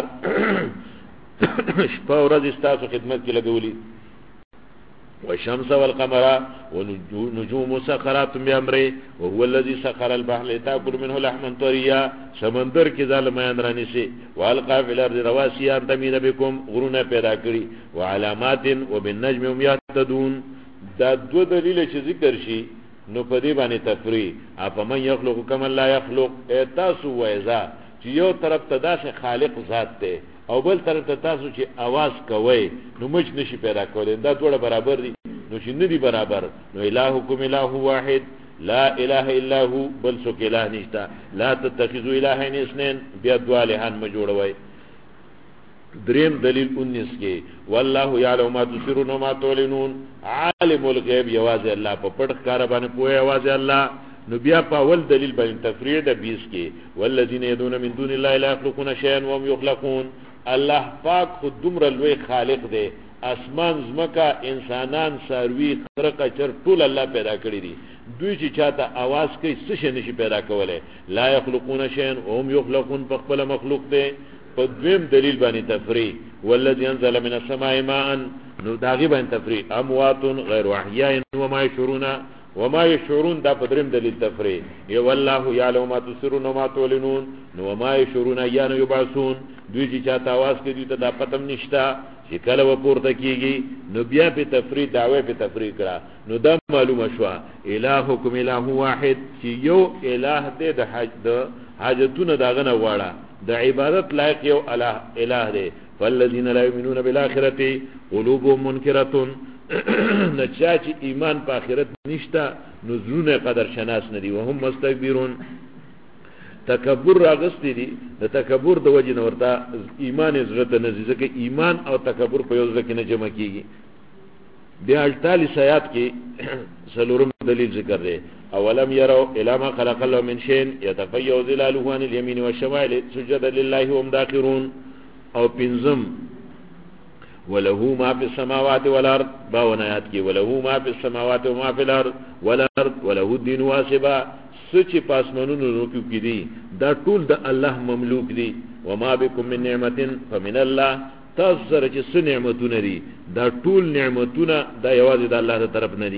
شپه ورځ تاسو خدمت کې لګولي. والشمس والقمر ونجوم مسخرات بأمره وهو الذي سخر البحر لتأكل منه لحما طريا. سمندر کې ظالمان رانیسي. والقى في الارض رواسي ان تميد بكم. غرونه پیدا کړی. وعلامات وبالنجم هم يهتدون. دا دو دلیل چې ذکر شي نو په دې باندې تفریع. افمن يخلق كما لا يخلق. تاسو وایزا چې یو طرف ته داسې خالق ذات ته او بل طرف ته تاسو چې आवाज کوي نو مچ نشي پیدا کولای. دا ټول برابر دي؟ نو چې نه دي برابر. نو الهکم اله واحد لا اله الا هو، بل څوک اله نشته. لا تتخذوا الهين اثنين، بیا دوه الهان ما جوړوي. دریم دلیل 19 کې والله يعلم ما تسرون وما تعلنون. عالم الغیب یوازې الله، په پټ کار باندې پوهه یوازې الله. نو بیا په اول دلیل باندې تفریع د 20 کې والذین يدعون من دون الله لا يخلقون شيئا وهم يخلقون. الله پاک خود دومره لوی خالق دی. اسمان زمکا انسانان ساروی خرقه چر ټول الله پیدا کړی دي. دوی چې چاته आवाज کوي څه شي نشي پیدا کولای. لا يخلقون شيئا وهم يخلقون. په خپل مخلوق دی. په دویم دلیل باندې تفریع والذي انزل من السماء ماء. نو داغي باندې تفریع اموات غیر احیاء وما يشعرون. وما يشعرون دا په دریم دلیل تفریع. ی والله يعلم ما تسرون وما تعلنون. نو وما يشعرون ايان يبعثون. دوی چې چاته आवाज کوي ته دا پتم نشتا چې کله وپورته کیږي. نو بیا په تفریع دعوی په تفریع کړه. نو دا معلومه شو الهکم اله واحد، چې یو اله دې د حاجتونه داغه نه واړه، د عبادت لایق یو اله دی. فالذین لا یؤمنون بالآخرة قلوبهم منکرة. نچا چې ایمان په آخرت نشته نو زړونه قدر شناس ندي. وهم مستكبرون. تکبر راغستی دي د تکبر د وجه نه ورته ایمان عزت نه ځکه ایمان او تکبر په یو ځای کې نه جمع کیږي. بیا 48 آیات کې سلورم دلیل ذکر دی اولم يروا الى ما خلق الله من شيء يتفيأ ظلاله عن اليمين والشمال سجدا لله وهم داخرون. او پنځم وله ما في السماوات والارض 52 آیات کې وله ما في السماوات وما في الارض والارض وله الدين واسبا سچ پاسمنونو روکو کې دي دا ټول د الله مملوک دي. وما بكم من نعمت فمن الله تاسو سره چې څه نعمتونه دي دا ټول نعمتونه دا یوازې د الله تر طرف نه دي.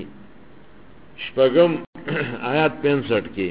شپږم آیات 65 کې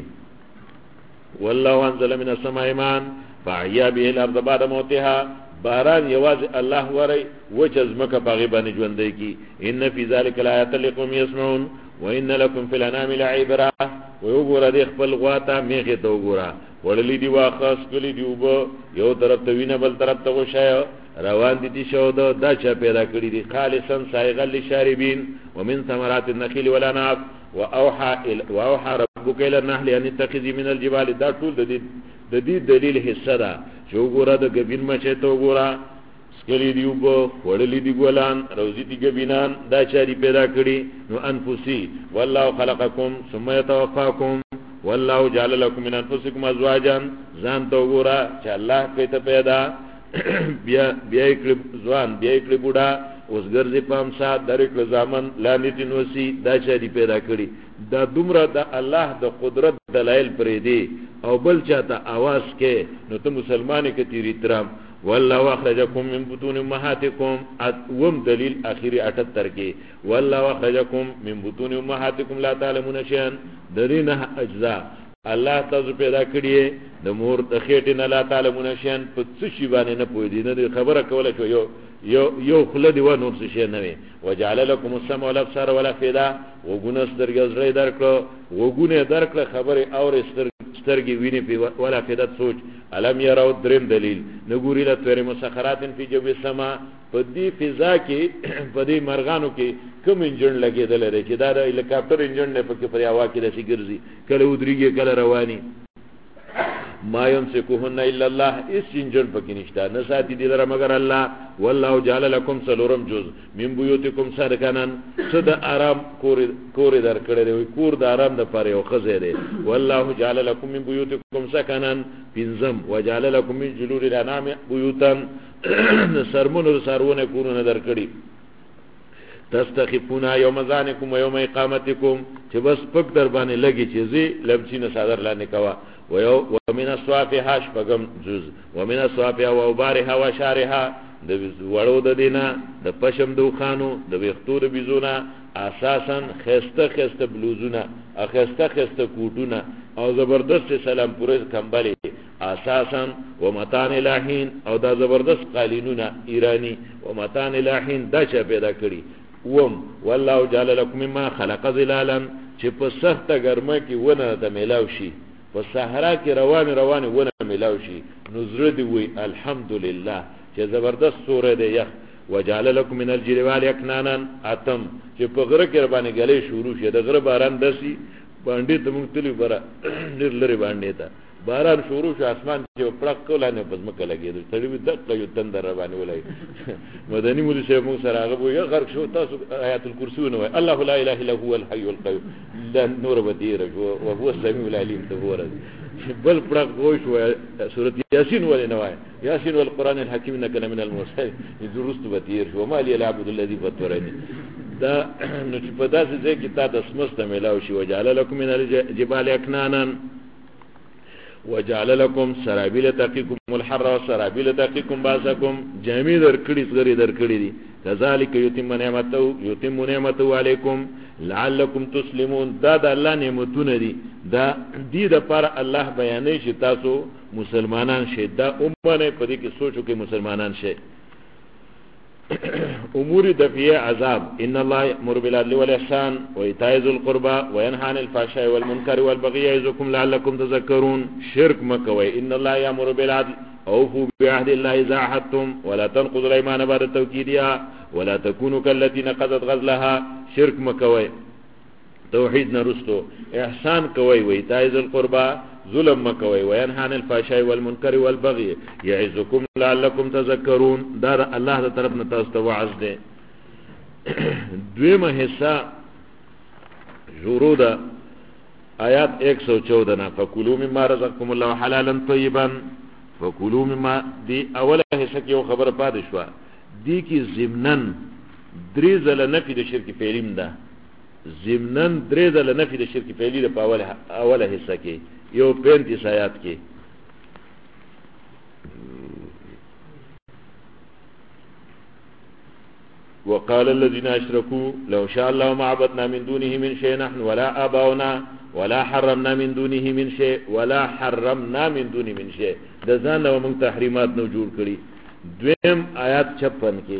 والله انزل من السماء ماء فاحيا به الارض بعد موتها باران یوازې الله وری وجه زمکه باغې باندې ژوندې کی. ان فی ذلک الایات لقوم یسمعون وان لكم في الانام لعبرة. وګوره د خپل غواته میخه ته وګوره وړلې دی واخص کلی دی وب یو طرف ته وینه بل طرف ته وشای روان دي شو دا چا پیدا کړی دي خالصا سائغا للشاربین ومن ثمرات النخيل والعناب واوحى ربك الى النحل ان تتخذي من الجبال. دا ټول د دې دلیل حصہ ده چې وګوره د غبین مچه ته وګوره سکلی دی وب وړلې دی ګولان روزي دی غبینان دا چا دی پیدا کړی نو انفسي والله خلقکم ثم يتوفاکم والله جعل لكم من انفسكم ازواجا. ځان ته وګوره چې الله کوي ته پیدا بیا کړ ځوان بیا کړ بوډا اوس ګرځي پامسا درې کړ ځامن لاندې تنوسی دا چې دی پیدا کړی. دا دومره د الله د قدرت دلایل پرې دی او بل چاته आवाज کې نو ته مسلمانې کې تیری ترام. والله اخرجکم من بطون امهاتکم وم دلیل اخیری 78 کې والله اخرجکم من بطون امهاتکم لا تعلمون شيئا. درینه اجزاء الله تاسو پیدا کړی د مور د خېټې نه لا تعلمون شيئا په څه شی باندې نه پوي دي نه خبره کوله شو یو خلدي و نور څه شي نه وي. وجعل لكم السمع والابصار والافئده. وګونه سترګې درکړه وګونه درکړه خبره اور سترګې ویني په ولا فدت سوچ. علم يروا دریم دلیل نګوري له تور مسخرات فی جو السما په دې فضا کې په دې مرغانو کې کوم انجن لګیدل لري چې دا د هلیکاپټر انجن نه پکې پر هوا کې داسې ګرځي کله ودریږي کله رواني. ما يمسكهن الا الله. اس انجن پکې نشته نه ساتي دي لره مگر الله. والله جعل لكم سلورم جز من بيوتكم سكنا. صد آرام کور در کړی دی کور د آرام د پاره یو خزه دی. والله جعل لكم من بيوتكم سكنا. پنځم وجعل لكم من جلود الانعام بيوتا. سرمون سارونه کورونه در کړی. تستخفون يوم ذانكم ويوم اقامتكم چې بس پک در باندې لګي چې زی لمچینه صدر لاندې کوا. ومن الصوافها شپغم جز ومن الصوافها وبارها وشارها. د وړو د دینه د پشم د خانو د وختو د بيزونه اساسا خسته بلوزونه خسته کوټونه او زبردست سلام پوره کمبلي اساسا ومتان الہین او دا زبردست قالینونه ایرانی ومتان الہین دا چا پیدا کړی. والله جعل لكم مما خلق ظلالا. چې په سخته ګرمه کې ونه د میلاو شي په صحرا کې روان ونه میلاو شي نظر دی وی الحمدلله چې زبردست سوره دی یخ. وجعل لكم من الجبال اكنانا. اتم چې په غره کې باندې غلې شروع شه د غره باران دسي باندې ته مختلف برا نیر لري باندې تا باران شروع شو اسمان چې پړق کولانه پزمکه لګیدل تړي وي دغه یو تندر باندې ولای. مدني مولوی صاحب مو سره هغه وي غرق شو تاسو آیات الکرسی نو الله لا اله الا هو الحي القيوم لا نور بدیر او هو السميع العليم تبارك. بل پړق وای شو سوره یاسین ولې نه وای یاسین والقران الحکیم انک لمن المرسلین درست بدیر شو ما لي العبد الذي فطرني. دا نو چې په داسې ځای کې تا د سمسته ملاو شي. وجعل لكم من الجبال اكنانا وجعل لكم سرابيل تقيكم الحر وسرابيل تقيكم باسكم. جامع درکړي صغری درکړي دي. كذلك يتم نعمته عليكم لعلكم تسلمون. دا د الله نعمتونه دي دا دې د پر الله بیانې چې تاسو مسلمانان شئ. دا امونه په دې کې سوچو کې مسلمانان شئ. امور دفعه عذاب. ان الله يأمر بالعدل والاحسان وايتاء ذي القربى وينهى عن الفحشاء والمنكر والبغي يعظكم لعلكم تذكرون. شرك مکوي. ان الله يأمر بالعدل اوفوا بعهد الله اذا عهدتم ولا تنقضوا الايمان بعد توكيدها ولا تكونوا كالتي نقضت غزلها. شرك مکوي. توحید نرستو احسان کوي. وايتاء ذي القربى ظلم مکوي وینها عن الفحشاء والمنکر والبغي يعظكم لعلكم تذكرون دا الله تعالی طرف نه تاسو ته وعظ ده. دویمه حصہ شروع ده آیات 114 نه فکلوا مما رزقكم الله حلالا طيبا. فکلوا مما دی اوله حصہ کې یو خبر پاتې شو دی کی ضمنن درې ځله نفي د شرک فعلیم ده ضمنن درې ځله نفي د شرک فعلی ده په اوله حصہ کې یو 35 آیات کې وقال الذين اشركوا لو شاء الله ما عبدنا من دونه من شيء نحن ولا آباؤنا ولا حرمنا من دونه من شيء ولا حرمنا من دونه من شيء د ځان له موږ تحریمات نو جوړ کړی. دویم آیات 56 کې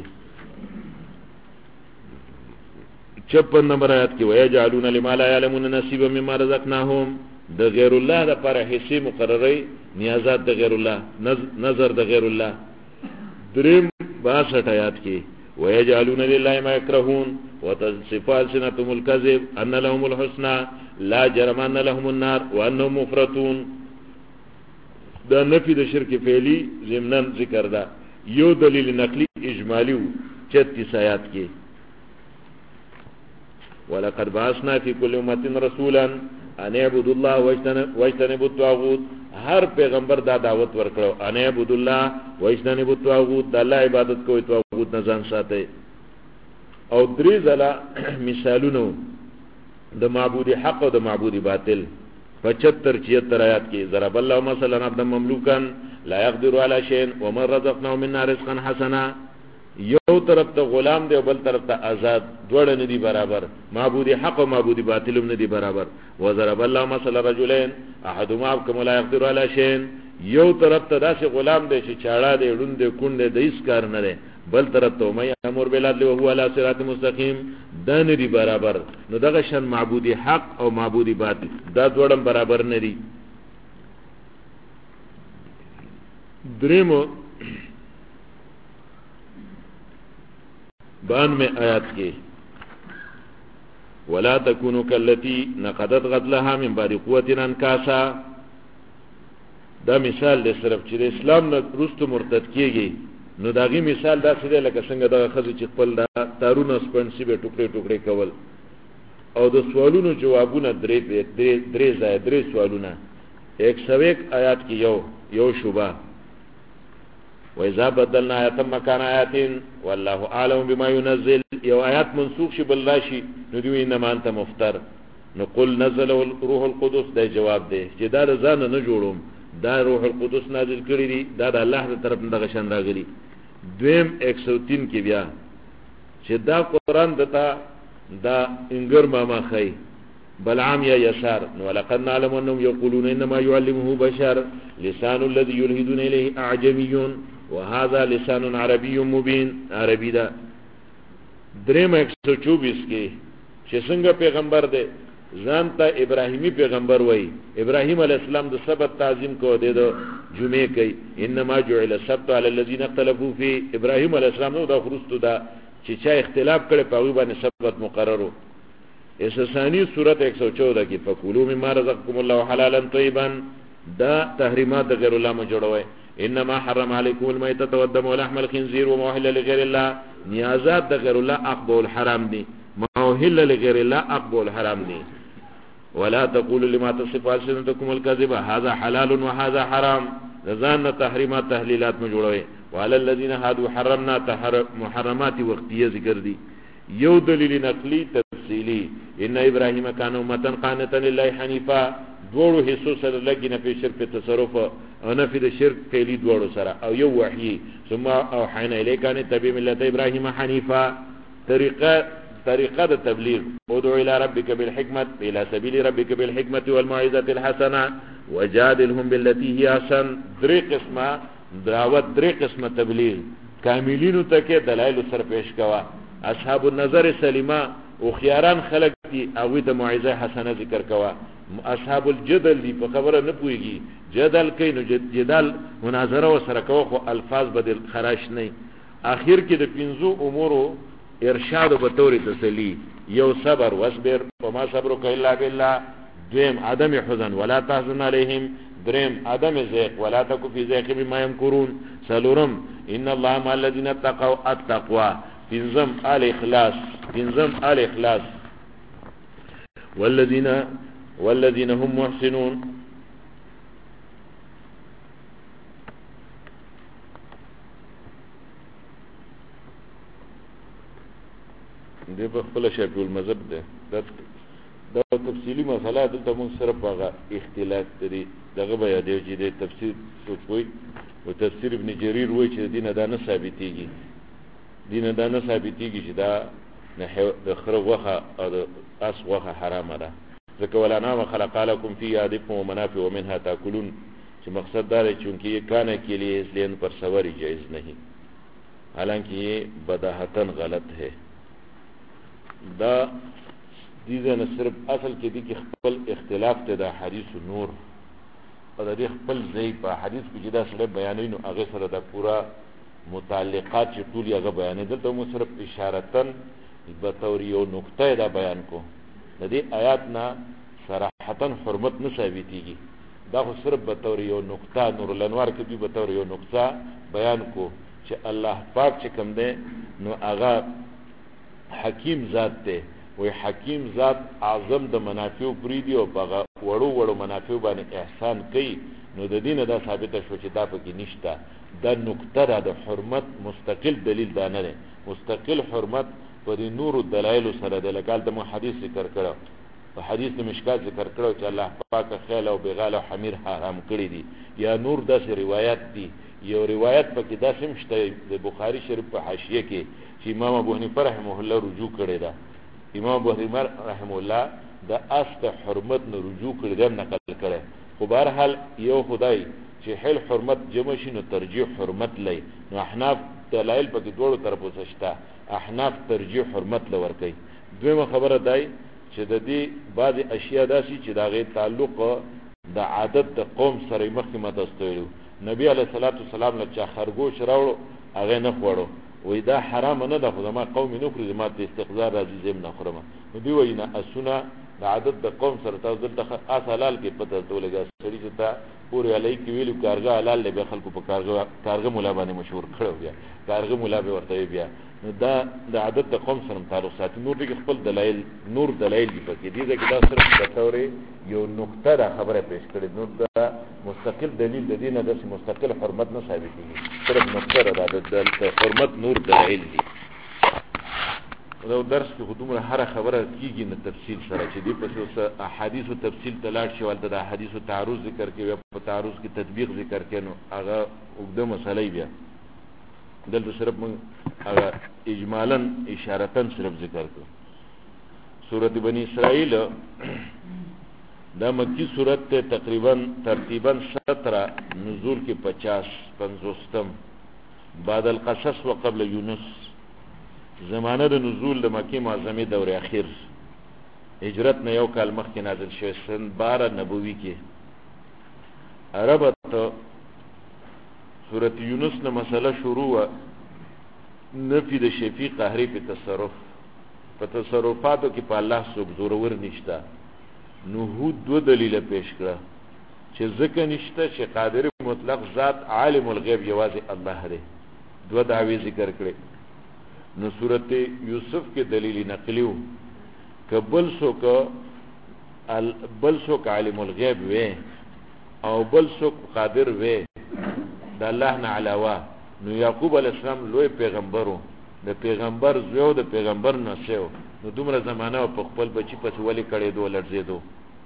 56 نمبر آیات کې ويجعلون لما لا يعلمون نصيبا مما رزقناهم د غیر الله د پر حصے مقرری نیازات د غیر الله نظر د غیر الله. دریم 62 آیات کې ويجعلون لله ما يكرهون وتصف ألسنتهم الكذب أن لهم الحسنى لا جرم أن لهم النار وأنهم مفرطون. دا نفي د شرک فعلی ضمنن ذکر دا یو دلیل نقلی اجمالی 36 آیات کې ولقد بعثنا في كل أمة رسولا أن اعبدوا الله واجتنبوا الطاغوت. هر پیغمبر دا دعوت ورکړو ان اعبدوا الله واجتنبوا الطاغوت د الله عبادت کوئ طاغوت نه ځان ساتئ. او درې ځله مثالونو د معبود حق او د معبود باطل 75-76 آیات کې ضرب الله مثلا عبدا مملوکا لا يقدر على شيء ومن رزقناه منا رزقا حسنا. یو طرف ته غلام دی او بل طرف ته آزاد دوړ نه دی برابر معبود حق او معبود باطل نه دی برابر. وضرب الله مثلا رجلين احدهما كما لا يقدر على شيء یو طرف ته داسې غلام دی چې چاړه دی ړوند دی کون دی د هیڅ کار نه دی بل طرف ته مې امر بالعدل او هو على صراط مستقيم دا نه دی برابر. نو دغه شان معبود حق او معبود باطل دا دوړم برابر نه دي. دریمو 92 آیات کې ولا تكونوا كالتي نقضت غزلها من بعد قوة انكاسا. دا مثال دی صرف چې د اسلام نه وروسته مرتد کیږي نو داغي مثال دا څه دی لکه څنګه دغه خزي چې خپل دا تارونه سپنسي به ټوکړي ټوکړي کول او د سوالونو جوابونه درې سوالونه 101 آیات کې یو شوبه وإذا بدلنا آيات مكان آيات والله أعلم بما ينزل. یو آیات منسوخ شي بل راشي نو دوی انما انت مفتر. نقول نزل روح القدس دا جواب دی چې دا ځان نه جوړوم دا روح القدس نازل کړی دی دا د الله تر طرف نه دغه شان راغلی. دویم 103 کې بیا چې دا قرآن دتا دا انګر ماما خی بلعام یا یسار نو ولقد نعلم انهم يقولون انما يعلمه بشر لسان الذي يلهدون اليه اعجمي وهذا لسان عربي مبين. عربي دا. دریم 124 کې چې څنګه پیغمبر دی ځان ته ابراهیمی پیغمبر وای ابراهیم علی السلام د سبت تعظیم کو دی د جمعې کوي انما جعل السبت على الذين اختلفوا فيه. ابراهیم علی السلام نو دا خرستو دا چې چا اختلاف کړي په وی باندې سبت مقررو. اساسانی سورۃ 114 کې فکلوا مما رزقكم الله حلالا طيبا دا تحریمات د غیر الله ما جوړوي. انما حرم عليكم الميتة والدم ولحم الخنزير وما أهل لغير الله. نیازات د غیر الله اقبل حرام دي ما أهل لغير الله اقبل حرام دي. ولا تقولوا لما تصف ألسنتكم الكذب هذا حلال وهذا حرام. ځان تحریمات تحلیلات ما جوړوي. وعلى الذين هادوا حرمنا محرمات وقتيه ذکر دي. یو دلیل نقلی تفصیلی ان ابراهیم کان امه قانتا لله حنیفا دوړو حصو سره لګی نه په شرک تصرف او نه په شرک فعلی دوړو سره او یو وحی ثم اوحینا الیک ان تبع ملت ابراهیم حنیفا. طریقه د تبلیغ ادعو الى ربك بالحکمت الى سبیل ربك بالحکمت والموعظه الحسنه وجادلهم بالتي هي احسن. درې قسمه دعوت درې قسمه تبلیغ کاملینو ته کې دلایل سره پیش کوا. اصحاب النظر سلیمه او خياران خلق دي او د موعظه حسنه ذکر کوا. اصحاب الجدل دي په خبره نه پويږي جدل کوي نو جدال مناظره وسره کوي خو الفاظ بدل خراش نه. اخر کې د پنځو امورو ارشاد به تور تسلی یو صبر واصبر وما صبرك الا بالله دویم عدم حزن ولا تحزن علیهم، دریم عدم ضیق ولا تک فی ضیق مما یمکرون، څلورم ان الله مع الذین اتقوا التقوا، پنځم الاخلاص والذین هم محسنون. دې په خپل شفیع المذهب ده دا تفصیلی مسله دلته موږ صرف هغه اختلاف لري دغه بیا دی چې د تفسیر څوک وایي او تفسیر ابن جریر وایي چې دینه دا نه ثابتېږي چې دا د خره غوښه او د اس غوښه حرامه ده، ځکه والانعام خلق لکم فیها دفء ومنافع ومنها تاکلون، چې مقصد دا دی چونکہ یہ کھانے کے لیے اس لیے ان پر سواری جائز نہیں، حالانکہ یہ بداحتن غلط ہے. دا دیزه نه صرف اصل کې دی کې خپل اختلاف ته د حدیث نور او د خپل ځای په حدیث کې چې دا سره بیانوي نو هغه سره د پورا متعلقات چې ټول هغه بیانې دلته مو صرف اشارتن به تور یو نقطه دا بیان کو، د دې آیات نه صراحتن حرمت نه ثابتېږي، دا خو صرف به تور یو نقطه نور الانوار کې به تور یو نقطه بیان کو چې الله پاک چې کوم دی نو هغه حکیم ذات دی، وی حکیم ذات اعظم د منافع پریدي او په وړو منافع باندې احسان کوي، نو د دینه دا ثابته شو چې دا پکې نشته، دا نقطه د حرمت مستقل دلیل دا نه دی، مستقل حرمت په دې نور دلایل سره د لکال د حدیث ذکر کړو، په حدیث د مشکات ذکر کړو چې الله پاک خیل او بغال او حمیر حرام کړی دي، یا نور داسې روایت دي، یو روایت پکې داسې مشته د بخاری شریف په حاشیه کې چې امام ابو حنیفه رحمه الله رجوع کړی دا، امام ابو حنیفه رحمه الله د است حرمت نه رجوع کړی دا نقل کړي، خو بهر حال یو خدای چې حل حرمت جمع شي نو ترجیح حرمت لای، نو احناف دلایل پکې دوړو طرفو شته، احناف ترجیح حرمت لور کوي. دویمه خبره دای چې د دې بعض اشیاء داسي چې دا غي تعلق د عادت د قوم سره مخکې متستوي، نبی علیه الصلاۃ والسلام له چا خرګوش راوړو هغه نه خوړو، وې دا حرام نه ده، خو ما قوم نه خوري، ما ته استقذار راځي زم نه خورم، نو دی وینا اسونه د عادت د قوم سره تاسو دلته حلال کې پته تولګا سړي چې تا پورې علی کې ویلو کارګه حلال له خلکو په کارګه مولا باندې مشهور کړو، بیا کارګه مولا به ورته بیا نو دا د عادت د قوم سره تعلق ساتي، نور دې خپل دلایل نور دلایل دي پکې دي چې دا صرف د تورې یو نقطه دا خبره پیش کړي، نو دا مستقل دلیل د دینه د مستقل حرمت نه ثابتېږي، صرف نقطه د حرمت نور دلایل دي. دا درس کې خودمره هر خبره کیږي نه تفصیل سره چې دی په څه احادیث او تفصیل تلاش شو، ولته د احادیث او تعارض ذکر کې په تعارض کې تطبیق ذکر کې نو هغه وګړه مسلې بیا دلته صرف موږ هغه اجمالاً اشارتن صرف ذکر کړو. سورۃ بنی اسرائیل دا مکی سورۃ ته تقریبا ترتیبا 17 نزول کې 50 بعد القصص وقبل یونس، زمانه د نزول د مکی معظمه دور اخیر، هجرت نه یو کال مخکې نازل شوی، سن 12 نبوي کې. عربت سورۃ یونس نه مسله شروع و نفی د شفیع قهری په تصرفاتو کې په الله څوک زورور نشته، نو دو دلیل پیش کړه چې ځکه نشته چې قادر مطلق ذات عالم الغیب یوازې الله دی، دو دعوی ذکر کړي. نو سورۃ یوسف کې دلیل نقلیو که بل څوک عالم الغیب وې او بل څوک قادر وې د الله نه علاوه، نو یعقوب علیه السلام لوی پیغمبرو، د پیغمبر زوی د پیغمبر نسو، نو دومره زمانہ په خپل بچی په ولې کړي دو لړزیدو.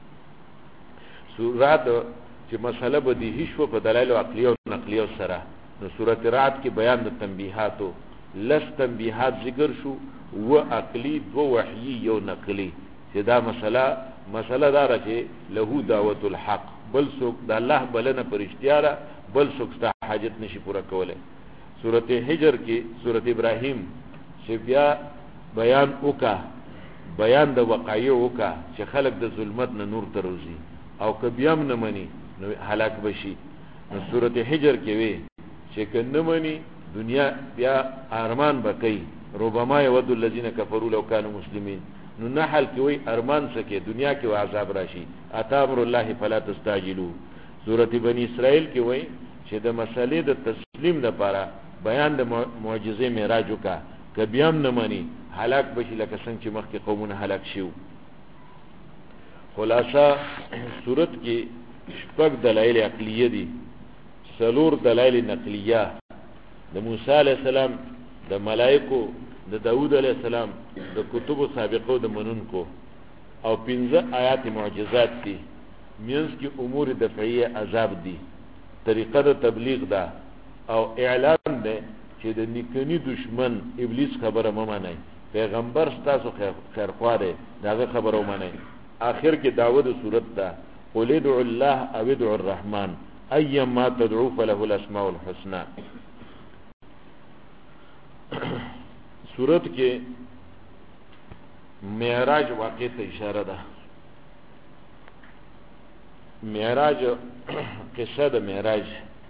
سورۃ چې مسله بدیهی شو په دلایل عقلی او نقلی سره، نو سورۃ رعد کې بیان د تنبیحاتو لس تنبیحات ذکر شو، و عقلی دو وحیی یو نقلی، چې دا مسله دار چې له دعوت الحق، بل څوک د الله بلنه پرشتیاره، بل څوک ست حاجت نشي پورا کوله. سورۃ حجر کې سورۃ ابراهیم چې بیا بیان وکا، بیان د وقایع وکا چې خلق د ظلمت نه نور ته روزي او کبیام نه مني نو هلاک بشي. نو سورۃ حجر کې وی چې کنه مني دنیا بیا ارمان بکئی، ربما یود الذین کفروا لو کانوا مسلمین، نو نحل کې وای ارمان سکه دنیا کې عذاب راشي اتامر الله فلا تستعجلوا. سورۃ بنی اسرائیل کې وای چې د مسلې د تسلیم لپاره بیان د معجزې معراج وکا کبيام نه مانی هلاک بشي لکه څنګه چې مخکې قومونه هلاک شو. خلاصہ سورۃ کې شپږ دلایل عقلیه دي، څلور دلایل نقلیه د موسی علیہ السلام، د ملائکو، د داوود علیہ السلام، د کتب سابقو د منونکو، او 15 آیات معجزات دي. مینس کې امور دفعیه عذاب دي، طریقه د تبلیغ ده او اعلان ده چې د نیکنی دشمن ابلیس خبره ممنه، پیغمبر ستاسو خیرخوا ده داغه خبره ومنه. آخر کې دعوت صورت ده قل ادعوا الله او ادعوا الرحمن ايما تدعوا فله الاسماء الحسنى. صورت کې معراج واقع ته اشاره ده. معراج قصه د معراج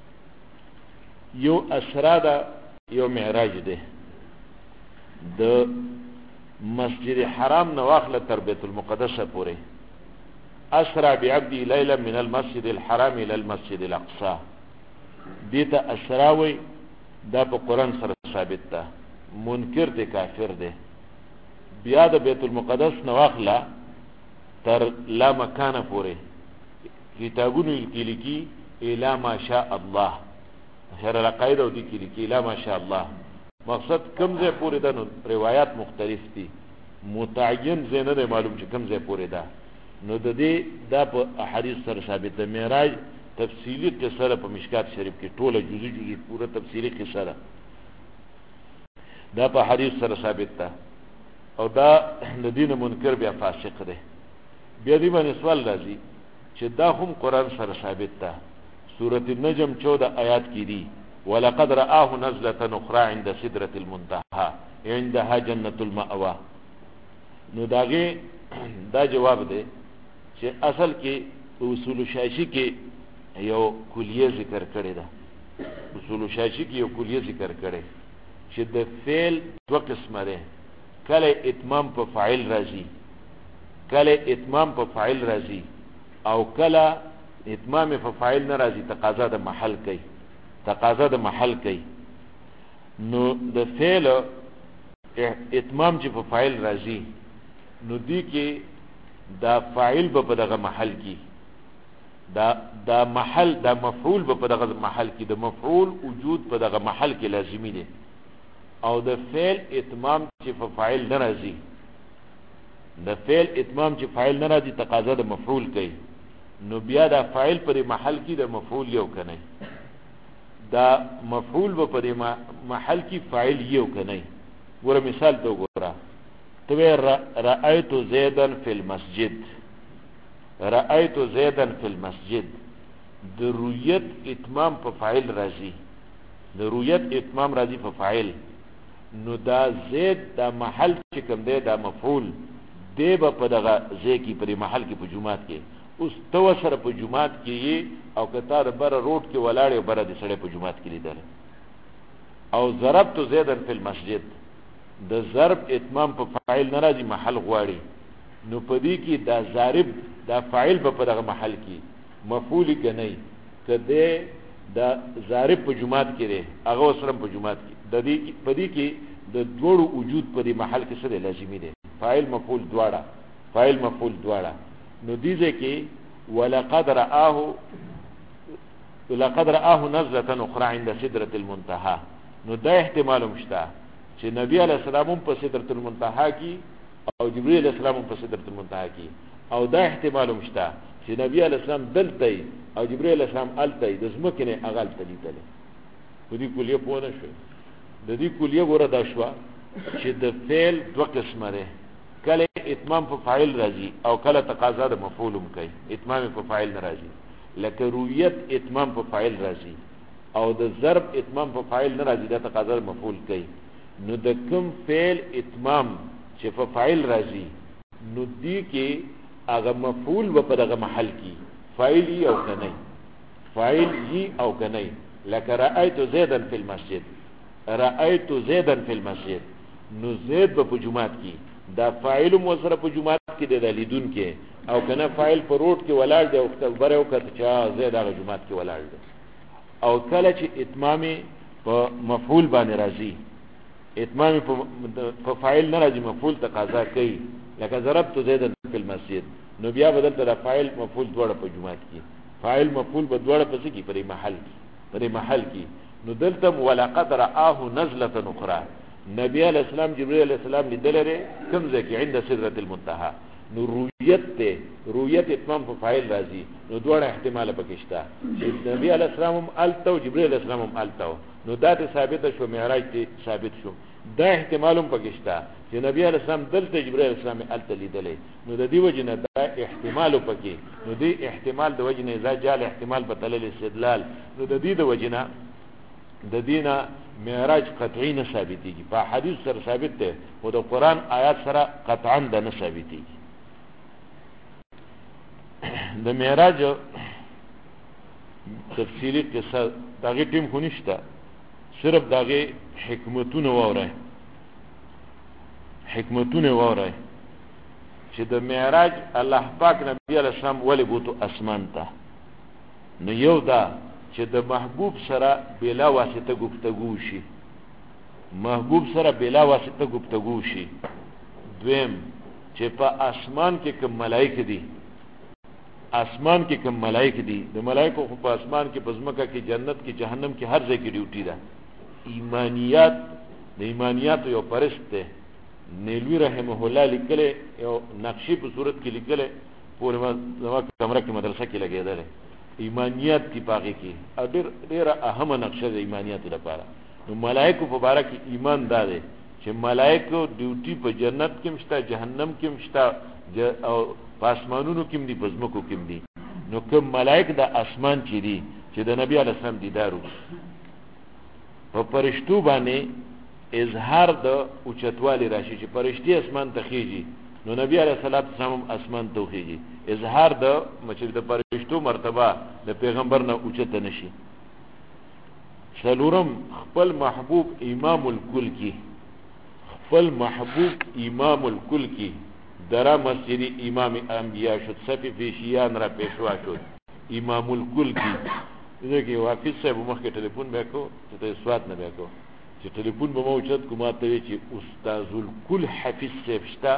یو اسرا ده، یو معراج ده. د مسجد حرام نو واخله تر بیت المقدس پورې اسرا بعبدي ليلا من المسجد الحرام الى المسجد الاقصى. دیتا اسراوي دا په قران سره ثابت ده، منکر ته کافر ده. بیا د بیت المقدس نو واخله تر لا مکان پورې کتابونو کې لیکي الا ما شاء الله، هر القاعده دي کې لیکي الا ما شاء الله. مقصد کم ځای پورې ده، نو روایت مختلف دي، متعین ځای نه معلوم چې کم ځای پورې ده. نو د دې دا په احادیث سره ثابت ده. معراج تفصیلی قصه په مشکات شریف کې ټوله جزئی جزئی پوره تفصیلی قصه ده، دا په حدیث سره ثابت ده. او دا د دین منکر بیا فاسق ده. بیا دې باندې سوال راځي چې دا هم قران سره ثابت ده. سورۃ النجم 14 آیات کې دي ولقد رآه نزلة أخرى عند سدرة المنتهى عندها جنة المأوى. نو داغه دا جواب ده چې اصل کې اصول شاشی کې یو کلیه ذکر کړی ده. اصول شاشی کې یو کلیه ذکر کړی چې د فعل دو قسمه ده، کله اتمام په فاعل راځي، کله اتمام په فاعل راځي، او کله اتمام په فاعل نه راځي، تقاضا د محل کوي، تقاضا د محل کوي. نو د فعل اتمام چې په فاعل راځي نو دی کې دا فاعل په دغه محل کې، دا محل دا مفعول په دغه محل کې، د مفعول وجود په دغه محل کې لازمي دی. او د فعل اتمام چې په فاعل نه راځي، د فعل اتمام چې فاعل نه راځي تقاضا د مفعول کوي. نو بیا دا فاعل پر محل کې د مفعول یو کنه، دا مفعول په محل کې فاعل یو کنه. ګوره مثال ته ګوره، تو رأيت زيدا في المسجد، رأيت زيدا في المسجد. د رؤیت اتمام په فاعل راځي، د رؤیت اتمام راځي په فاعل. نو دا زید دا محل چې کوم دی دا مفعول دی په دغه ځای کې په محل کې په جمعات کې. اوس تو سره په جمعات کې او کتار بر روډ کې ولاړ او بر د سړی په جمعات کې لیدل. او ضربت زیدا فی المسجد، د ضرب اتمام په فاعل ناراضي محل غواړي. نو په دې کې دا ضارب دا فاعل په دغه محل کې مفعول غنی کده دا ضارب په جمعات کې دی، هغه سره په جمعات کې د دې په دې کې د دوړو وجود په دې محل کې سره لازمي دی، فاعل مفعول دواړه، فاعل مفعول دواړه. نو دې ځکه ولقد رآه، لقد رآه نزلة أخرى عند سدرة المنتهى. نو دا احتمال مشته چې نبی علیہ السلام په سدرة المنتهى کې او جبرئیل علیہ السلام په سدرة المنتهى کې، او دا احتمال مشته چې نبی علیہ السلام دلته او جبرئیل علیہ السلام الته د زمکه نه اغل تلیدل. په دې کلیه پوه نه شو. د دې کلیه ګوره دا شو چې د فعل دوه قسمه ده، کله اتمام په فاعل راځي او کله تقاضا د مفعول کوي. اتمام په فاعل نه راځي، لکه رؤیت اتمام په فاعل راځي، او د ضرب اتمام په فاعل نه راځي، دا تقاضا د مفعول کوي. نو د کوم فعل اتمام چې په فاعل راځي نو دی کې هغه مفعول په دغه محل کې فاعل یې او کنه، فاعل یې او کنه. لکه رأيت زيدا في المسجد، رأيت زيدا في المسجد. نو زید په جمعات کې دا فاعل مو سره په جمعات کې د لیدون کې او کنه فاعل په روټ کې ولاړ دی او خبره وکړه چې زه دا جمعات کې ولاړ دی او کله چې اتمام په مفعول باندې راځي اتمام په فاعل نه راځي مفعول تقاضا کوي لکه ضربت زیدن فی المسجد نو بیا بدل ته فاعل مفعول دواړه په جمعات کې فاعل مفعول په دواړه په څه کې پرې محل کې نو دلته ولقد رآه نزلة اخرى نبی علیہ السلام جبرئیل علیہ السلام لیدل لري کوم ځای کې عند سدرۃ المنتهى نو رؤیت اتمام په فاعل راځي نو دواړه احتمال پکې شته چې نبی علیہ السلام هم التو جبرئیل علیہ السلام هم التو نو دا ته ثابت شو معراج ته ثابت شو دا احتمال هم پکې شته چې نبی علیہ السلام دلته جبرئیل علیہ السلام الته لیدل نو د دې وجنه دا احتمال پکې نو دې احتمال د وجنه اذا جاء احتمال بدل الاستدلال نو د دې د وجنه د دینه معراج قطعی نه ثابتېږي په حدیث سره ثابت ده او د قران آیات سره قطعا ده نه ثابتېږي د معراج تفصیلی قصه دغه ټیم خو نشته صرف دغه حکمتونه وره چې د معراج الله پاک نبی علیہ السلام ولې بوتو اسمان ته نو یو دا چې د محبوب سره بلا واسطه گفتگو شي دویم چې په اسمان کې کوم ملائکه دي د ملائکه خو په اسمان کې په ځمکه کې جنت کې جهنم کې هر ځای کې ډیوټي ده ایمانیات یو پرست ده نیلوی رحمه الله لیکله یو نقشې په صورت کې لیکله پورې ما زما کمره کې مدرسه کې لګیدل ایمانیات کی پاګه کی او ډیره اهمه نقشه د ایمانیات لپاره نو ملائکه په باره کې ایمان داده چې ملائکه ډیوټي په جنت کې مشته جهنم کې مشته او پاسمانونو کې دي پزمکو کې دي نو کوم ملائکه د اسمان چې دي چې د نبی علیہ السلام دیدارو په فرشتو باندې اظهار د اوچتوالی راشي چې فرشتي اسمان ته خيږي نو نبی علیہ السلام اسمان ته خيږي اظهار د مچې د فرشتو مرتبه د پیغمبر نه اوچته نشي سلورم خپل محبوب امام الکل کی درا مسجد امام انبیاء شد صفی فیشیان را پیشوا شد امام الکل کی دغه واقع صاحب مخکې ټلیفون وکړو ته سواد نه وکړو چې ټلیفون به مو چت کومه ته چې استاد الکل حفیظ صاحب شتا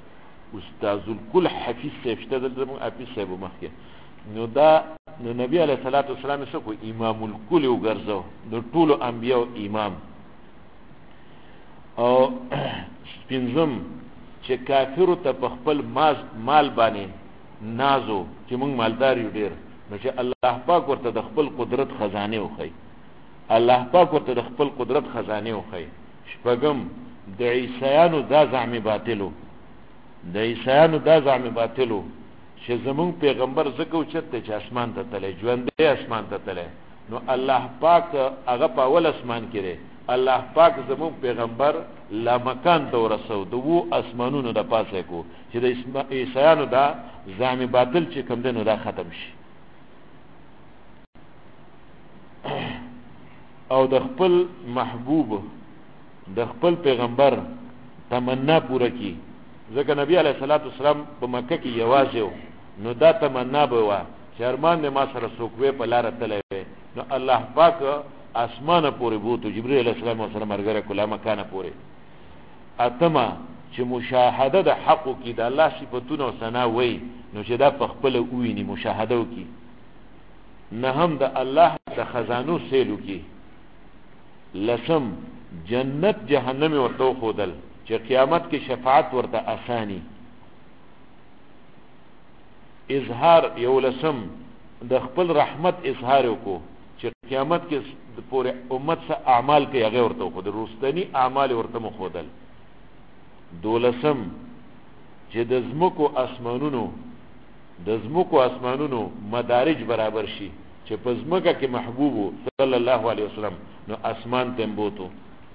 دلته مو حفیظ صاحب مخکې نو نبی علیہ الصلوۃ والسلام څخه امام الکل وګرځو د ټولو انبیاء امام او پنځم چې کافر ته په خپل مال باندې نازو چې موږ مالدار یو ډیر نو چې الله پاک ورته د خپل قدرت خزانه وخی شپږم د عیسایانو دا زعم باطلو چې زمون پیغمبر زکه چته چې اسمان ته تله ژوندې اسمان ته تله نو الله پاک هغه په اول اسمان کې الله پاک زمون پیغمبر لا مکان ته ورسو دوه اسمانونو د پاسه کو چې د عیسایانو دا زعم باطل چې کوم دنو دا ختم شي او د خپل محبوب د خپل پیغمبر تمنا پوره کی ځکه نبی علیہ الصلوۃ والسلام په مکه کې یوازې نو دا تمنا به وا چې ارمان نه ما سره سوکوي په لار تلې نو الله پاک اسمانه پورې بوته جبرئیل علیہ السلام سره مرګره کله مکانه پورې اتما چې مشاهده د حق کې د الله صفاتونو ثنا وای نو چې دا په خپل ویني مشاهده وکي نه هم د الله د خزانو سیلو کې لسم جنت جهنم ورته خودل چې قیامت کې شفاعت ورته اسانی اظهار یو لسم د خپل رحمت اظهار وکړو چې قیامت کې د پوره امت سره اعمال کې هغه ورته خود روستنی اعمال ورته مخودل دولسم چې د زمکو اسمانونو مدارج برابر شي چې په زمکه کې محبوب صلی الله علیه وسلم نو اسمان تم بوتو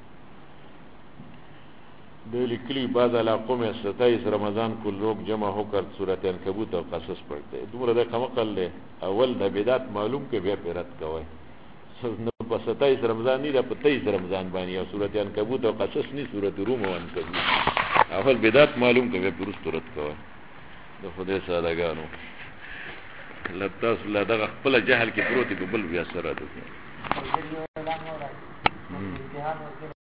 دلی کلی بعض علاقوں میں 27 رمضان کو لوگ جمع ہو کر سورۃ عنکبوت اور قصص پڑھتے ہیں دومره د کمقل له اول د بدعت معلوم کې بیا پیرت کوي نو په 27 رمضان نه په 23 رمضان باندې او سورۃ عنکبوت او قصص نه سورۃ روم او عنکبوت اول بدعت معلوم کوي پرست ترت کوي د خدای سادهګانو لتاس لا دغه خپل جهل کې پروت دی بل بیا سره ده